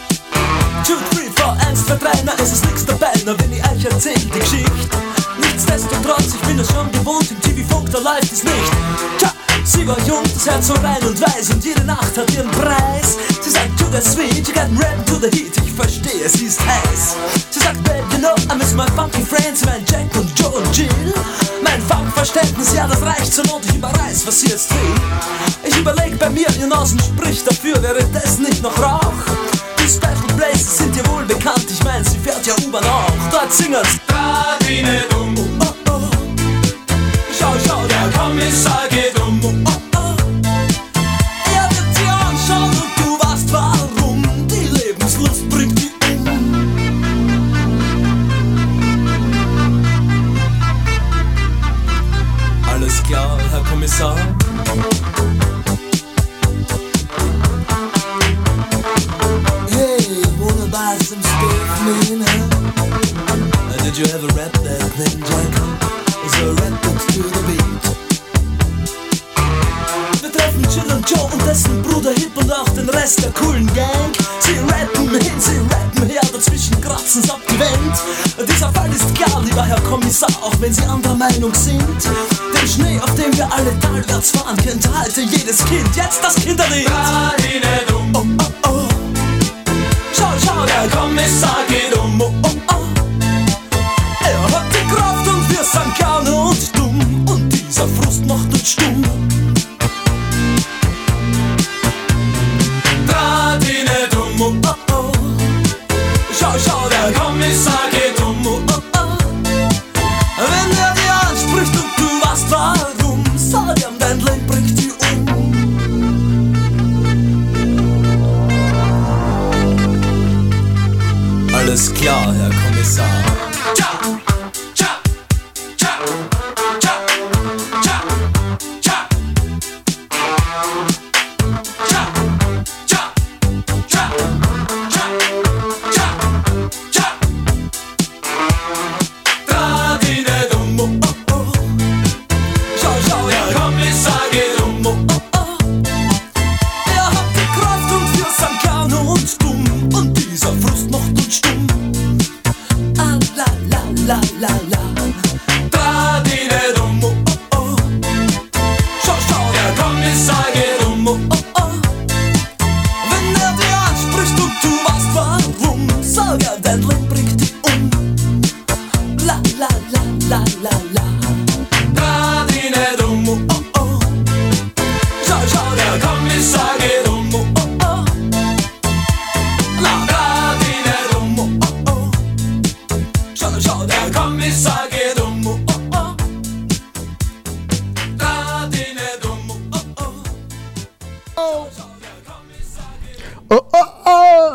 Two, three, four, eins, zwei, drei, na es ist nix dabei, na wenn ich euch erzähl die Geschichte. Nichts Nichtsdestotrotz, ich bin es schon gewohnt, im T V-Funk, da läuft es nicht. Tja, sie war jung, das Herz so rein und weiß und jede Nacht hat ihren Preis. Sie sagt, to the sweet, you got rap to the heat, ich verstehe, sie ist heiß. Sie sagt, babe, you know, I miss my funky friends, mein Jack und Joe und Jill. Mein Funkverständnis, ja, das reicht zur Not, ich überreiß, was sie jetzt will. Ich überleg bei mir, ihr Nasen spricht dafür, wäre das nicht noch Rauch? Die Special Places sind dir wohl bekannt, ich mein, sie fährt ja U-Bahn auch. Dort singen's Radine dumm, oh, oh, oh. Schau, schau, der Kommissar geht um, oh, oh, oh. Er wird dir anschauen und du weißt warum, die Lebenslust bringt die um. Alles klar, Herr Kommissar? Hey, wanna buy some stuff, man, huh? Did you ever rap that thing, Jack? Is a rap to the beat? Wir treffen Jill und Joe und dessen Bruder Hip und auch den Rest der coolen Gang. Sie rappen hin, sie rappen her, dazwischen kratzen's ab die Wand. Dieser Fall ist klar, lieber Herr Kommissar, auch wenn Sie anderer Meinung sind. Den Schnee, auf dem wir alle talwärts fahren, kennt heute jedes Kind. Jetzt das Kinderlied. Radine dumm, oh, oh, oh. Schau, schau, der Kommissar geht um, oh, oh, oh. Er hat die Kraft und wir sind gerne und dumm. Und dieser Frust macht uns stumm. Radine dumm, oh, oh, oh. Schau, schau, der Kommissar geht um, oh, oh, oh. Wenn er dir anspricht und du weißt warum, sag ihm, dein Leben bringt dich um. Alles klar, Herr Kommissar. Tja, tja, tja, tja, tja, tja. Tja, tja, tja, tja, tja, tja. Radine dumm, oh, oh, oh. Schau, schau, Herr Kommissar geht um, oh, oh, oh. Er hat die Kraft und wir sind gerne und dumm. Und dieser Frust macht uns stumm. Ah, la, la, la, la, la. Radine dumm, oh, oh, oh. Schau, schau, der Kommissar geht um, oh, oh, oh. Wenn er dir anspricht und du weißt warum, sag er, dein Leben bringt dich um. La, la, la, la, la, la. Radine dumm, oh, oh, oh. Schau, schau, der Kommissar geht um, oh, oh, oh. La, Radine dumm, oh, oh, oh. Schau, schau, der Kommissar geht um, oh, oh, oh. Radine dumm, oh, oh, oh. Oh, oh, oh.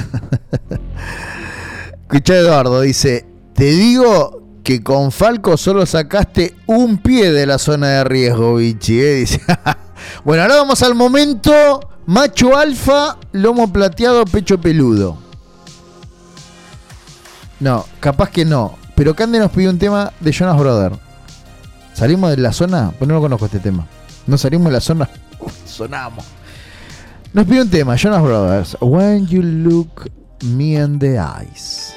Escucha, Eduardo, dice: te digo que con Falco solo sacaste un pie de la zona de riesgo, bichi, ¿eh? Dice. Bueno, ahora vamos al momento macho alfa, lomo plateado, pecho peludo. No, capaz que no. Pero Cande nos pidió un tema de Jonas Brothers. ¿Salimos de la zona? Pues no lo conozco este tema. ¿No salimos de la zona? Uy, sonamos. Nos pidió un tema, Jonas Brothers. When you look me in the eyes.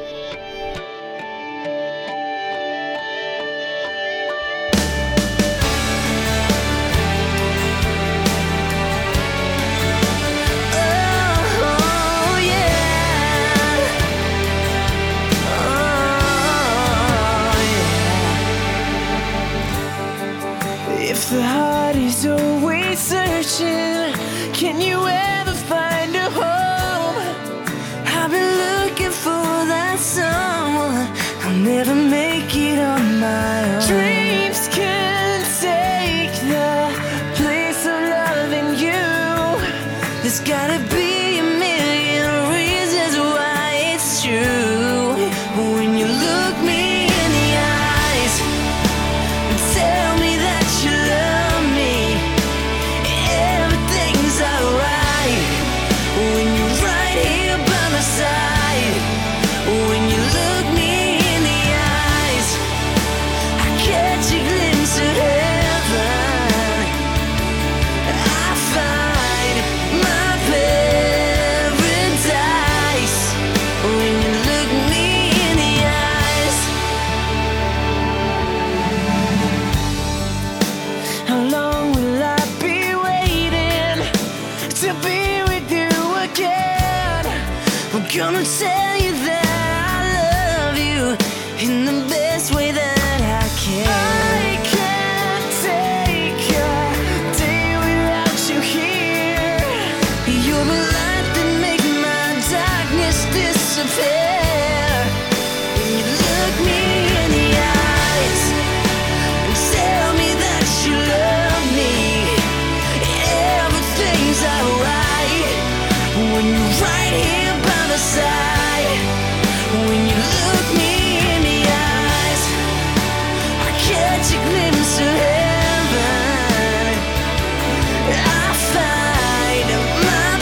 If the heart is always searching, can you ever find a home? I've been looking for that someone. I'll never make it on my own. Dreams can take the place of loving you. There's gotta be a million reasons why it's true. When you look me in the eyes and tell me that you love me, everything's alright. When you're right here by my side, when you look me in the eyes, I catch a glimpse of heaven. I find my place. gonna tell you that I love you in the best way that I can. I can't take a day without you here. You're the light that makes my darkness disappear. When you look me in the eyes and tell me that you love me, everything's alright. When you're right here by my side, when you look me in the eyes, I catch a glimpse of heaven. I find my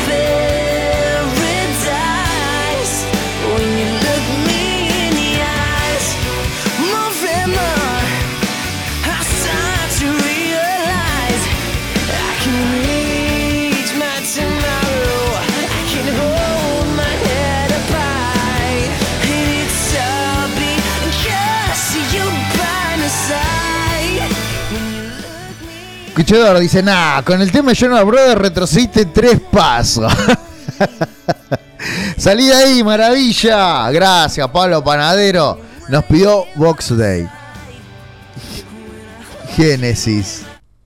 paradise. When you look me in the eyes, more and more I start to realize I can reach my tomorrow. I can hold my head up high, and it's all because you're by my side. Escuchador dice, nah, con el tema Jonas Brothers retrocediste tres pasos. Salí de ahí, maravilla. Gracias, Pablo Panadero. Nos pidió Box Day. Génesis.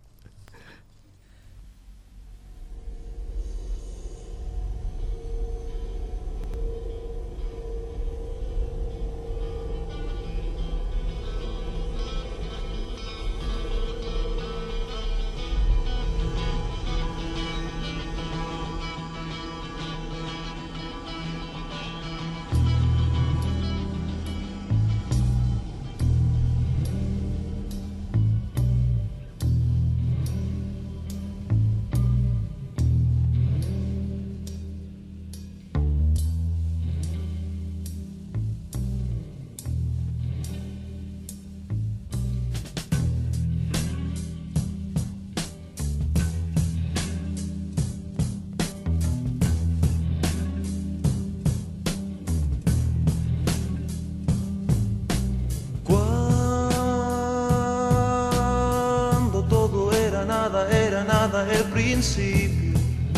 Cuando todo era nada, era nada el principio.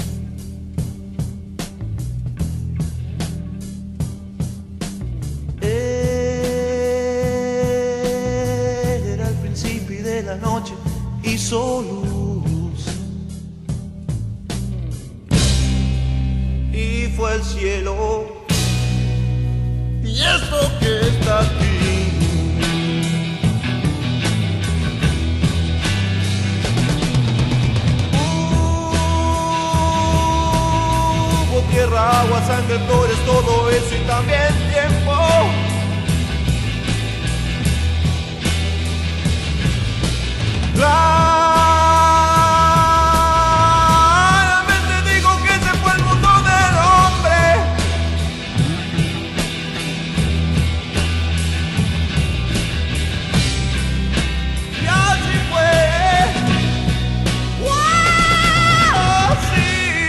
Era el principio de la noche y solo luz. Y fue el cielo. Y esto que está aquí. Tierra, agua, sangre, flores, todo eso y también tiempo. Claramente digo que ese fue el mundo del hombre. Y así fue. ¡Wow! Sí.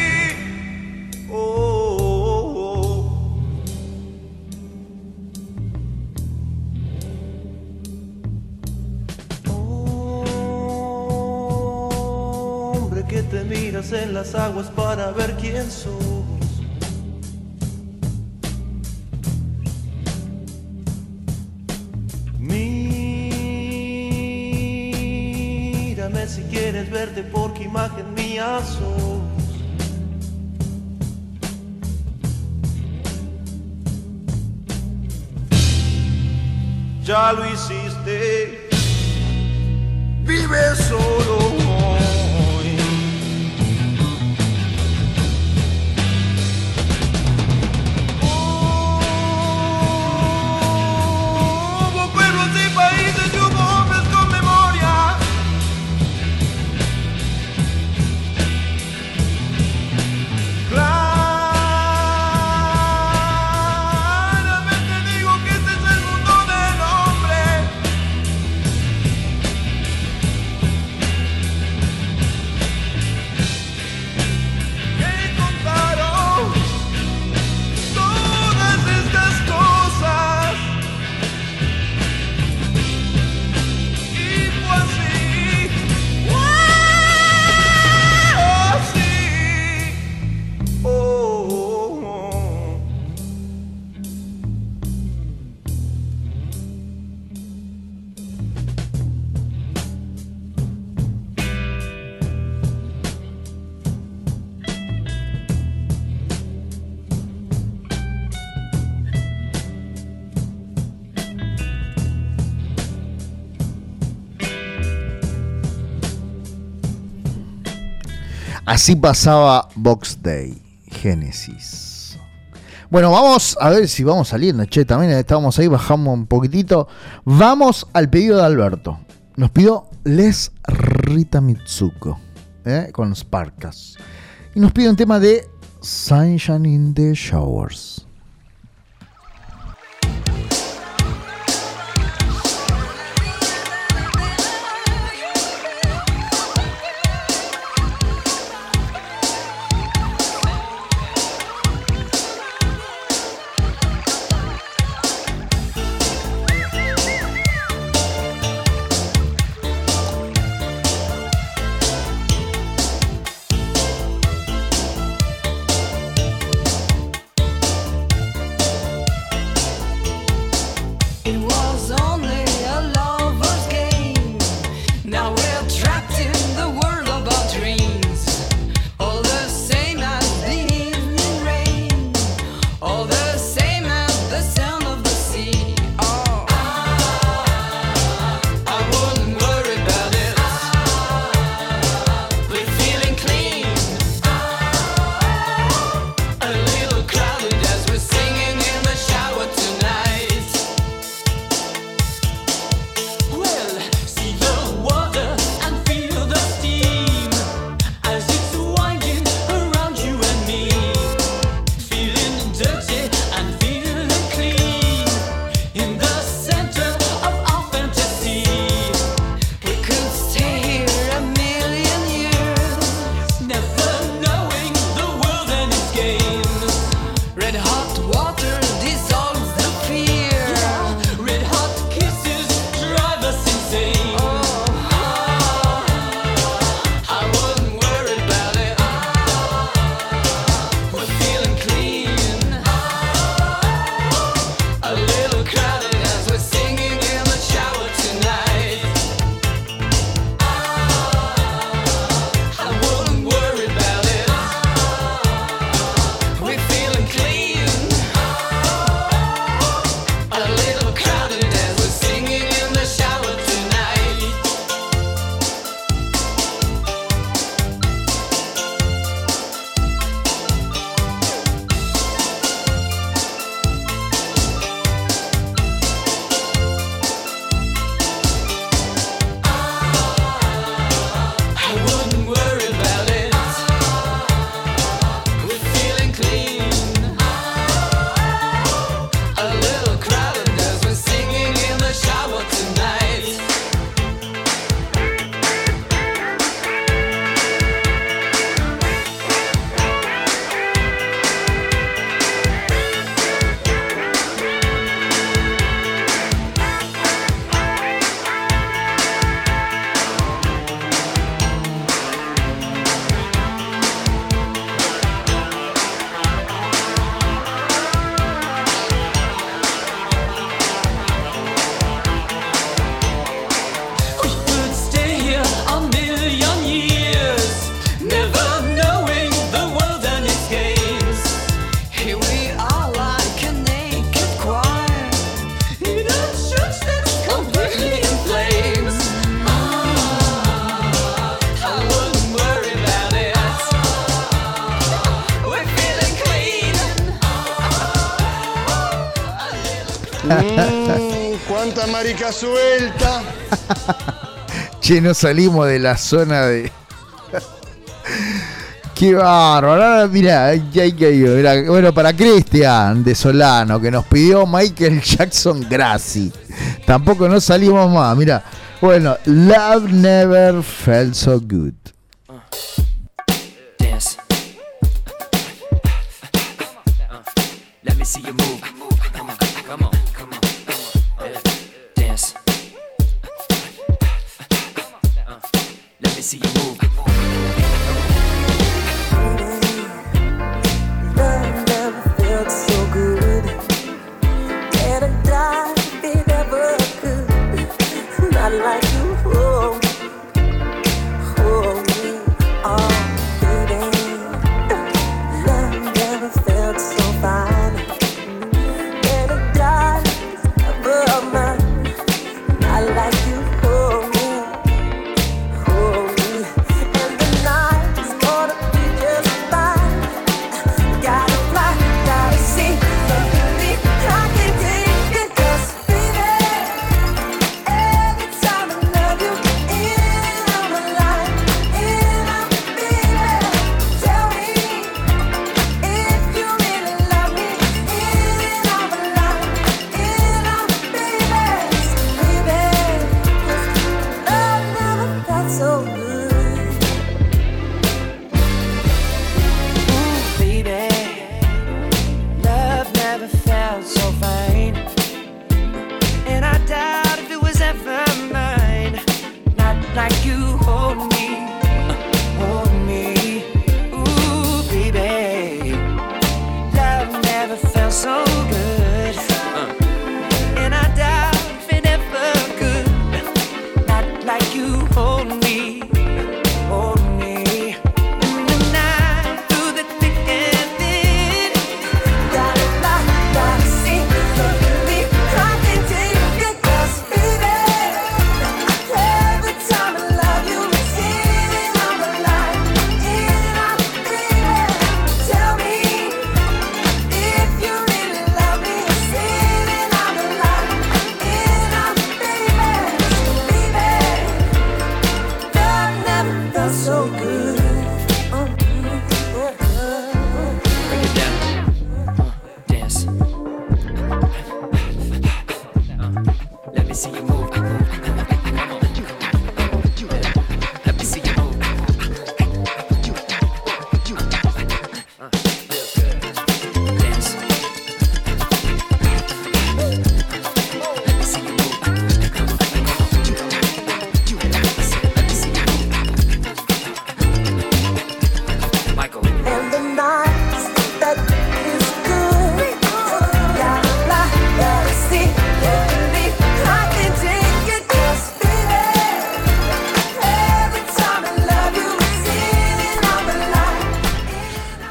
Que te miras en las aguas para ver quién sos. Mírame si quieres verte porque imagen mía sos. Ya lo hiciste, vive solo hoy. Hubo pueblos y países y hubo hombres con memoria. Claramente digo que este es el mundo del hombre. Así pasaba Box Day, Génesis. Bueno, vamos a ver si vamos saliendo. Che, también estábamos ahí, bajamos un poquitito. Vamos al pedido de Alberto. Nos pidió Les Rita Mitsuko, ¿eh? Con Sparkas. Y nos pide un tema de Sunshine in the Showers. Mm, cuánta marica suelta. Che, no salimos de la zona de... Qué bárbaro. Mirá, mirá, bueno, para Cristian de Solano, que nos pidió Michael Jackson Gracie. Tampoco no salimos más, mirá. Bueno, Love Never Felt So Good. Dance. Let me see you move. Come on, come on, come on. Dance. Let me see you move. Love never felt so good. Can't have died if it ever could. Not like you, oh, oh, me, oh, baby. Love never felt so fine. Can't have died if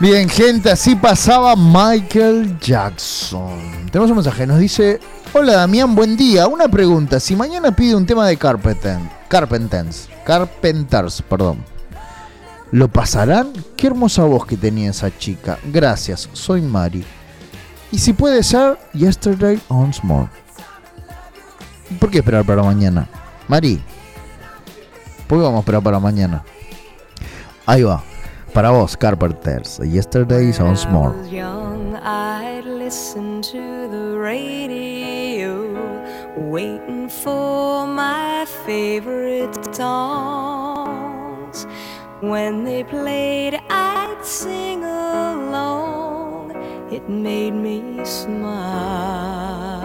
Bien, gente, así pasaba Michael Jackson. Tenemos un mensaje, nos dice: hola Damián, buen día. Una pregunta, si mañana pide un tema de Carpenter, Carpenters, Carpenters, perdón, ¿lo pasarán? Qué hermosa voz que tenía esa chica. Gracias, soy Mari. Y si puede ser Yesterday Once More. ¿Por qué esperar para mañana? Mari, ¿por qué vamos a esperar para mañana? Ahí va. Para vos, Carpenters, Yesterday Once More. When I was young, I'd listen to the radio, waiting for my favorite songs. When they played, I'd sing along. It made me smile.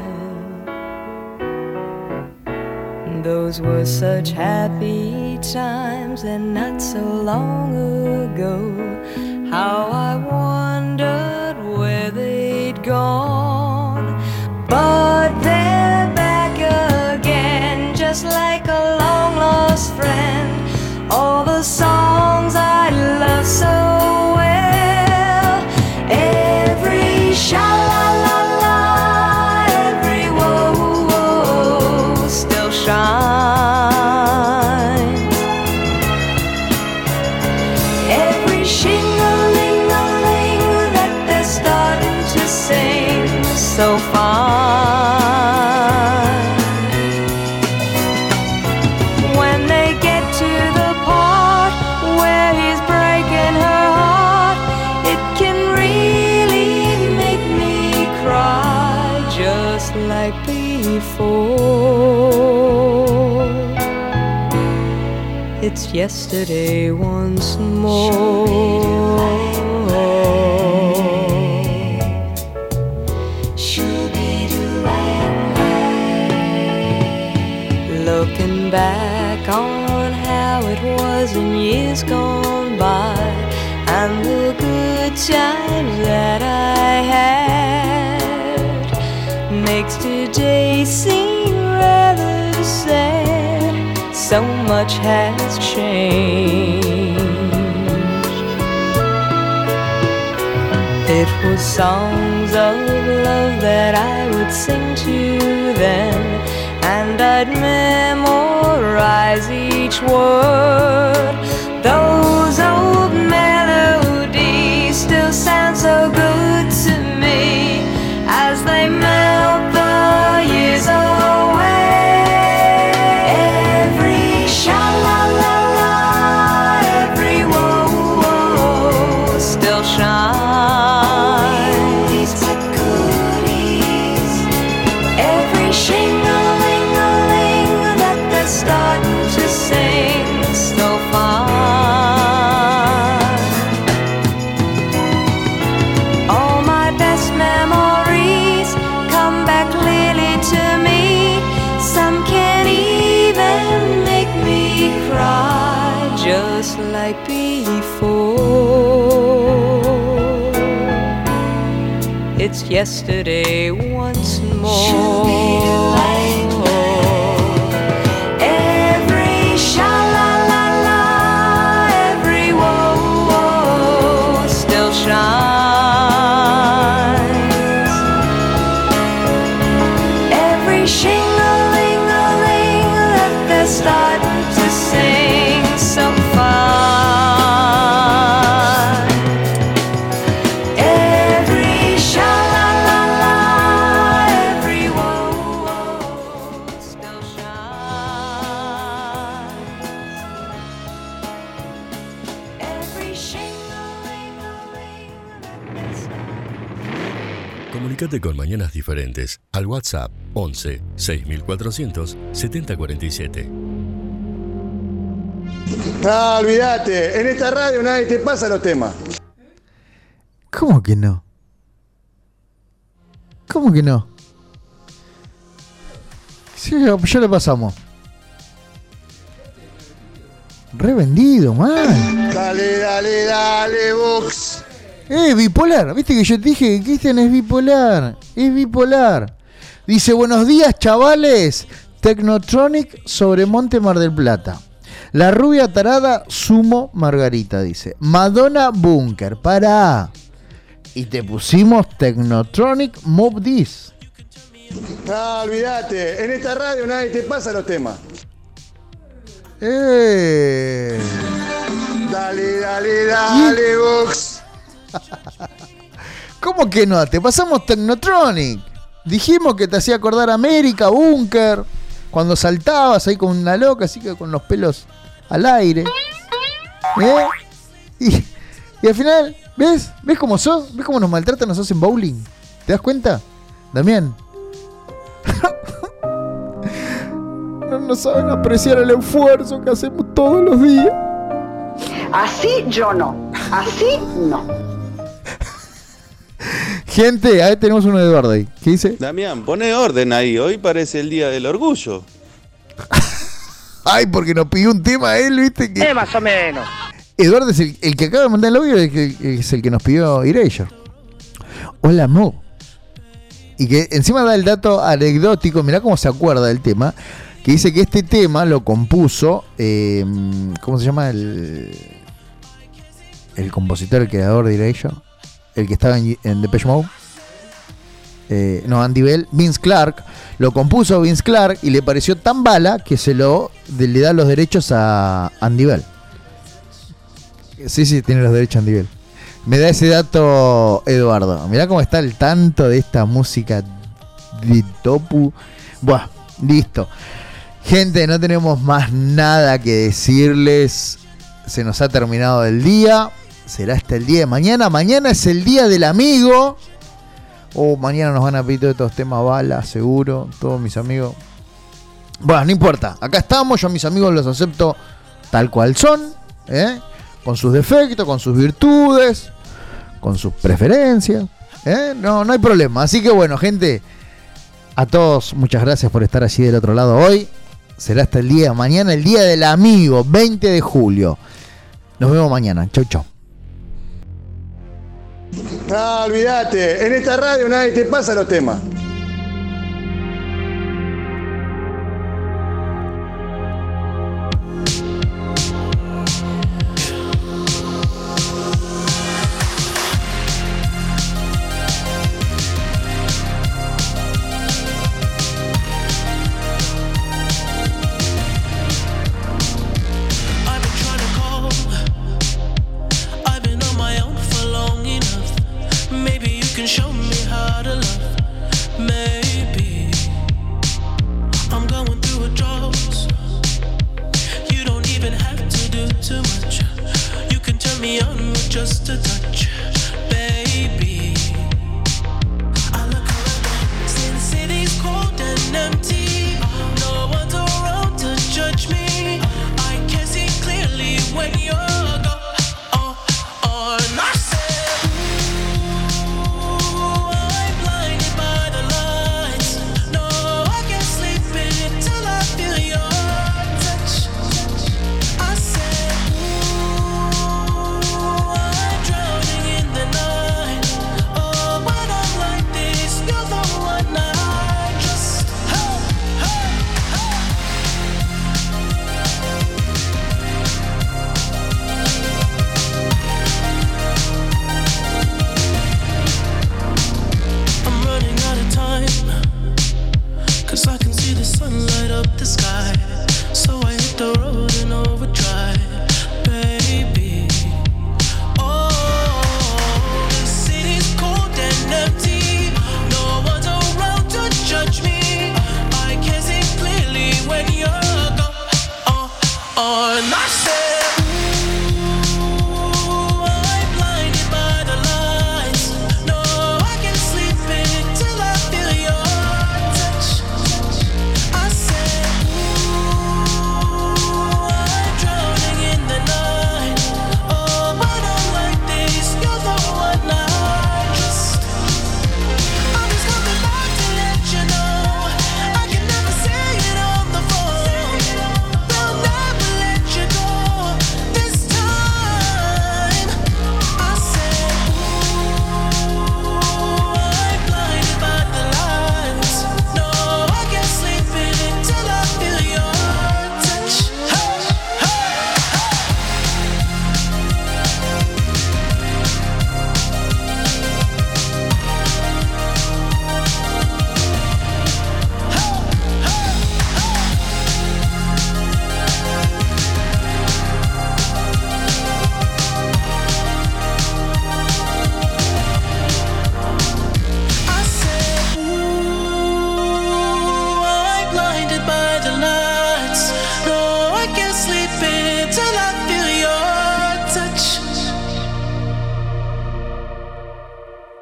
Those were such happy times, and not so long ago. How I wondered where they'd gone. But they're back again, just like a long lost friend. All the songs I love so well, every sha-la-la-la, every woe-woe still shines. Every shing-a-ling-a-ling that they're starting to sing so fine. When they get to the part where he's breaking her heart, it can really make me cry, just like before. It's yesterday once more. Looking back on how it was in years gone by, and the good times that I had, makes today seem rather sad. So much has changed. It was songs of love that I would sing to them, and I'd memorize each word. Those old melodies still sound so good to me as they melt the years away. Every sha-la-la-la, every woe-woe still shines. Every shing-a-ling-a-ling that they're starting to sing so fine. All my best memories come back clearly to me. Some can even make me cry, just like before. It's yesterday once more. Every sha-la-la-la, every woe-woe still shines. Every shing-a-ling-a-ling that they're starting to sing so fine. Every sha-la-la-la, every woe-woe still shines. Every shing-a-ling-a-ling that they're starting. Comunicate con Mañanas Diferentes al WhatsApp once seis mil cuatrocientos setenta cuarenta y siete. No, olvídate, en esta radio nadie te pasa los temas. ¿Cómo que no? ¿Cómo que no? Sí, ya, ya lo pasamos. Revendido, man. Dale, dale, dale, Vox. Eh, bipolar. ¿Viste que yo te dije que Cristian es bipolar? Es bipolar. Dice, buenos días, chavales. Technotronic sobre Monte Mar del Plata. La rubia tarada, Sumo Margarita, dice. Madonna Bunker, pará. Y te pusimos Technotronic Mob This. No, olvídate. En esta radio nadie te pasa los temas. Eh. Dale, dale, dale, Vox. ¿Cómo que no? Te pasamos Technotronic. Dijimos que te hacía acordar a América, Bunker. Cuando saltabas ahí con una loca, así que con los pelos al aire. ¿Eh? Y, y al final, ¿ves? ¿Ves cómo sos? ¿Ves cómo nos maltratan nosotros en bowling? ¿Te das cuenta? Damián. No nos saben apreciar el esfuerzo que hacemos todos los días. Así yo no. Así no. Gente, ahí tenemos uno de Eduardo ahí. ¿Qué dice? Damián, pone orden ahí. Hoy parece el día del orgullo. Ay, porque nos pidió un tema él, ¿viste? Que... Eh, más o menos. Eduardo es el, el que acaba de mandar el audio, el que, es el que nos pidió Erasure. Hola, Mo. Y que encima da el dato anecdótico, mirá cómo se acuerda del tema, que dice que este tema lo compuso, eh, ¿cómo se llama? El, el compositor, el creador de Erasure. El que estaba en, en Depeche Mode. Eh, no, Andy Bell. Vince Clarke. Lo compuso Vince Clarke y le pareció tan bala que se lo de, le da los derechos a Andy Bell. Sí, sí, tiene los derechos Andy Bell. Me da ese dato Eduardo. Mirá cómo está el tanto de esta música de Topu. Buah, listo. Gente, no tenemos más nada que decirles. Se nos ha terminado el día. Será hasta el día de mañana. Mañana es el día del amigo. O oh, mañana nos van a pedir todos estos temas balas, seguro. Todos mis amigos. Bueno, no importa. Acá estamos. Yo a mis amigos los acepto tal cual son. ¿eh? Con sus defectos, con sus virtudes, con sus preferencias. ¿eh? No, no hay problema. Así que bueno, gente. A todos, muchas gracias por estar allí del otro lado hoy. Será hasta el día de mañana, el día del amigo, veinte de julio. Nos vemos mañana. Chau, chau. No, olvídate. En esta radio nadie te pasa los temas. Blinded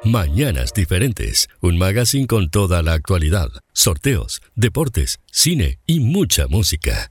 Mañanas Diferentes, un magazine con toda la actualidad, sorteos, deportes, cine y mucha música.